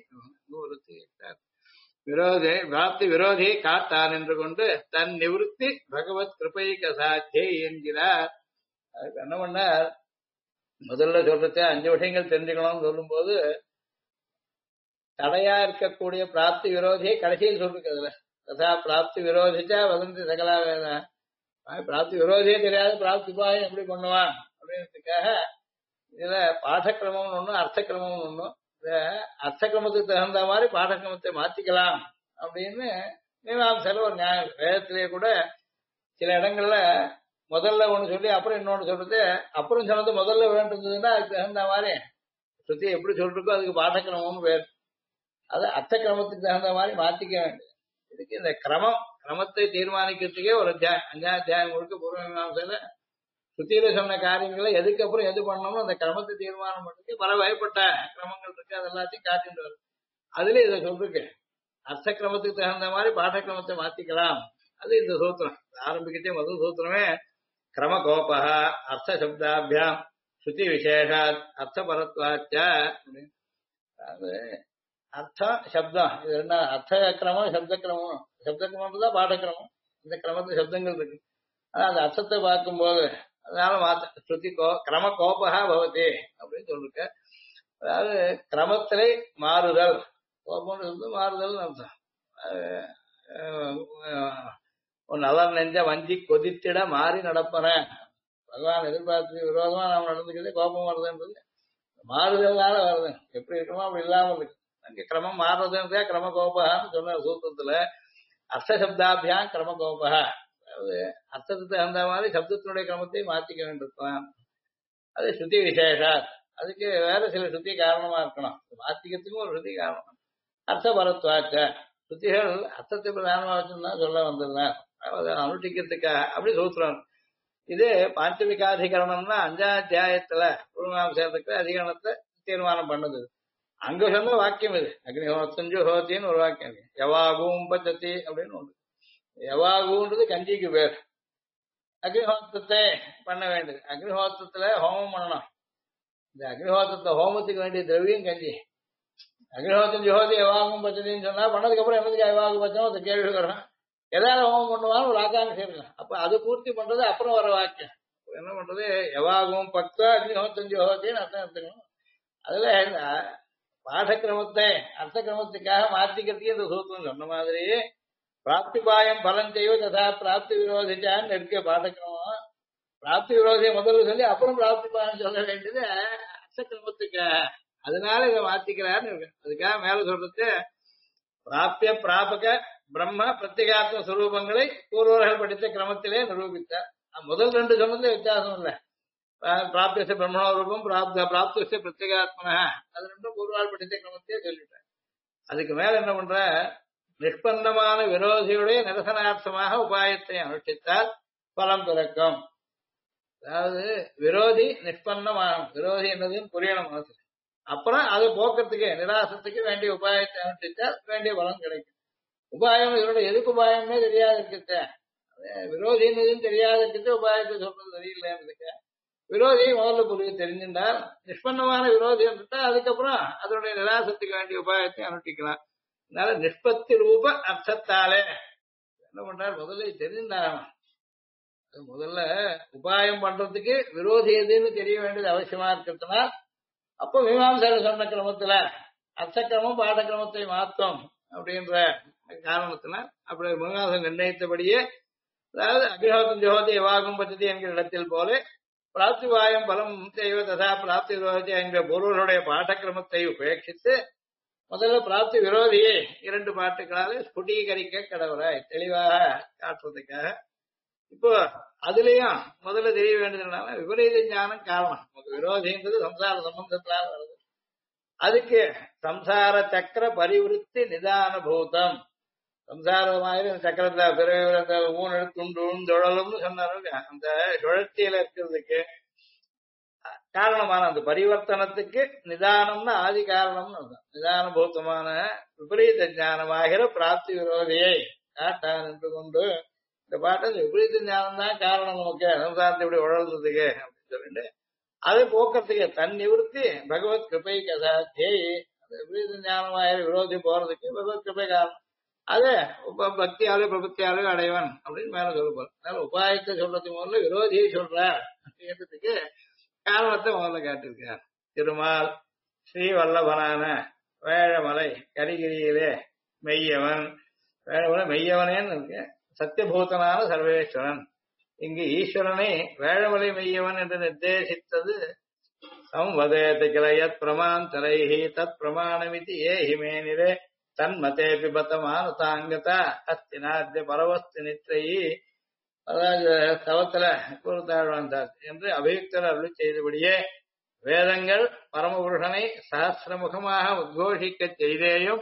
பிராப்தி விரோதியை காட்டான் என்று கொண்டு தன் நிவர்த்தி பகவத் கிருபைக சாத்தியை என்கிறார். அதுக்கு என்ன பண்ணார், முதல்ல சொல்றது 5 விஷயங்கள் தெரிஞ்சுக்கணும்னு சொல்லும் போது தடையா இருக்கக்கூடிய பிராப்தி விரோதியை கடைசியில் சொல்லிருக்கிறதுல ததா பிராப்தி விரோதிச்சா வதந்தி சகலா வேத. பிராப்தி விரோதியே தெரியாது பிராப்தி உபாயம் எப்படி பண்ணுவான் அப்படின்றதுக்காக இதுல பாடக்கிரமம் ஒண்ணும் அர்த்தக்கிரமம் ஒண்ணும். அர்த்தக்கிரமத்துக்கு தகுந்த மாதிரி பாடக்கிரமத்தை மாத்திக்கலாம் அப்படின்னு மீமாம்சையில ஒரு நியாயம். வேதத்திலேயே கூட சில இடங்கள்ல முதல்ல ஒண்ணு சொல்லி அப்புறம் இன்னொன்னு சொல்றது, அப்புறம் சொன்னது முதல்ல வேண்டியதுன்னா அதுக்கு தகுந்த மாதிரி ஸ்ருதி எப்படி சொல்லிருக்கோ அதுக்கு பாடக்கிரமம்னு பேர். அது அர்த்த கிரமத்துக்கு தகுந்த மாதிரி மாத்திக்க வேண்டியது. இதுக்கு இந்த கிரமத்தை தீர்மானிக்கிறதுக்கே ஒரு அத்தியாயம், 5ஆம் அத்தியாயம் முழுக்க பூர்வ மீமாம்சையில ஸ்ருதியில சொன்ன காரியங்களை எதுக்கு அப்புறம் எது பண்ணணும் அந்த கிரமத்தை தீர்மானம் பண்றதுக்கு பல வகைப்பட்ட கிரமங்கள் இருக்கு. அது எல்லாத்தையும் காட்டிட்டு வரும். அதுல இதை சொல்லிருக்கு, அர்த்த கிரமத்துக்கு தகுந்த மாதிரி பாடக்கிரமத்தை மாத்திக்கலாம். அது இந்த சூத்திரம் ஆரம்பிக்கிட்டே முதல் சூத்திரமே கிரம கோபா அர்த்த சப்தாபியாம் ஸ்ருதி விசேஷாத் அர்த்த பரத்வாச்ச. அது அர்த்தம் சப்தம் இது என்ன, அர்த்த கிரமம் சப்த கிரமம். சப்த கிரமம் தான் பாடக்கிரமம். இந்த கிரமத்துல சப்தங்கள் இருக்கு. ஆனா அந்த அர்த்தத்தை பார்க்கும்போது அதனால மாத்த ஸ்ருதி கிரம கோபா பவதி அப்படின்னு சொல்லிருக்க. அதாவது கிரமத்திலே மாறுதல், கோபம்னு சொல்லி மாறுதல் அர்த்தம். நலன் நெஞ்ச வஞ்சி கொதித்திட மாறி நடப்பறேன். பகவான் எதிர்பார்த்து விரோதமா நாம் நடந்துக்கிறது கோபம் வருதுன்றது மாறுதல்னால வருது. எப்படி இருக்கணுமோ அப்படி இல்லாம இருக்கு. அங்க கிரமம் மாறுறதுன்றதே கிரம கோபகான்னு சொன்ன சூத்திரத்துல அர்த்த சப்தாபியாம் கிரம கோபா. அதாவது அர்த்தத்துக்கு தகுந்த மாதிரி சப்தத்தினுடைய கிரமத்தை மாத்திக்க வேண்டியிருக்கலாம். அது ஸ்ருதி விசேஷா. அதுக்கு வேற சில ஸ்ருதி காரணமா இருக்கணும். மாத்திக்கிறதுக்கும் ஒரு ஸ்ருதி காரணம். அர்த்த பரத்வாச்ச ஸ்ருதிகள் அர்த்தத்தை பிரதானமா வச்சுன்னா சொல்ல வந்துருந்தேன். அதை அனுஷ்டிக்கிறதுக்காக அப்படி சூத்திரம். இது பாஞ்சமிகாதிகரணம்னா 5ஆம் அத்தியாயத்துல பூர்வமாம்சத்துக்கு அதிகரணத்தை தீர்மானம் பண்ணுது. அங்க சொன்ன வாக்கியம் இது. அக்னிஹோத்தஞ்சு ஹோத்தின்னு ஒரு வாக்கியம் இருக்கு. யவாகும் பச்சதி அப்படின்னு ஒன்று. யவாகுன்றது கஞ்சிக்கு பேர். அக்னிஹோத்திரத்தை பண்ண வேண்டியது. அக்னிஹோத்திரத்துல ஹோமம் பண்ணணும். இந்த அக்னிஹோத்திரத்துல ஹோமத்துக்கு வேண்டிய திரவியம் கஞ்சி. அக்னிஹோத்தம் ஜோதி யவாகும் பச்சதின்னு சொன்னா பண்ணதுக்கு அப்புறம் என்னதுக்கு யவாகு பச்சம் அந்த கேள்வி வரும். எதாவது ஹோமம் பண்ணுவான்னு ஒரு ஆகாங்க சேர்க்கலாம். அப்ப அது பூர்த்தி பண்றது அப்புறம் வர வாக்கியம். என்ன பண்றது, யவாகும் பக்தா அக்னிஹோத்தம் ஜோதின்னு அர்த்தம் எடுத்துக்கணும். அதுல இந்த பாடக்கிரமத்தை அர்த்த கிரமத்துக்காக மாத்திக்கிறதுக்கு இந்த சூத்திரம் சொன்ன மாதிரி பிராப்திபாயம் பலன் செய்வது ததா பிராப்தி விரோதிச்சான்னு இருக்க பாடக்கிரமம். பிராப்தி விரோதியை முதல்ல சொல்லி அப்புறம் பிராப்திபாயம் சொல்ல வேண்டியது அர்த்த கிரமத்துக்காக. அதனால இதை மாத்திக்கிறான்னு இருக்கு. அதுக்காக மேல சொல்றது பிராப்திய பிராபக பிரம்ம பிரத்யேகாத்ம சுரூபங்களை பூர்வர்கள் படித்த கிரமத்திலே நிரூபித்தார். முதல் ரெண்டு சொன்னதுல வித்தியாசம் இல்லை. பிராப்திய பிரம்மண ரூபம் பிராப்திய பிரத்யேகாத்மன அது ரெண்டும் பூர்வால் படித்த கிரமத்தையே சொல்லிட்டார். அதுக்கு மேல என்ன பண்ற, நிஷ்பன்னமான விரோதியுடைய நிரசனார்த்தமாக உபாயத்தை அனுஷ்டித்தால் பலம் பிறக்கும். அதாவது விரோதி நிஷ்பன்னமான விரோதி என்னதுன்னு புரியணும் மனசுல. அப்புறம் அதை போக்குறதுக்கு நிராசத்துக்கு வேண்டிய உபாயத்தை அனுஷ்டித்தால் வேண்டிய பலம் கிடைக்கும். உபாயம் இதோட எதுக்கு உபாயம்னே தெரியாது இருக்கிறத, விரோதி என்னதுன்னு தெரியாத இருக்கிறது உபாயத்தை சொல்றது தெரியலன்றதுக்கு விரோதியை முதல்ல புரிய தெரிஞ்சிருந்தால் நிஷ்பன்னமான விரோதி வந்துட்டா அதுக்கப்புறம் அதனுடைய நிராசத்துக்கு வேண்டிய உபாயத்தை அனுஷ்டிக்கலாம். அதனால நிஷ்பத்தி ரூப அர்த்தத்தாலே என்ன பண்றாரு, முதல்ல தெரிஞ்சிருந்தாங்க. முதல்ல உபாயம் பண்றதுக்கு விரோதி எதுன்னு தெரிய வேண்டியது அவசியமா இருக்கிறதுனா அப்போ மீமாம்சையில சொன்ன கிரமத்துல அர்த்த கிரமம் பாடக்கிரமத்தை மாத்தோம் அப்படின்ற காரணத்தினால் அப்படி மீமாம்சை நிர்ணயித்தபடியே, அதாவது அக்னிஹோத்தம் ஜோதி யவாகும் பச்சதி என்கிற இடத்தில் போல பிராப்திவாயம் பலம் செய்வ ததா பிராப்தி விரோதி என்கிற பொருளுடைய பாடக்கிரமத்தை உபேட்சித்து முதல்ல பிராப்தி விரோதியை 2 பாட்டுகளால் ஸ்புடீகரிக்க கடவுளாய் தெளிவாக காட்டுறதுக்காக. இப்போ அதுலயும் முதல்ல தெரிய வேண்டியதுனால விபரீத ஞானம் காரணம். நமக்கு விரோதின்றது சம்சார சம்பந்தத்தினால வருது. அதுக்கு சம்சார சக்கர பரிவிருத்தி நிதான பூதம். சம்சாரமாயிரு சக்கரத்துல பிறகு ஊன் துண்டும் சுழலும்னு சொன்னாரு. அந்த சுழற்சியில இருக்கிறதுக்கு காரணமான அந்த பரிவர்த்தனத்துக்கு நிதானம்னு ஆதி காரணம்னு அர்த்தம். நிதான பூத்தமான விபரீத ஞானமாகிற பிராப்தி விரோதியை காட்டான் என்று கொண்டு இந்த பாட்டு விபரீத ஞானம் தான் காரணம் நமக்கு சம்சாரத்தை இப்படி உழல்றதுக்கு அப்படின்னு சொல்லிட்டு அதை போக்குறதுக்கு தன் நிவர்த்தி பகவத் கிருபை கதாத்தியை. அந்த விபரீத ஞானமாகிற விரோதி போறதுக்கு பகவத் கிருபை காரணம். அது பக்தியாலே பிரபத்தியாலே அடைவன் அப்படின்னு மேல சொல்லப்போம். அதனால உபாயத்தை சொல்றதுக்கு முதல்ல விரோதியை சொல்றார் அப்படின்றதுக்கு காரணத்தை முதல்ல காட்டியிருக்கார். திருமால் ஸ்ரீவல்லபனான வேழமலை கரிகிரியிலே மெய்யவன், வேழமலை மெய்யவனேன்னு இருக்கு. சத்தியபூதனான சர்வேஸ்வரன். இங்கு ஈஸ்வரனை வேழமலை மெய்யவன் என்று நிர்தேசித்தது சம்வதேத கிளையத் பிரமாந்தரைஹி தத் பிரமாணமிதி ஏஹிமேனிரே தன்மதே பிபத்தமானுதாங்கத அஸ்தினாத்திய பரவஸ்து நித்ரையி. அதாவது தவத்துல கூறுத்தாழ்வாந்தார் என்று அபியுக்தர் அருள் செய்தபடியே வேதங்கள் பரமபுருஷனை சஹசிரமுகமாக உத்கோஷிக்க செய்தேயும்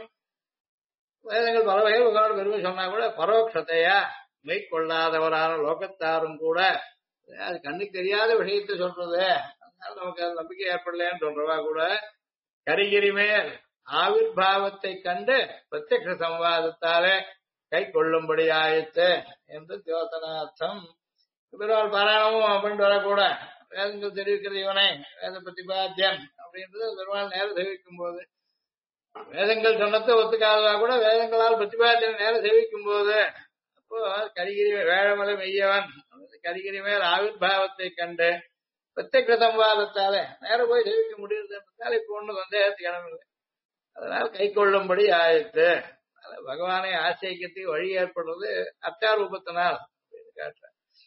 வேதங்கள் பல வகையில் உங்களோட பெருமை சொன்னா கூட பரோட்சத்தையா மெய்கொள்ளாதவரான லோகத்தாரும் கூட அது கண்ணுக்கு தெரியாத விஷயத்தை சொல்றது, அதனால நமக்கு அது நம்பிக்கை ஏற்படலன்னு சொல்றவா கூட கரிகிரி மேல் ஆவிர்பாவத்தை கண்டு பிரத்யக்ஷ சம்வாதத்தாலே கை கொள்ளும்படி ஆயிற்று என்று தியோதனார்த்தம். பெருமாள் பாராயணமும் அப்படின்ட்டு வரக்கூட வேதங்கள் தெரிவிக்கிறது இவனை வேத பிரதிபாத்தியன் அப்படின்றது பெருமாள் நேரம் தெரிவிக்கும் போது, வேதங்கள் சொன்னத்தை ஒத்துக்காதவா கூட வேதங்களால் பிரதிபாத்தியன் நேரம் தெரிவிக்கும் போது அப்போ கரிகிரி வேழமலை மெய்யவன் கரிகிரி மேல் ஆவிர்பாவத்தை கண்டு பிரத்யக்ஷ சம்வாதத்தாலே நேரம் போய் தெரிவிக்க முடியுதுன்றதால இப்போ ஒண்ணு சந்தேகத்துக்கு இடமில்லை. அதனால கை கொள்ளும்படி ஆயிற்று. பகவானை ஆசைக்கிறதுக்கு வழி ஏற்படுறது அர்த்தாரூபத்தினால் காட்டுற.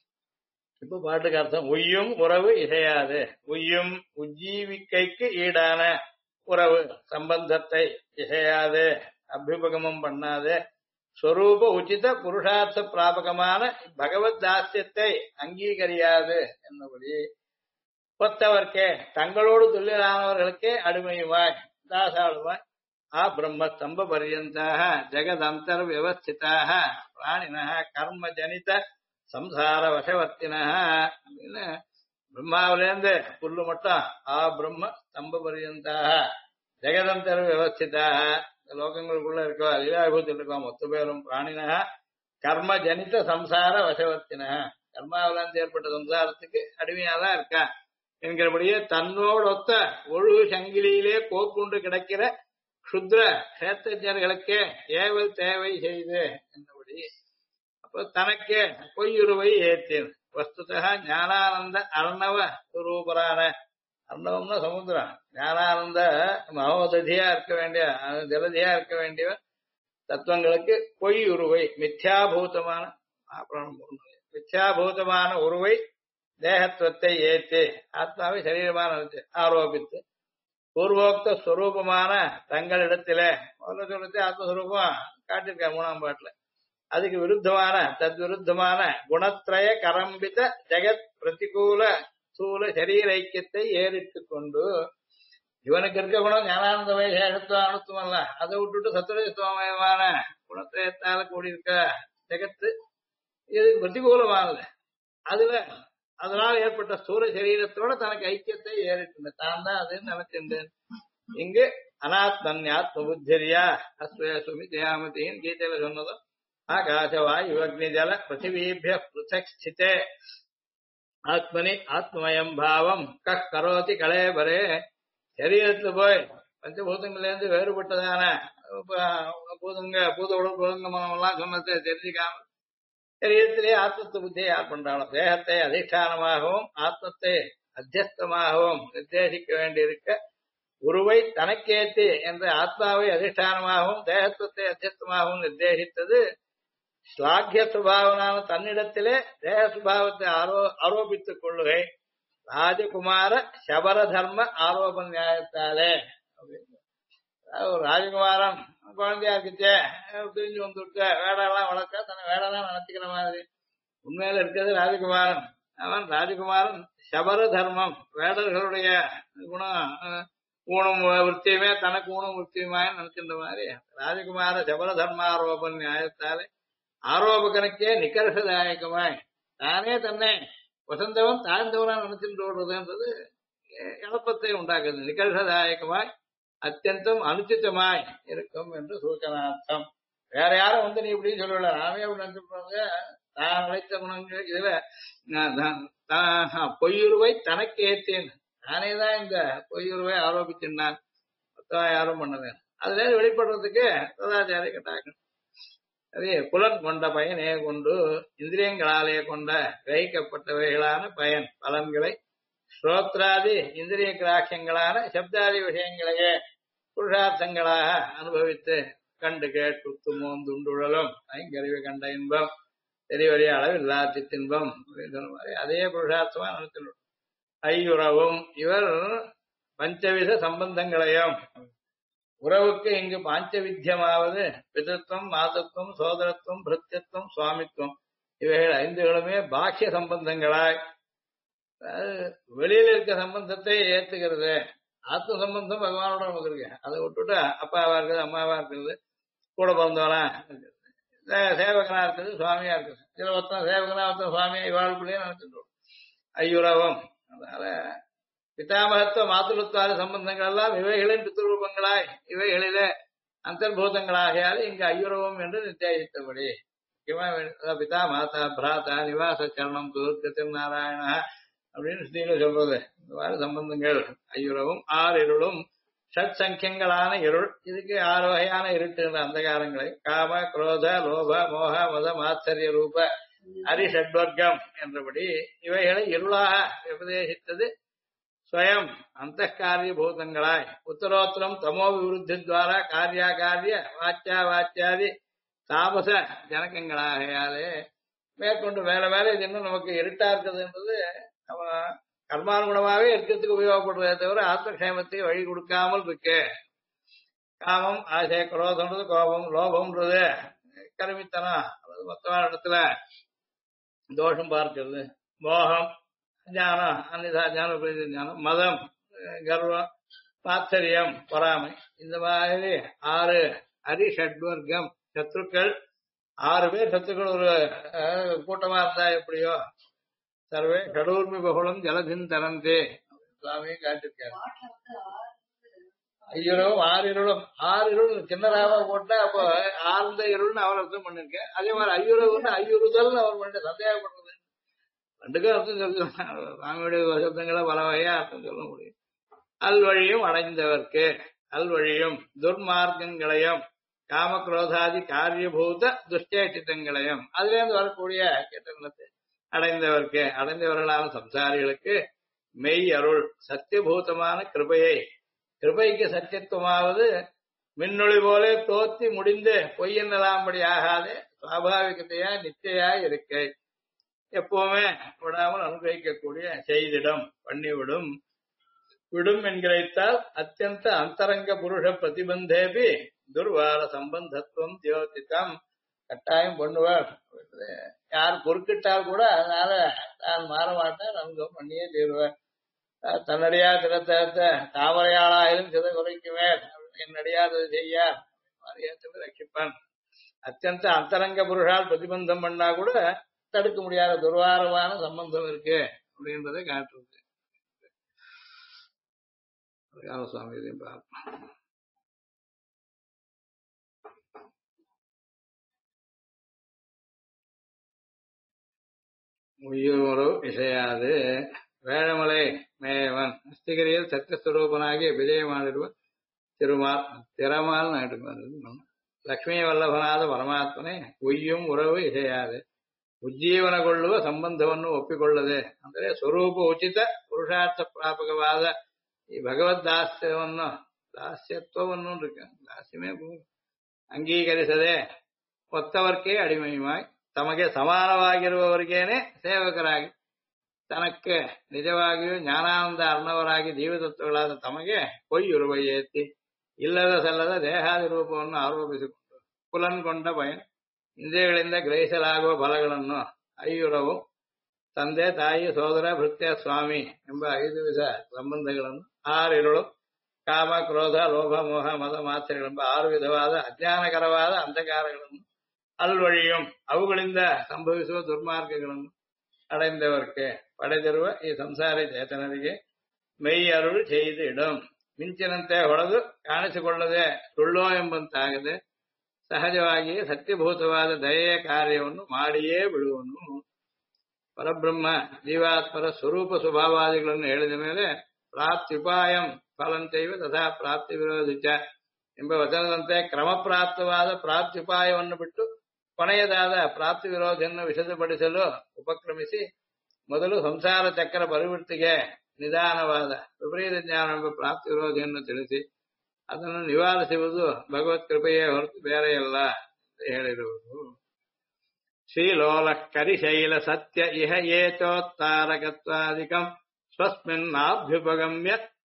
இப்ப பாட்டுக்கு அர்த்தம் உய்யும் உறவு இசையாது. உய்யும் உஜ்ஜீவிக்கைக்கு ஈடான உறவு சம்பந்தத்தை இசையாது, அபியுபகமம் பண்ணாது, ஸ்வரூப உச்சித புருஷார்த்த பிராபகமான பகவத் தாஸ்யத்தை அங்கீகரியாது என்னபடி ஒத்தவர்க்கே தங்களோடு துல்லியரானவர்களுக்கே அடிமையுமாய் தாசாளுமாய் ஆ பிரம்ம ஸ்தம்ப பர்யந்தாக ஜெகதந்தர் வியவஸ்திதாக பிராணின கர்ம ஜனித சம்சார வசவர்த்தின அப்படின்னு பிரம்மாவிலேருந்து புல்லு மட்டும் ஆ பிரம்ம ஸ்தம்ப பர்யந்தாக ஜெகதந்தர் வியவஸ்திதாக லோகங்களுக்குள்ள இருக்கோ லீலாபூத்தில் இருக்கோ மொத்த பேரும் பிராணின கர்ம ஜனித சம்சார வசவர்த்தின கர்மாவிலேருந்து ஏற்பட்ட சம்சாரத்துக்கு அடிமையாதான் இருக்கா என்கிறபடியே தன்னோடொத்த ஒழுகு சங்கிலியிலே கோப்புண்டு கிடக்கிற க்ஷுத்ர சேத்தஜர்களுக்கே ஏவல் தேவை செய்து என்னபடி அப்போ தனக்கே பொய்யுருவை ஏற்றேன். வஸ்துதா ஞானானந்த அர்ணவ ரூபரான அர்ணவம்னா சமுத்திரம், ஞானானந்த மகோததியா இருக்க வேண்டிய ஜலதியா இருக்க வேண்டிய தத்துவங்களுக்கு பொய் உருவை மித்யாபூதமான மித்யாபூதமான உருவை தேகத்துவத்தை ஏற்று ஆத்மாவை சரீரமான ஆரோபித்து பூர்வோக்த ஸ்வரூபமான தங்களிடத்திலே முதல்ல சொல்றது ஆத்மஸ்வரூபம் காட்டிருக்க மூணாம் பாட்டுல அதுக்கு விருத்தமான தத்விருத்தமான குணத்ரய கரம்பித ஜெகத் பிரதிகூல ஸ்தூல சரீர ஐக்கியத்தை ஏறிட்டு கொண்டு இவனுக்கு இருக்க குணம் ஞானானந்தமய எடுத்துவம் அனுத்துவம் அல்ல, அதை விட்டுட்டு சத்துரஜத்துவமயமான குணத்திரயத்தால கூடியிருக்க ஜெகத்து இதுக்கு பிரதிகூலமானது. அதுல அதனால் ஏற்பட்ட ஸ்தூல சரீரத்தோட தனக்கு ஐக்கியத்தை ஏறிட்டு தான் தான் அதுன்னு நினைச்சிருந்தேன். இங்கு அனாத்மன்யாத்ம புத்திரியா அஸ்வசுமி தேயாமதின்னு கீதையில சொன்னதும் ஆகாசவாயு அக்னி ஜல பிருத்திவீபிய பிருத்தக் ஸ்திதே ஆத்மனி ஆத்மமயம் பாவம் கரோதி கலேபரே. சரீரத்துல போய் பஞ்சபூதங்கள்ல இருந்து வேறுபட்டதான பூத உடல் பூதங்கமனம் எல்லாம் சொன்னதை தெரிஞ்சுக்காம சரீரத்திலே ஆத்மத்துவ புத்தியை யார் பண்றாலும் தேகத்தை அதிஷ்டானமாகவும் ஆத்மத்தை அத்தியஸ்தமாகவும் நிர்தேசிக்க வேண்டியிருக்க குருவை தனக்கேத்து என்ற ஆத்மாவை அதிஷ்டானமாகவும் தேகத்துவத்தை அத்தியஸ்தமாகவும் நிர்தேசித்தது ஸ்லாக்கிய சுபாவனான தன்னிடத்திலே தேக சுபாவத்தை ஆரோபித்துக் கொள்ளுகை ராஜகுமார சபர தர்ம ஆரோப நியாயத்தாலே. ஒரு ராஜகுமாரன் குழந்தையா இருக்குச்சே பிரிஞ்சு வந்துருக்க வேடெல்லாம் வளர்க்க தன்னை வேடெல்லாம் நடத்திக்கிற மாதிரி உண்மையில இருக்கிறது ராஜகுமாரன். அவன் ராஜகுமாரன் சபர தர்மம் வேடர்களுடைய குணம் ஊனம் விற்த்தியுமே தனக்கு ஊனம் விற்த்தியுமாய் நினைக்கின்ற மாதிரி ராஜகுமார சபர தர்மாரோப நியாயத்தாலே ஆரோபகனுக்கே நிகர்ஷதாயகமாய் தானே தன்னை வசந்தவன் தாழ்ந்தவனா நினைச்சுட்டு ஓடுறதுன்றது இழப்பத்தை உண்டாக்குது. நிகழ்ஷதாயகமாய் அத்தியந்தம் அனுச்சிதமாய் இருக்கும் என்று சூச்சனார்த்தம். வேற யாரும் வந்து நீ இப்படின்னு சொல்லல, நாமே அப்படி நினைச்சுப்பாங்க. தான் நினைத்த குணங்கள் இதுல பொய்யுருவை தனக்கு ஏற்றேன், நானேதான் இந்த பொய்யுருவை ஆரோபிச்சிருந்தான், மொத்தம் யாரும் பண்ணதேன். அதுல வெளிப்படுறதுக்கு சதாச்சாரிய கட்டாக்கணும். அதே புலன் கொண்ட பயனே கொண்டு இந்திரியங்களாலே கொண்ட கிரகிக்கப்பட்டவைகளான பயன் பலன்களை ஸ்ரோத்ராதி இந்திரிய கிராக்கியங்களான சப்தாதி விஷயங்களையே புருஷார்த்தங்களாக அனுபவித்து கண்டு கேட்டு மோந்துண்டுழலும் ஐங்கறிவு கண்ட இன்பம் தெரியவரிய அளவில்லா தின்பம் அப்படின்னு சொன்ன மாதிரி அதே புருஷார்த்தமா நடத்தினோம். ஐயுறவும் இவர் பஞ்சவித சம்பந்தங்களையும் உறவுக்கு இங்கு பாஞ்சவித்தியமாவது பிதத்துவம், மாதத்துவம், சோதரத்துவம், பிருத்தியத்துவம், சுவாமித்துவம் இவைகள் ஐந்துகளுமே பாக்கிய சம்பந்தங்களாய், அதாவது வெளியில இருக்க சம்பந்தத்தை ஏத்துக்கிறது. ஆத்ம சம்பந்தம் பகவானோட நமக்கு இருக்கு. அதை விட்டுட்டு அப்பாவா இருக்குது, அம்மாவா இருக்குது, கூட பிறந்தவனா இருக்குது, சேவகனா இருக்குது, சுவாமியா இருக்குது. இதுல ஒருத்தன் சேவகனா ஒருத்தன் சுவாமியா இவாளுக்குள்ளேயே நடந்துட்டு ஐயுறவம். அதனால பிதாமகத்துவ மாதுருத்வாத சம்பந்தங்கள் எல்லாம் இவைகளின் பித்ரூபங்களாய் இவைகளிலே அந்தர்பூதங்களாகையால் இங்கு ஐயுறவம் என்று நித்தியாயித்தபடி முக்கியமா பிதா மாதா பிராதா நிவாச சரணம் துர்கத்தின் நாராயணா அப்படின்னு ஸ்ரீல சொல்றது. இந்த மாதிரி சம்பந்தங்கள் ஐயுறவும் ஆறு இருளும் ஷட் சங்கியங்களான இருள். இதுக்கு 6 வகையான இருட்டுன்ற அந்தகாரங்களை காம, குரோத, லோப, மோக, மத, மாச்சரிய ரூப அரிஷட்வர்க்கம் என்றபடி இவைகளை இருளாக உபதேசித்தது ஸ்வயம் அந்த காரிய பூதங்களாய் உத்தரோத்தரம் தமோ விருத்தி துவாரா காரியாகாரிய வாச்சியா வாச்சியாதி தாமச ஜனகங்களாகையாலே மேற்கொண்டு வேலை வேலை இது இன்னும் நமக்கு இருட்டா இருக்குதுன்றது நம்ம கர்மானுகுணமாவே இருக்கிறதுக்கு உபயோகப்படுறதே தவிர ஆத்மக்ஷேமத்துக்கு வழி கொடுக்காமல் இருக்கு. காமம், ஆசை, குரோதம்ன்றது கோபம், லோபம்ன்றது கருமித்தனம், அதாவது மொத்தமான இடத்துல தோஷம் பார்க்கிறது, மோகம் ஞானம், அன்னிதா ஞானம், பிரீதி ஞானம், மதம், கர்வம், பாத்தரியம், பொறாமை, இந்த மாதிரி 6 அரிஷட்வர்க்கம் சத்ருக்கள். 6 பேர் சத்துக்கள் ஒரு கூட்டமா இருந்தா எப்படியோ சர்வே ஷடூர்மி பகுளம் ஜலதின் தரந்தே சுவாமியும் காட்டிருக்காரு. ஐயரும் 6 இருளும் 6 இருள் சின்னராவா போட்டா அப்போ ஆழ்ந்த இருள்னு அவர் அர்த்தம் பண்ணிருக்கேன். அதே மாதிரி ஐயுறவுன்னு ஐயுறுதல் அவர் பண்ணிட்டு சந்தேகப்படுறது ரெண்டுக்கும் அர்த்தம் சொல்லலாம். சுவாமியுடைய சப்தங்களை பல வகையா அர்த்தம் சொல்ல முடியும். அல்வழியும் அடைந்தவர்க்கு அல்வழியும் துர்மார்க்கங்களையும் காமக்ரோதாதி காரியபூத துஷ்டேட்டித்தங்களையும் அதுலேருந்து வரக்கூடிய கெட்டத்தை அடைந்தவர்க்கு அடைந்தவர்களான சம்சாரிகளுக்கு மெய் அருள் சத்தியபூதமான கிருபையை, கிருபைக்கு சத்தியத்துவமாவது மின்னொளி போல தோத்தி முடிந்து பொய்யென்னலாம்படி ஆகாதே சுவாபாவிகத்தையா நிச்சயா இருக்கை எப்பவுமே விடாமல் அனுபவிக்கக்கூடிய செய்திடம் பண்ணிவிடும். விடும் என்கிறால் அத்தியந்த அந்தரங்க புருஷ பிரதிபந்தேபி துர்வார சம்பந்தத்துவம் தியோதித்தம் கட்டாயம் பண்ணுவார். யார் பொறுக்கிட்டால் கூட அதனால நான் மாற மாட்டேன், அனுபவம் பண்ணியே தீருவேன். தன்னடியா திறத்த தாமரையாளாயிலும் சித குறைக்குமே என்னடியாதது செய்யார் ரட்சிப்பான். அத்தியந்த அந்தரங்க புருஷால் பிரதிபந்தம் பண்ணா கூட தடுக்க முடியாத துர்வாரமான சம்பந்தம் இருக்கு அப்படின்றதை காட்டுறது. சுவாமி இதையும் பார்ப்போம். உயிரோ இசையாது வேழமலை மேயவன் அஸ்திகிரியில் சத்தியஸ்வரூபனாகி விஜயமானிருவ திருமால் திறமால் லக்ஷ்மி வல்லபನಾದ ಪರಮಾತ್ಮನೇ ಉಯ್ಯುಂ ಉರವು ಇಸೆಯಾದೆ ಉಜ್ಜೀವನಗೊಳ್ಳುವ ಸಂಬಂಧವನ್ನು ಒಪ್ಪಿಕೊಳ್ಳದೆ ಅಂದರೆ ಸ್ವರೂಪ ಉಚಿತ ಪುರುಷಾರ್ಥ ಪ್ರಾಪಕವಾದ ಈ ಭಗವದ್ದಾಸ್ಯವನ್ನು ದಾಸ್ಯತ್ವವನ್ನು ದಾಸ್ಯಮೇ ಅಂಗೀಕರಿಸದೆ ಒತ್ತವರ್ಕೇ ಅಡಿಮಯಮಾಯ್ ತಮಗೆ ಸಮಾನವಾಗಿರುವವರಿಗೇನೆ ಸೇವಕರಾಗಿ ತನಕ್ಕೆ ನಿಜವಾಗಿಯೂ ಜ್ಞಾನಾನಂದ ಅರ್ಣವರಾಗಿ ಜೀವತತ್ವಗಳಾದ ತಮಗೆ ಕೊಯ್ಯುರುವ ಏತಿ ಇಲ್ಲದ ಸಲ್ಲದ ದೇಹಾದಿ ರೂಪವನ್ನು ಆರೋಪಿಸಿಕೊಂಡು ಪುಲನ್ಗೊಂಡ ಭಯ ಇಂದ್ರಿಯಗಳಿಂದ ಗ್ರಹಿಸಲಾಗುವ ಫಲಗಳನ್ನು ಐಯುರವು ತಂದೆ ತಾಯಿ ಸೋದರ ಭೃತ್ಯ ಸ್ವಾಮಿ ಎಂಬ 5 ವಿಧ ಸಂಬಂಧಗಳನ್ನು 6 ಇರುಳು ಕಾಮ ಕ್ರೋಧ ಲೋಭ ಮೋಹ ಮದ ಮಾತ್ರೆಗಳೆಂಬ 6 ವಿಧವಾದ ಅಜ್ಞಾನಕರವಾದ ಅಂಧಕಾರಗಳನ್ನು ಅಲ್ವழியும் ಅವುಗಳಿಂದ ಸಂಭವಿಸುವ ದುರ್ಮಾರ್ಗಗಳನ್ನು ಅடைந்தவர்க்கு ಪಡೆದಿರುವ ಈ ಸಂಸಾರಿ ಚೇತನರಿಗೆ ಮೈ ಅರುಳು செய்து ಇಡಂ ಮಿಂಚಿನಂತೆ ಹೊಳೆದು ಕಾಣಿಸಿಕೊಳ್ಳದೆ ಸುಳ್ಳೋ ಎಂಬಂತಾಗದೆ ಸಹಜವಾಗಿಯೇ ಸತ್ಯಭೂತವಾದ ದಯೆಯ ಕಾರ್ಯವನ್ನು ಮಾಡಿಯೇ ಬಿಡುವನು. ಪರಬ್ರಹ್ಮ ಜೀವಾತ್ಮರ ಸ್ವರೂಪ ಸ್ವಭಾವಾದಿಗಳನ್ನು ಹೇಳಿದ ಮೇಲೆ ಪ್ರಾಪ್ತ್ಯುಪಾಯಂ ಫಲಂತೈವ ತಥಾ ಪ್ರಾಪ್ತಿ ವಿರೋಧಿಚ ಎಂಬ ವಚನದಂತೆ ಕ್ರಮಪ್ರಾಪ್ತವಾದ ಪ್ರಾಪ್ತ್ಯುಪಾಯವನ್ನು ಬಿಟ್ಟು ಕೊನೆಯದಾದ ಪ್ರಾಪ್ತಿ ವಿರೋಧಿಯನ್ನು ವಿಶದಪಡಿಸಲು ಉಪಕ್ರಮಿಸಿ ಮೊದಲು ಸಂಸಾರ ಚಕ್ರ ಪರಿವೃತ್ತಿಗೆ ನಿಧಾನವಾದ ವಿಪರೀತ ಜ್ಞಾನವೆಂಬ ಪ್ರಾಪ್ತಿ ವಿರೋಧಿಯನ್ನು ತಿಳಿಸಿ ಅದನ್ನು ನಿವಾರಿಸುವುದು ಭಗವತ್ ಕೃಪೆಯೇ ಹೊರತು ಬೇರೆಯಲ್ಲ ಅಂತ ಹೇಳಿರುವುದು. ಶ್ರೀಲೋಲ ಕರಿಶೈಲ ಸತ್ಯ ಇಹ ಏತೋತ್ತಾರಕತ್ವಾದಿಕಂ ಸ್ವಸ್ಮಿನ್ನಾಭ್ಯುಪಗಮ್ಯ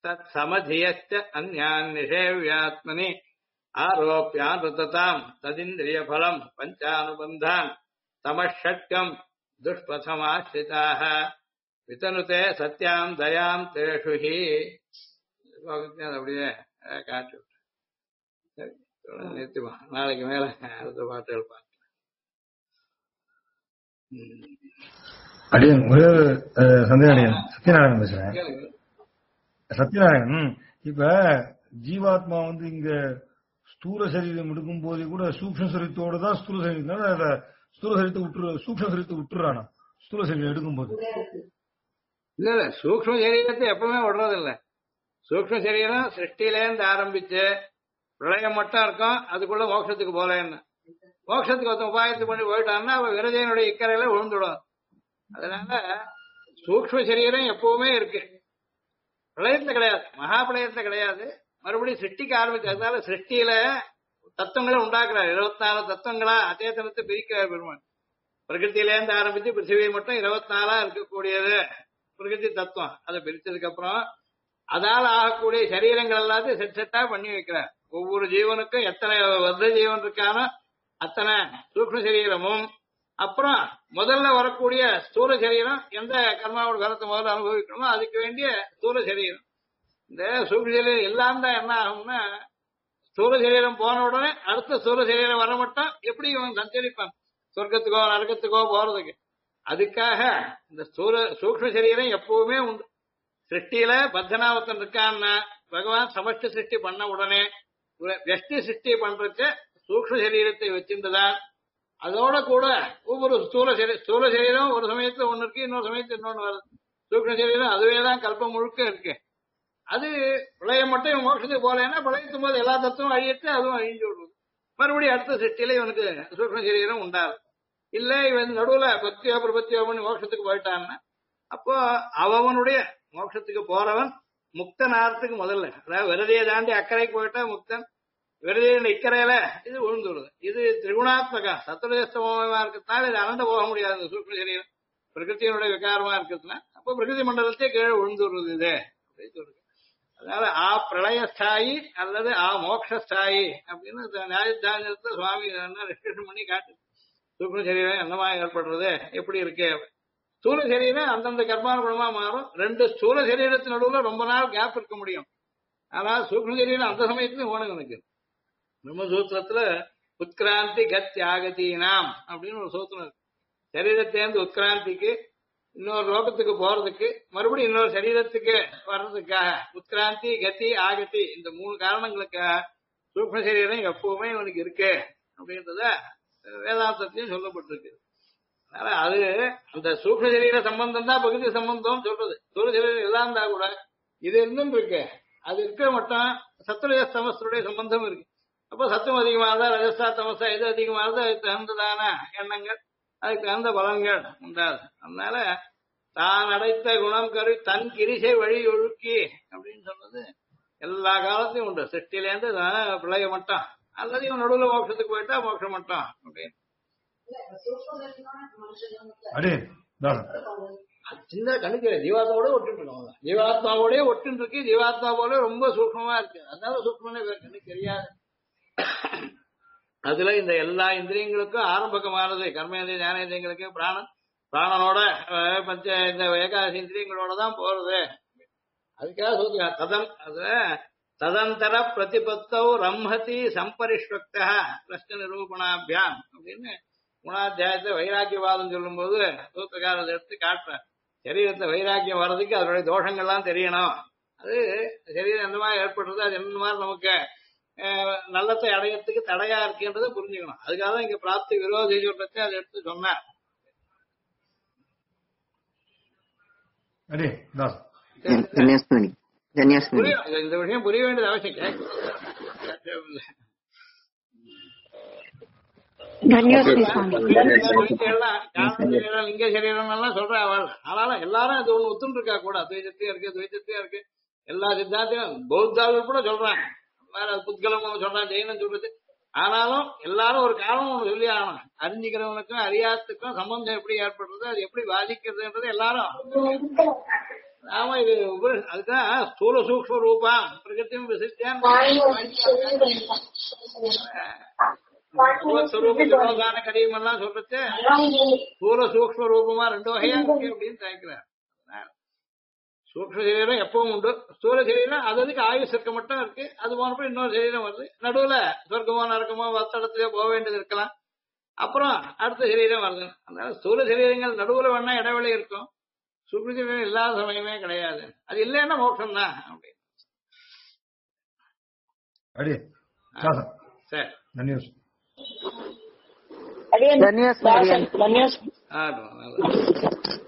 தத் சமதியச்ச அந்யான் நிஷேவ்யாத்மனி ஆரோப்பியானுததாம் ததிந்திரிய பலம் பஞ்சானுபந்தான் தமஷட்கம் துஷ்பதமாஸ்ரிதாக விதனுதே சத்யாம் தயாம் தேஷு ஹி. அப்படியே காட்டு விட்டு. சரி, நிறுத்திமா. நாளைக்கு மேல அடுத்த பாட்டுகள் பார்க்கலாம். அடியன் ஒரே சந்தேகம். சத்யநாராயணன் பேசுறேன். சத்யநாராயணன், இப்ப ஜீவாத்மா இங்க ஸ்தூல சரீரம் எடுக்கும் போதே கூட சூக்ஷ்ம சரீரத்தோட தான் ஸ்தூல சரீரம் ஸ்தூல சரீரத்தை சூக்ஷ்ம சரீரத்தை விட்டுறானா ஸ்தூல சரீரம் எடுக்கும் போது? இல்ல இல்ல, சூக்ஷ்ம சரீரத்தை எப்பவுமே விடுறது இல்ல. சூக்ஷ்ம சரீரம் சிருஷ்டிலேருந்து ஆரம்பிச்சு பிரளயம் மட்டும் இருக்கும். அதுக்குள்ள மோட்சத்துக்கு போலேன்னு மோட்சத்துக்கு ஒருத்தன் உபாயத்துக்கு பண்ணி போயிட்டான்னா அவ விரஜையனுடைய இக்கரையில விழுந்துடும். அதனால சூக்ஷ்ம சரீரம் எப்பவுமே இருக்கு. பிரளயத்துல கிடையாது, மகா பிரளயத்துல கிடையாது. மறுபடியும் சிருஷ்டிக்க ஆரம்பிச்சு. அதனால சிருஷ்டியில தத்துவங்களை உண்டாக்குறாரு. 24 தத்துவங்களா அச்சேதனத்தை பிரிக்கிறார் பெருமான். பிரகிருத்திலேருந்து ஆரம்பிச்சு பிருத்திவி மட்டும் 24 இருக்கக்கூடியது பிரகிருதி தத்துவம். அதை பிரிச்சதுக்கு அப்புறம் அதால ஆகக்கூடிய சரீரங்கள் எல்லாத்தையும் செட் செட்டா பண்ணி வைக்கிறார். ஒவ்வொரு ஜீவனுக்கும் எத்தனை வர்ற ஜீவன் இருக்கானோ அத்தனை சூக்ஷ்ம சரீரமும், அப்புறம் முதல்ல வரக்கூடிய ஸ்தூல சரீரம் எந்த கர்மாவோட கருத்தை முதல்ல அனுபவிக்கணுமோ அதுக்கு வேண்டிய ஸ்தூல சரீரம். இந்த சூக்ஷ்ம சரீரம் எல்லாம் தான் என்ன ஆகும்னா, ஸ்தூல சரீரம் போன உடனே அடுத்த ஸ்தூல சரீரம் வர மட்டும் எப்படி இவன் சஞ்சரிப்பான் சொர்க்கத்துக்கோ நரகத்துக்கோ போறதுக்கு. அதுக்காக இந்த சூக்ஷ்ம சரீரம் எப்பவுமே உண்டு. சிருஷ்டியில பத்தனாவத்தன் இருக்கான்னா பகவான் சமஷ்டி சிருஷ்டி பண்ண உடனே வெஷ்டி சிருஷ்டி பண்றச்ச சூக்ஷ்ம சரீரத்தை வச்சிருந்ததான். அதோட கூட ஒவ்வொரு ஸ்தூல சரீரம் ஒரு சமயத்துல ஒண்ணு இருக்கு, இன்னொரு சமயத்துல இன்னொன்னு வருது. சூக்ஷ்ம சரீரம் அதுவேதான் கல்பம் முழுக்க இருக்கு. அது பிரளயம் மட்டும் மோட்சத்துக்கு போலேன்னா பிரளயத்தும் போது எல்லா தத்துவம் அழியிட்டு அதுவும் அழிஞ்சு விடுறது. மறுபடியும் அடுத்த சிருஷ்டியில இவனுக்கு சூக்ஷ்ம சரீரம் உண்டாது. இல்ல இவன் நடுவுல பக்தியோ பிரபத்தியோ பண்ணி மோட்சத்துக்கு போயிட்டான்னா அப்போ அவனுடைய மோட்சத்துக்கு போறவன் முக்தன் ஆறதுக்கு முதல்ல, அதாவது விரதியை தாண்டி அக்கறைக்கு போயிட்டா முக்தன். விரதியின் இக்கரையில இது விழுந்து விடுது. இது திரிகுணாத்மகா சத்துரஜஸ்தமமா இருக்கிறதுனால இது அனந்த போக முடியாது. சூக்ஷ்ம சரீரம் பிரகிருத்தியினுடைய விகாரமா இருக்கிறதுனா அப்போ பிரகிருதி மண்டலத்தையே கீழே விழுந்து விடுறது இது அப்படின்னு சொல்றது. அதனால பிரளயஸ்தாயி அல்லது மோக்ஷஸ்தாயி அப்படின்னு நியாயத்தானத்தை சுவாமி ரெஸ்ட்ரிக்ஷன் பண்ணி காட்டு. சூக்ஷ்ம சரீரம் என்னமா ஏற்படுறது, எப்படி இருக்கு. ஸ்தூல சரீரம் அந்தந்த கர்மானுகுணமா மாறும். 2 ஸ்தூல சரீரத்தின் நடுவுல ரொம்ப நாள் கேப் இருக்க முடியும். ஆனா சூக்ஷ்ம சரீரம் அந்த சமயத்துல ஓனங்க எனக்கு பிரம்மசூத்திரத்துல உத்கிராந்தி கத்யாகதீனாம் அப்படின்னு ஒரு சூத்திரம் இருக்கு. சரீரத்திலேருந்து உத்கிராந்திக்கு இன்னொரு லோகத்துக்கு போறதுக்கு மறுபடியும் இன்னொரு சரீரத்துக்கு வர்றதுக்காக உத்கிராந்தி கதி ஆகதி இந்த 3 காரணங்களுக்காக சூக்ஷ்ம சரீரம் எப்பவுமே இவனுக்கு இருக்கு அப்படின்றத வேதாந்தத்திலையும் சொல்லப்பட்டிருக்கு. அதனால அது அந்த சூக்ஷ்ம சரீர சம்பந்தம் தான் பகுதி சம்பந்தம் சொல்றது. சூரிய சரீரம் எல்லாம் இருந்தா கூட இது இருந்தும் இருக்கு. அது இருக்க மட்டும் சத்துரஜ தமசுடைய சம்பந்தம் இருக்கு. அப்போ சத்துவம் அதிகமானதா ரஜஸ்தா தமசா எது அதிகமானதோ அதுக்கு தகுந்ததான எண்ணங்கள் அதுக்கு தகுந்த பலன்கள் உண்டாது. அதனால தான் அடைத்த குணம் கரு தன் கிரிசை வழி ஒழுக்கி அப்படின்னு சொன்னது எல்லா காலத்தையும் உண்டு. சிருஷ்டிலேருந்து பிள்ளைய மட்டும் அல்லது இவன் நடுவில் மோட்சத்துக்கு போயிட்டா மோட்சம் மட்டும் அப்படின்னு சின்ன கணிக்கிற ஜீவாத்மாவோட ஒட்டு இருக்கோம். ஜீவாத்மாவோடய ஒட்டு இருக்கு. ஜீவாத்மா போல ரொம்ப சூக்மமா இருக்கு. அதனால சூக்மனே கண்ணுக்கு தெரியாது. அதுல இந்த எல்லா இந்திரியங்களுக்கும் ஆரம்பகமானது கர்மேந்திரிய ஞானேந்திரியங்களுக்கு பிராணனோட பஞ்ச இந்த ஏகாதசி இந்திரியங்களோட தான் போறது. அதுக்காக சொல்லுங்க ததம் அதுல ததந்தர பிரதிபத்தௌ ரம்ஹதி சம்பரிஷ்வக்த பிரஷ்ன நிரூபணாபியாம் அப்படின்னு 3ஆத்தியாயத்தை வைராக்கியவாதம் சொல்லும் போது சூத்திரக்காரத்தை எடுத்து காட்டுற. சரீரத்துல வைராக்கியம் வர்றதுக்கு அதனுடைய தோஷங்கள்லாம் தெரியணும். அது சரீரம் எந்த மாதிரி ஏற்படுறது, அது எந்த மாதிரி நமக்கு நல்லத்தை அடையறதுக்கு தடையா இருக்குன்றதை புரிஞ்சுக்கணும். அதுக்காக தான் இங்க பிராப்தி விரோதி சொல்றதை அதை எடுத்து சொன்னார். இந்த விஷயம் புரிய வேண்டியது அவசியம். லிங்க சரீரம் எல்லாம் சொல்ற அவள். ஆனாலும் எல்லாரும் அது ஒண்ணு ஒத்துன்னு இருக்கா கூட. துவைதத்தையும் இருக்கு துவைதத்தையும் இருக்கு. எல்லா சித்தாந்தையும் பௌத்தாவில் கூட சொல்றாங்க. வேற புத்கலம் ஒண்ணு சொல்றான், ஜெயினம் சொல்றது. ஆனாலும் எல்லாரும் ஒரு காரணம் ஒண்ணு சொல்லி ஆகணும். அறிஞ்சிக்கிறவனுக்கும் அறியாத்துக்கும் சம்பந்தம் எப்படி ஏற்படுறது, அது எப்படி பாதிக்கிறதுன்றது எல்லாரும் ஆமா இது அதுதான் ஸ்தூல சூக்ஷ்ம ரூபம் பிரகிருத்தியும் விசித்தியான் ஸ்வரூப கடியம் எல்லாம் சொல்றது ஸ்தூல சூக்ஷ்ம ரூபமா ரெண்டு வகையா இருக்கு அப்படின்னு நினைக்கிறேன். சூக்ஷ்ம சரீரம் எப்பவும் உண்டு, ஸ்தூல சரீரம் அது அதுக்கு ஆயுஷ் இருக்க மட்டும் இருக்கு. அது போனப்ப இன்னொரு சரீரம் வருது, நடுவுல சொர்க்கமோ நரக்கமோ வஸ்தடத்திலே போக வேண்டியது இருக்கலாம், அப்புறம் அடுத்த சரீரம் வருது. அதனால ஸ்தூல சரீரங்கள் நடுவுல வேணா இடைவெளி இருக்கும், சூக்ஷ்ம சரீரம் இல்லாத சமயமே கிடையாது. அது இல்லைன்னா மோட்சம் தான் அப்படின்னு. சரி धन्यवाद।